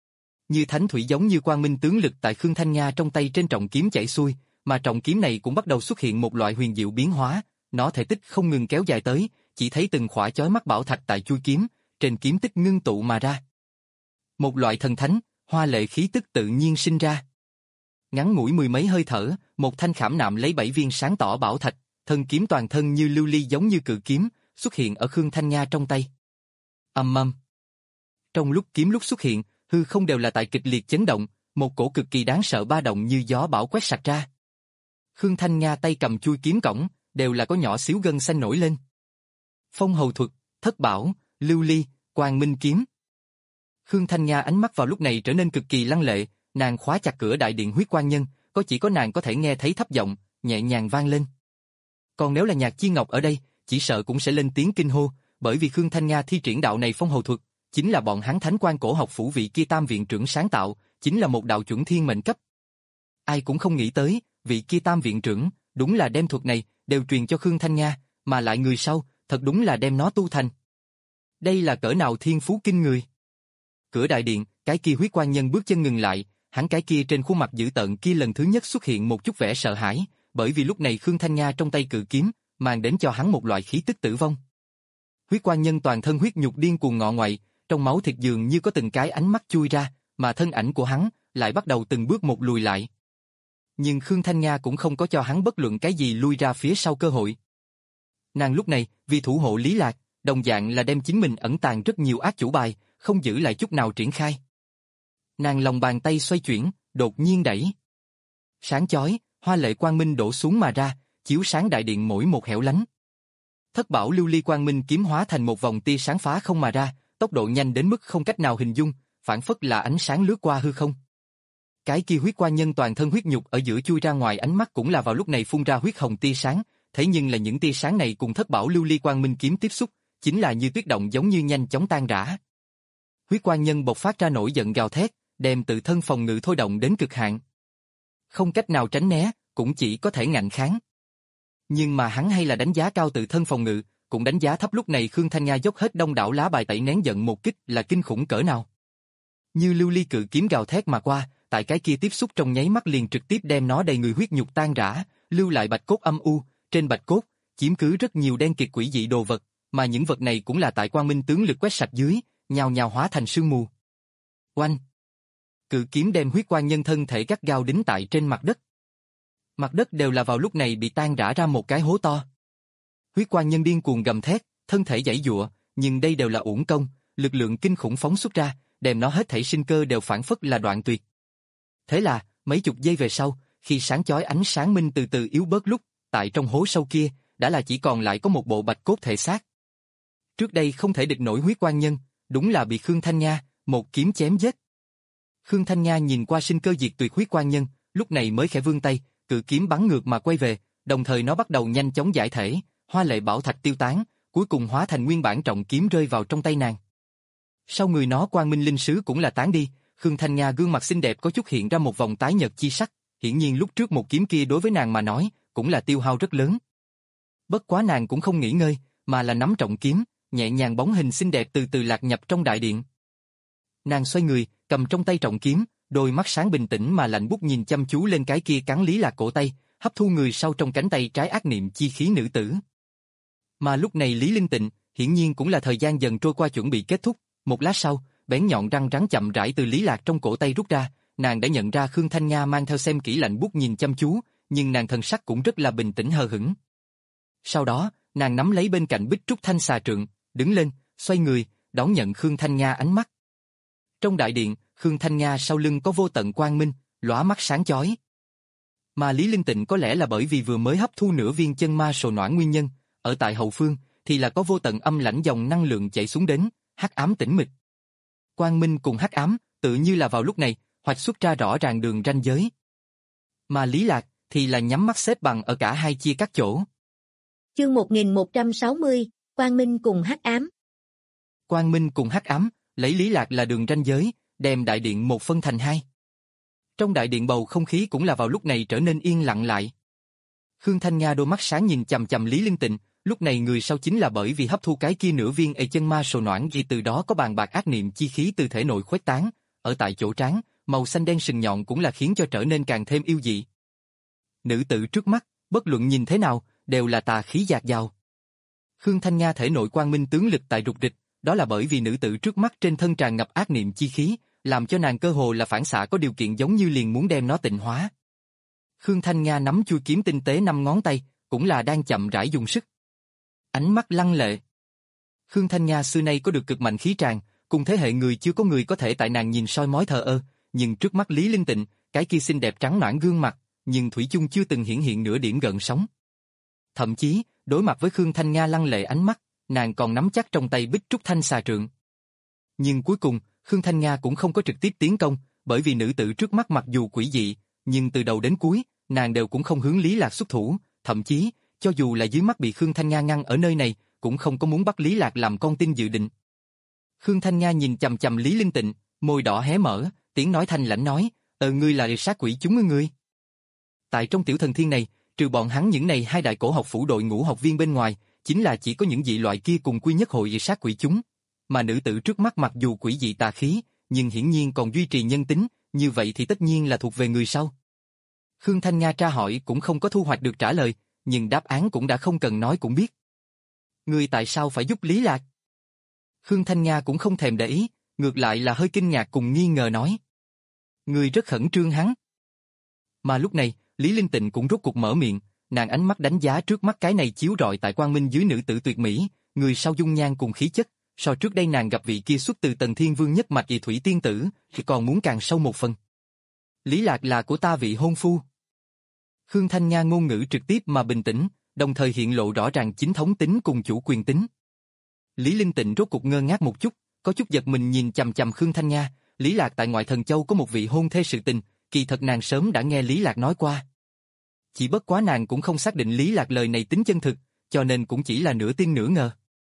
Như thánh thủy giống như quang minh tướng lực tại Khương Thanh Nga trong tay trên trọng kiếm chảy xuôi, mà trọng kiếm này cũng bắt đầu xuất hiện một loại huyền diệu biến hóa, nó thể tích không ngừng kéo dài tới, chỉ thấy từng khỏa chói mắt bảo thạch tại chui kiếm, trên kiếm tích ngưng tụ mà ra. Một loại thần thánh, hoa lệ khí tức tự nhiên sinh ra. Ngắn ngủi mười mấy hơi thở, một thanh khảm nạm lấy bảy viên sáng tỏ bảo thạch, thân kiếm toàn thân như lưu ly giống như cự kiếm, xuất hiện ở Khương Thanh Nga trong tay. Ầm ầm. Trong lúc kiếm lúc xuất hiện, hư không đều là tại kịch liệt chấn động, một cổ cực kỳ đáng sợ ba động như gió bão quét sạch ra. Khương Thanh Nga tay cầm chui kiếm cổng, đều là có nhỏ xíu gân xanh nổi lên. Phong hầu thuật, thất bảo, lưu ly, quang minh kiếm. Khương Thanh Nga ánh mắt vào lúc này trở nên cực kỳ lăng lệ, nàng khóa chặt cửa đại điện huyết quan nhân, có chỉ có nàng có thể nghe thấy thấp giọng, nhẹ nhàng vang lên. Còn nếu là Nhạc Chi Ngọc ở đây, chỉ sợ cũng sẽ lên tiếng kinh hô, bởi vì Khương Thanh Nga thi triển đạo này phong hầu thuật, chính là bọn hắn Thánh Quan Cổ Học Phủ vị kia tam viện trưởng sáng tạo, chính là một đạo chuẩn thiên mệnh cấp. Ai cũng không nghĩ tới, vị kia tam viện trưởng, đúng là đem thuật này, đều truyền cho Khương Thanh Nga, mà lại người sau, thật đúng là đem nó tu thành. Đây là cỡ nào thiên phú kinh người. Cửa đại điện, cái kia huyết quan nhân bước chân ngừng lại, hắn cái kia trên khuôn mặt dữ tợn kia lần thứ nhất xuất hiện một chút vẻ sợ hãi, bởi vì lúc này Khương Thanh Nga trong tay cự kiếm, mang đến cho hắn một loại khí tức tử vong. Huyết quan nhân toàn thân huyết nhục điên cuồng ngọ ngoại, trong máu thịt dường như có từng cái ánh mắt chui ra, mà thân ảnh của hắn lại bắt đầu từng bước một lùi lại. Nhưng Khương Thanh Nga cũng không có cho hắn bất luận cái gì lui ra phía sau cơ hội. Nàng lúc này, vì thủ hộ Lý Lạc, đồng dạng là đem chính mình ẩn tàng rất nhiều ác chủ bài, không giữ lại chút nào triển khai. Nàng lòng bàn tay xoay chuyển, đột nhiên đẩy. Sáng chói, hoa lệ quang minh đổ xuống mà ra, chiếu sáng đại điện mỗi một hẻo lánh. Thất bảo lưu ly quang minh kiếm hóa thành một vòng tia sáng phá không mà ra, tốc độ nhanh đến mức không cách nào hình dung, phản phất là ánh sáng lướt qua hư không. Cái kia huyết quan nhân toàn thân huyết nhục ở giữa chui ra ngoài ánh mắt cũng là vào lúc này phun ra huyết hồng tia sáng, thế nhưng là những tia sáng này cùng thất bảo lưu ly quang minh kiếm tiếp xúc, chính là như tuyết động giống như nhanh chóng tan rã. Huyết quan nhân bộc phát ra nổi giận gào thét, đem tự thân phòng ngự thôi động đến cực hạn. Không cách nào tránh né, cũng chỉ có thể ngạnh kháng. Nhưng mà hắn hay là đánh giá cao tự thân phòng ngự, cũng đánh giá thấp lúc này Khương Thanh Nga dốc hết đông đảo lá bài tẩy nén giận một kích là kinh khủng cỡ nào. Như lưu ly cự kiếm gào thét mà qua, tại cái kia tiếp xúc trong nháy mắt liền trực tiếp đem nó đầy người huyết nhục tan rã, lưu lại bạch cốt âm u, trên bạch cốt chiếm cứ rất nhiều đen kịt quỷ dị đồ vật, mà những vật này cũng là tại quang minh tướng lực quét sạch dưới, nhào nhào hóa thành sương mù. Oanh! Cự kiếm đem huyết quan nhân thân thể gắt gao đính tại trên mặt đất. Mặt đất đều là vào lúc này bị tan rã ra một cái hố to. Huyết quan nhân điên cuồng gầm thét, thân thể giãy giụa, nhưng đây đều là uổng công, lực lượng kinh khủng phóng xuất ra, đem nó hết thảy sinh cơ đều phản phất là đoạn tuyệt. Thế là, mấy chục giây về sau, khi sáng chói ánh sáng minh từ từ yếu bớt lúc, tại trong hố sâu kia, đã là chỉ còn lại có một bộ bạch cốt thể xác. Trước đây không thể địch nổi huyết quan nhân, đúng là bị Khương Thanh Nga một kiếm chém giết. Khương Thanh Nga nhìn qua sinh cơ diệt tuyệt huyết quan nhân, lúc này mới khẽ vươn tay, cự kiếm bắn ngược mà quay về, đồng thời nó bắt đầu nhanh chóng giải thể, hoa lệ bảo thạch tiêu tán, cuối cùng hóa thành nguyên bản trọng kiếm rơi vào trong tay nàng. Sau người nó quang minh linh sứ cũng là tán đi, Khương Thanh Nga gương mặt xinh đẹp có chút hiện ra một vòng tái nhợt chi sắc, hiển nhiên lúc trước một kiếm kia đối với nàng mà nói, cũng là tiêu hao rất lớn. Bất quá nàng cũng không nghỉ ngơi, mà là nắm trọng kiếm, nhẹ nhàng bóng hình xinh đẹp từ từ lạc nhập trong đại điện. Nàng xoay người, cầm trong tay trọng kiếm, đôi mắt sáng bình tĩnh mà lạnh buốt nhìn chăm chú lên cái kia cắn Lý Lạc cổ tay, hấp thu người sau trong cánh tay trái ác niệm chi khí nữ tử. Mà lúc này Lý Linh Tịnh, hiển nhiên cũng là thời gian dần trôi qua chuẩn bị kết thúc, một lát sau, bén nhọn răng rắn chậm rãi từ Lý Lạc trong cổ tay rút ra, nàng đã nhận ra Khương Thanh Nga mang theo xem kỹ lạnh buốt nhìn chăm chú, nhưng nàng thần sắc cũng rất là bình tĩnh hờ hững. Sau đó, nàng nắm lấy bên cạnh bích trúc thanh xà trượng, đứng lên, xoay người, đón nhận Khương Thanh Nga ánh mắt. Trong đại điện, Khương Thanh Nga sau lưng có vô tận quang minh, lóa mắt sáng chói. Mà Lý Linh Tịnh có lẽ là bởi vì vừa mới hấp thu nửa viên chân ma sồ noãn nguyên nhân, ở tại hậu phương thì là có vô tận âm lãnh dòng năng lượng chảy xuống đến, hắc ám tĩnh mịch. Quang minh cùng hắc ám, tự như là vào lúc này, hoạch xuất ra rõ ràng đường ranh giới. Mà Lý Lạc thì là nhắm mắt xếp bằng ở cả hai chia các chỗ. Chương một nghìn một trăm sáu mươi, Quang Minh cùng Hắc Ám. Quang Minh cùng Hắc Ám, lấy Lý Lạc là đường ranh giới, đem đại điện một phân thành hai. Trong đại điện bầu không khí cũng là vào lúc này trở nên yên lặng lại. Khương Thanh Nga đôi mắt sáng nhìn chằm chằm Lý Linh Tịnh, lúc này người sau chính là bởi vì hấp thu cái kia nửa viên ê chân ma sồ noãn vì từ đó có bàn bạc ác niệm chi khí từ thể nội khuếch tán, ở tại chỗ trán, màu xanh đen sừng nhọn cũng là khiến cho trở nên càng thêm yêu dị. Nữ tử trước mắt, bất luận nhìn thế nào, đều là tà khí dạt dào. Khương Thanh Nga thể nội quang minh tướng lực tại rục rịch, đó là bởi vì nữ tử trước mắt trên thân tràn ngập ác niệm chi khí, làm cho nàng cơ hồ là phản xạ có điều kiện giống như liền muốn đem nó tịnh hóa. Khương Thanh Nga nắm chui kiếm tinh tế năm ngón tay, cũng là đang chậm rãi dùng sức. Ánh mắt lăng lệ. Khương Thanh Nga xưa nay có được cực mạnh khí tràng, cùng thế hệ người chưa có người có thể tại nàng nhìn soi mói thờ ơ, nhưng trước mắt Lý Linh Tịnh, cái kia xinh đẹp trắng nõn gương mặt, nhưng thủy chung chưa từng hiển hiện nửa điểm gợn sóng. Thậm chí, đối mặt với Khương Thanh Nga lăng lệ ánh mắt, nàng còn nắm chắc trong tay Bích Trúc Thanh xà trượng. Nhưng cuối cùng, Khương Thanh Nga cũng không có trực tiếp tiến công, bởi vì nữ tử trước mắt mặc dù quỷ dị, nhưng từ đầu đến cuối, nàng đều cũng không hướng Lý Lạc xuất thủ, thậm chí, cho dù là dưới mắt bị Khương Thanh Nga ngăn ở nơi này, cũng không có muốn bắt Lý Lạc làm con tin dự định. Khương Thanh Nga nhìn chằm chằm Lý Linh Tịnh, môi đỏ hé mở, tiếng nói thanh lãnh nói, ờ ngươi là sát quỷ chúng ngươi. Tại trong tiểu thần thiên này, trừ bọn hắn những này hai đại cổ học phủ đội ngũ học viên bên ngoài, chính là chỉ có những dị loại kia cùng quy nhất hội sát quỷ chúng. Mà nữ tử trước mắt mặc dù quỷ dị tà khí, nhưng hiển nhiên còn duy trì nhân tính, như vậy thì tất nhiên là thuộc về người sau. Khương Thanh Nga tra hỏi cũng không có thu hoạch được trả lời, nhưng đáp án cũng đã không cần nói cũng biết. Ngươi tại sao phải giúp Lý Lạc? Khương Thanh Nga cũng không thèm để ý, ngược lại là hơi kinh ngạc cùng nghi ngờ nói. Ngươi rất khẩn trương hắn. Mà lúc này, Lý Linh Tịnh cũng rốt cuộc mở miệng, nàng ánh mắt đánh giá trước mắt cái này chiếu rọi tại quang minh dưới nữ tử tuyệt mỹ, người sau dung nhan cùng khí chất, so trước đây nàng gặp vị kia xuất từ Tần Thiên Vương nhất mạch Dị Thủy tiên tử, thì còn muốn càng sâu một phần. Lý Lạc là của ta vị hôn phu. Khương Thanh Nga ngôn ngữ trực tiếp mà bình tĩnh, đồng thời hiện lộ rõ ràng chính thống tính cùng chủ quyền tính. Lý Linh Tịnh rốt cuộc ngơ ngác một chút, có chút giật mình nhìn chằm chằm Khương Thanh Nga, Lý Lạc tại ngoại thần châu có một vị hôn thê sự tình, kỳ thật nàng sớm đã nghe Lý Lạc nói qua. Chỉ bất quá nàng cũng không xác định Lý Lạc lời này tính chân thực, cho nên cũng chỉ là nửa tin nửa ngờ.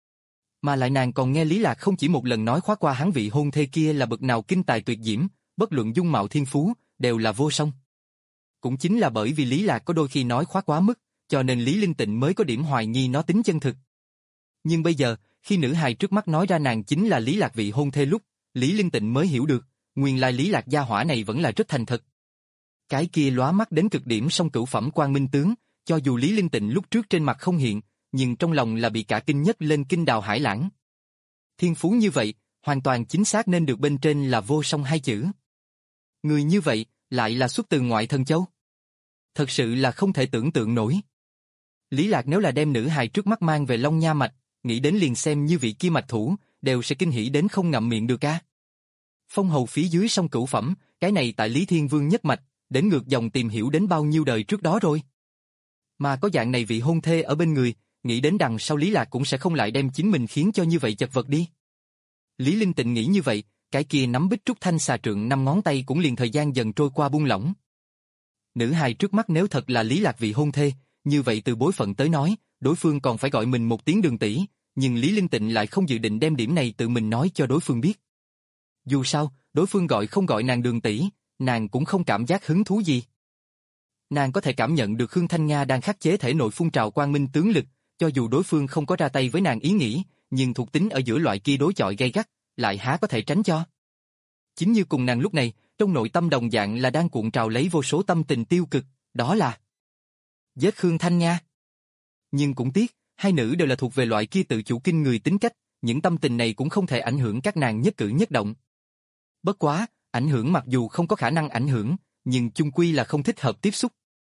Mà lại nàng còn nghe Lý Lạc không chỉ một lần nói khóa qua hắn vị hôn thê kia là bậc nào kinh tài tuyệt diễm, bất luận dung mạo thiên phú, đều là vô song. Cũng chính là bởi vì Lý Lạc có đôi khi nói khóa quá mức, cho nên Lý Linh Tịnh mới có điểm hoài nghi nó tính chân thực. Nhưng bây giờ, khi nữ hài trước mắt nói ra nàng chính là Lý Lạc vị hôn thê lúc, Lý Linh Tịnh mới hiểu được, nguyên lai Lý Lạc gia hỏa này vẫn là rất thành thật. Cái kia lóa mắt đến cực điểm song cửu phẩm quang minh tướng, cho dù Lý Linh Tịnh lúc trước trên mặt không hiện, nhưng trong lòng là bị cả kinh nhất lên kinh đào hải lãng. Thiên phú như vậy, hoàn toàn chính xác nên được bên trên là vô song hai chữ. Người như vậy, lại là xuất từ ngoại thần châu. Thật sự là không thể tưởng tượng nổi. Lý Lạc nếu là đem nữ hài trước mắt mang về Long Nha Mạch, nghĩ đến liền xem như vị kia mạch thủ, đều sẽ kinh hỉ đến không ngậm miệng được a. Phong hầu phía dưới song cửu phẩm, cái này tại Lý Thiên Vương nhất mạch, đến ngược dòng tìm hiểu đến bao nhiêu đời trước đó rồi. Mà có dạng này vị hôn thê ở bên người, nghĩ đến đằng sau Lý Lạc cũng sẽ không lại đem chính mình khiến cho như vậy chật vật đi. Lý Linh Tịnh nghĩ như vậy, cái kia nắm Bích Trúc Thanh xà trượng năm ngón tay cũng liền thời gian dần trôi qua buông lỏng. Nữ hài trước mắt nếu thật là Lý Lạc vị hôn thê, như vậy từ bối phận tới nói, đối phương còn phải gọi mình một tiếng đường tỷ, nhưng Lý Linh Tịnh lại không dự định đem điểm này tự mình nói cho đối phương biết. Dù sao, đối phương gọi không gọi nàng đường tỷ, nàng cũng không cảm giác hứng thú gì. Nàng có thể cảm nhận được Khương Thanh Nga đang khắc chế thể nội phun trào quang minh tướng lực, cho dù đối phương không có ra tay với nàng ý nghĩ, nhưng thuộc tính ở giữa loại kia đối chọi gay gắt, lại há có thể tránh cho. Chính như cùng nàng lúc này, trong nội tâm đồng dạng là đang cuộn trào lấy vô số tâm tình tiêu cực, đó là giết Khương Thanh Nga. Nhưng cũng tiếc, hai nữ đều là thuộc về loại kia tự chủ kinh người tính cách, những tâm tình này cũng không thể ảnh hưởng các nàng nhất cử nhất động. Bất quá, ảnh hưởng mặc dù không có khả năng ảnh hưởng, nhưng chung quy là không thích hợp tiếp xúc.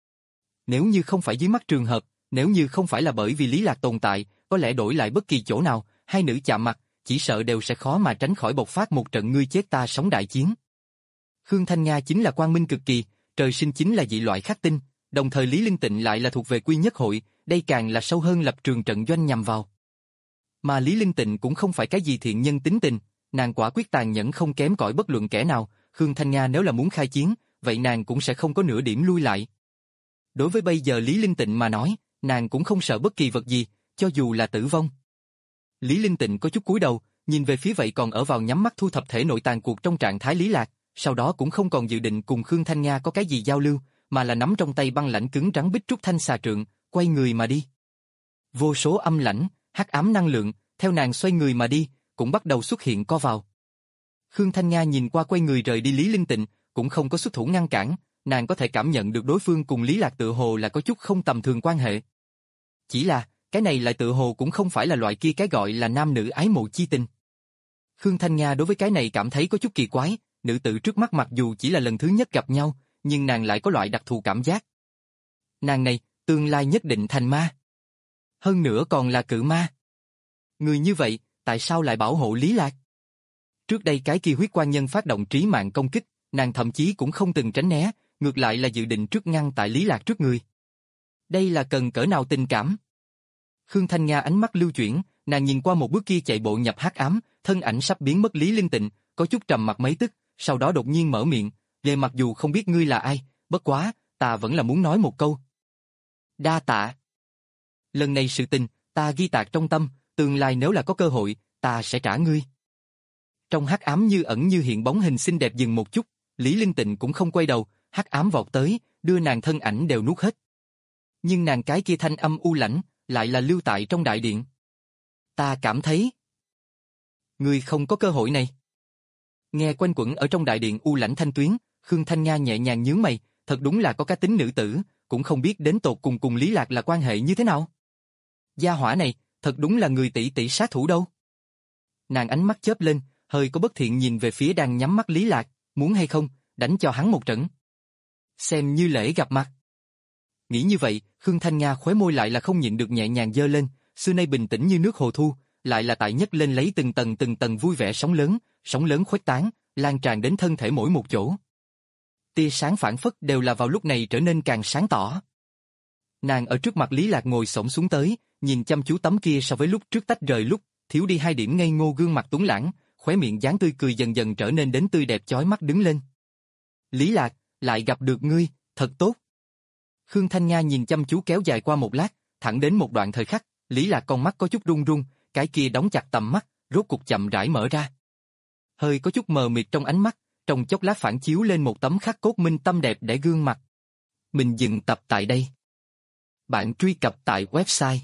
Nếu như không phải dưới mắt trường hợp, nếu như không phải là bởi vì Lý Lạc tồn tại, có lẽ đổi lại bất kỳ chỗ nào, hai nữ chạm mặt, chỉ sợ đều sẽ khó mà tránh khỏi bộc phát một trận ngươi chết ta sống đại chiến. Khương Thanh Nga chính là quang minh cực kỳ, trời sinh chính là dị loại khắc tinh, đồng thời Lý Linh Tịnh lại là thuộc về quy nhất hội, đây càng là sâu hơn lập trường trận doanh nhằm vào. Mà Lý Linh Tịnh cũng không phải cái gì thiện nhân tính tình, nàng quả quyết tàn nhẫn không kém cỏi bất luận kẻ nào, Khương Thanh Nga nếu là muốn khai chiến, vậy nàng cũng sẽ không có nửa điểm lui lại. Đối với bây giờ Lý Linh Tịnh mà nói, nàng cũng không sợ bất kỳ vật gì, cho dù là tử vong. Lý Linh Tịnh có chút cúi đầu, nhìn về phía vậy còn ở vào nhắm mắt thu thập thể nội tàn cuộc trong trạng thái Lý Lạc, sau đó cũng không còn dự định cùng Khương Thanh Nga có cái gì giao lưu, mà là nắm trong tay băng lãnh cứng rắn bích trúc thanh xà trượng, quay người mà đi. Vô số âm lãnh, hắc ám năng lượng, theo nàng xoay người mà đi, cũng bắt đầu xuất hiện co vào. Khương Thanh Nga nhìn qua quay người rời đi Lý Linh Tịnh, cũng không có xuất thủ ngăn cản, nàng có thể cảm nhận được đối phương cùng Lý Lạc tự hồ là có chút không tầm thường quan hệ. Chỉ là, cái này lại tự hồ cũng không phải là loại kia cái gọi là nam nữ ái mộ chi tình. Khương Thanh Nga đối với cái này cảm thấy có chút kỳ quái, nữ tử trước mắt mặc dù chỉ là lần thứ nhất gặp nhau, nhưng nàng lại có loại đặc thù cảm giác. Nàng này, tương lai nhất định thành ma. Hơn nữa còn là cự ma. Người như vậy, tại sao lại bảo hộ Lý Lạc? Trước đây cái kia huyết quan nhân phát động trí mạng công kích, nàng thậm chí cũng không từng tránh né, ngược lại là dự định trước ngăn tại Lý Lạc trước người. Đây là cần cỡ nào tình cảm? Khương Thanh Nga ánh mắt lưu chuyển, nàng nhìn qua một bước kia chạy bộ nhập hắc ám, thân ảnh sắp biến mất Lý Linh Tịnh, có chút trầm mặt mấy tức, sau đó đột nhiên mở miệng, "Về mặc dù không biết ngươi là ai, bất quá, ta vẫn là muốn nói một câu." "Đa tạ. Lần này sự tình, ta ghi tạc trong tâm, tương lai nếu là có cơ hội, ta sẽ trả ngươi." Trong hắc ám như ẩn như hiện bóng hình xinh đẹp dừng một chút, Lý Linh Tịnh cũng không quay đầu, hắc ám vọt tới, đưa nàng thân ảnh đều nuốt hết. Nhưng nàng cái kia thanh âm u lãnh, lại là lưu tại trong đại điện. "Ta cảm thấy, ngươi không có cơ hội này." Nghe quanh quẩn ở trong đại điện u lãnh thanh tuyến, Khương Thanh Nga nhẹ nhàng nhướng mày, thật đúng là có cá tính nữ tử, cũng không biết đến tột cùng cùng Lý Lạc là quan hệ như thế nào. Gia hỏa này, thật đúng là người tỷ tỷ sát thủ đâu. Nàng ánh mắt chớp lên, hơi có bất thiện nhìn về phía đang nhắm mắt Lý Lạc, muốn hay không, đánh cho hắn một trận. Xem như lễ gặp mặt. Nghĩ như vậy, Khương Thanh Nga khóe môi lại là không nhịn được nhẹ nhàng giơ lên, xưa nay bình tĩnh như nước hồ thu, lại là tại nhấc lên lấy từng tầng từng tầng vui vẻ sóng lớn, sóng lớn khuếch tán, lan tràn đến thân thể mỗi một chỗ. Tia sáng phản phất đều là vào lúc này trở nên càng sáng tỏ. Nàng ở trước mặt Lý Lạc ngồi xổm xuống tới, nhìn chăm chú tấm kia so với lúc trước tách rời lúc, thiếu đi hai điểm ngây ngô gương mặt tuấn lãng, khóe miệng dáng tươi cười dần dần trở nên đến tươi đẹp chói mắt đứng lên. "Lý Lạc, lại gặp được ngươi, thật tốt." Khương Thanh Nga nhìn chăm chú kéo dài qua một lát, thẳng đến một đoạn thời khắc, Lý Lạc con mắt có chút run run, cái kia đóng chặt tầm mắt, rốt cục chậm rãi mở ra. Hơi có chút mờ mịt trong ánh mắt, trong chốc lát phản chiếu lên một tấm khắc cốt minh tâm đẹp để gương mặt. Mình dừng tập tại đây. Bạn truy cập tại website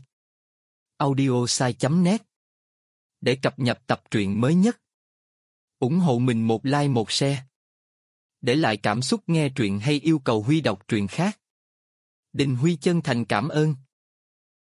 audiosai chấm net để cập nhật tập truyện mới nhất. Ủng hộ mình một like một share. Để lại cảm xúc nghe truyện hay yêu cầu Huy đọc truyện khác. Đình Huy chân thành cảm ơn.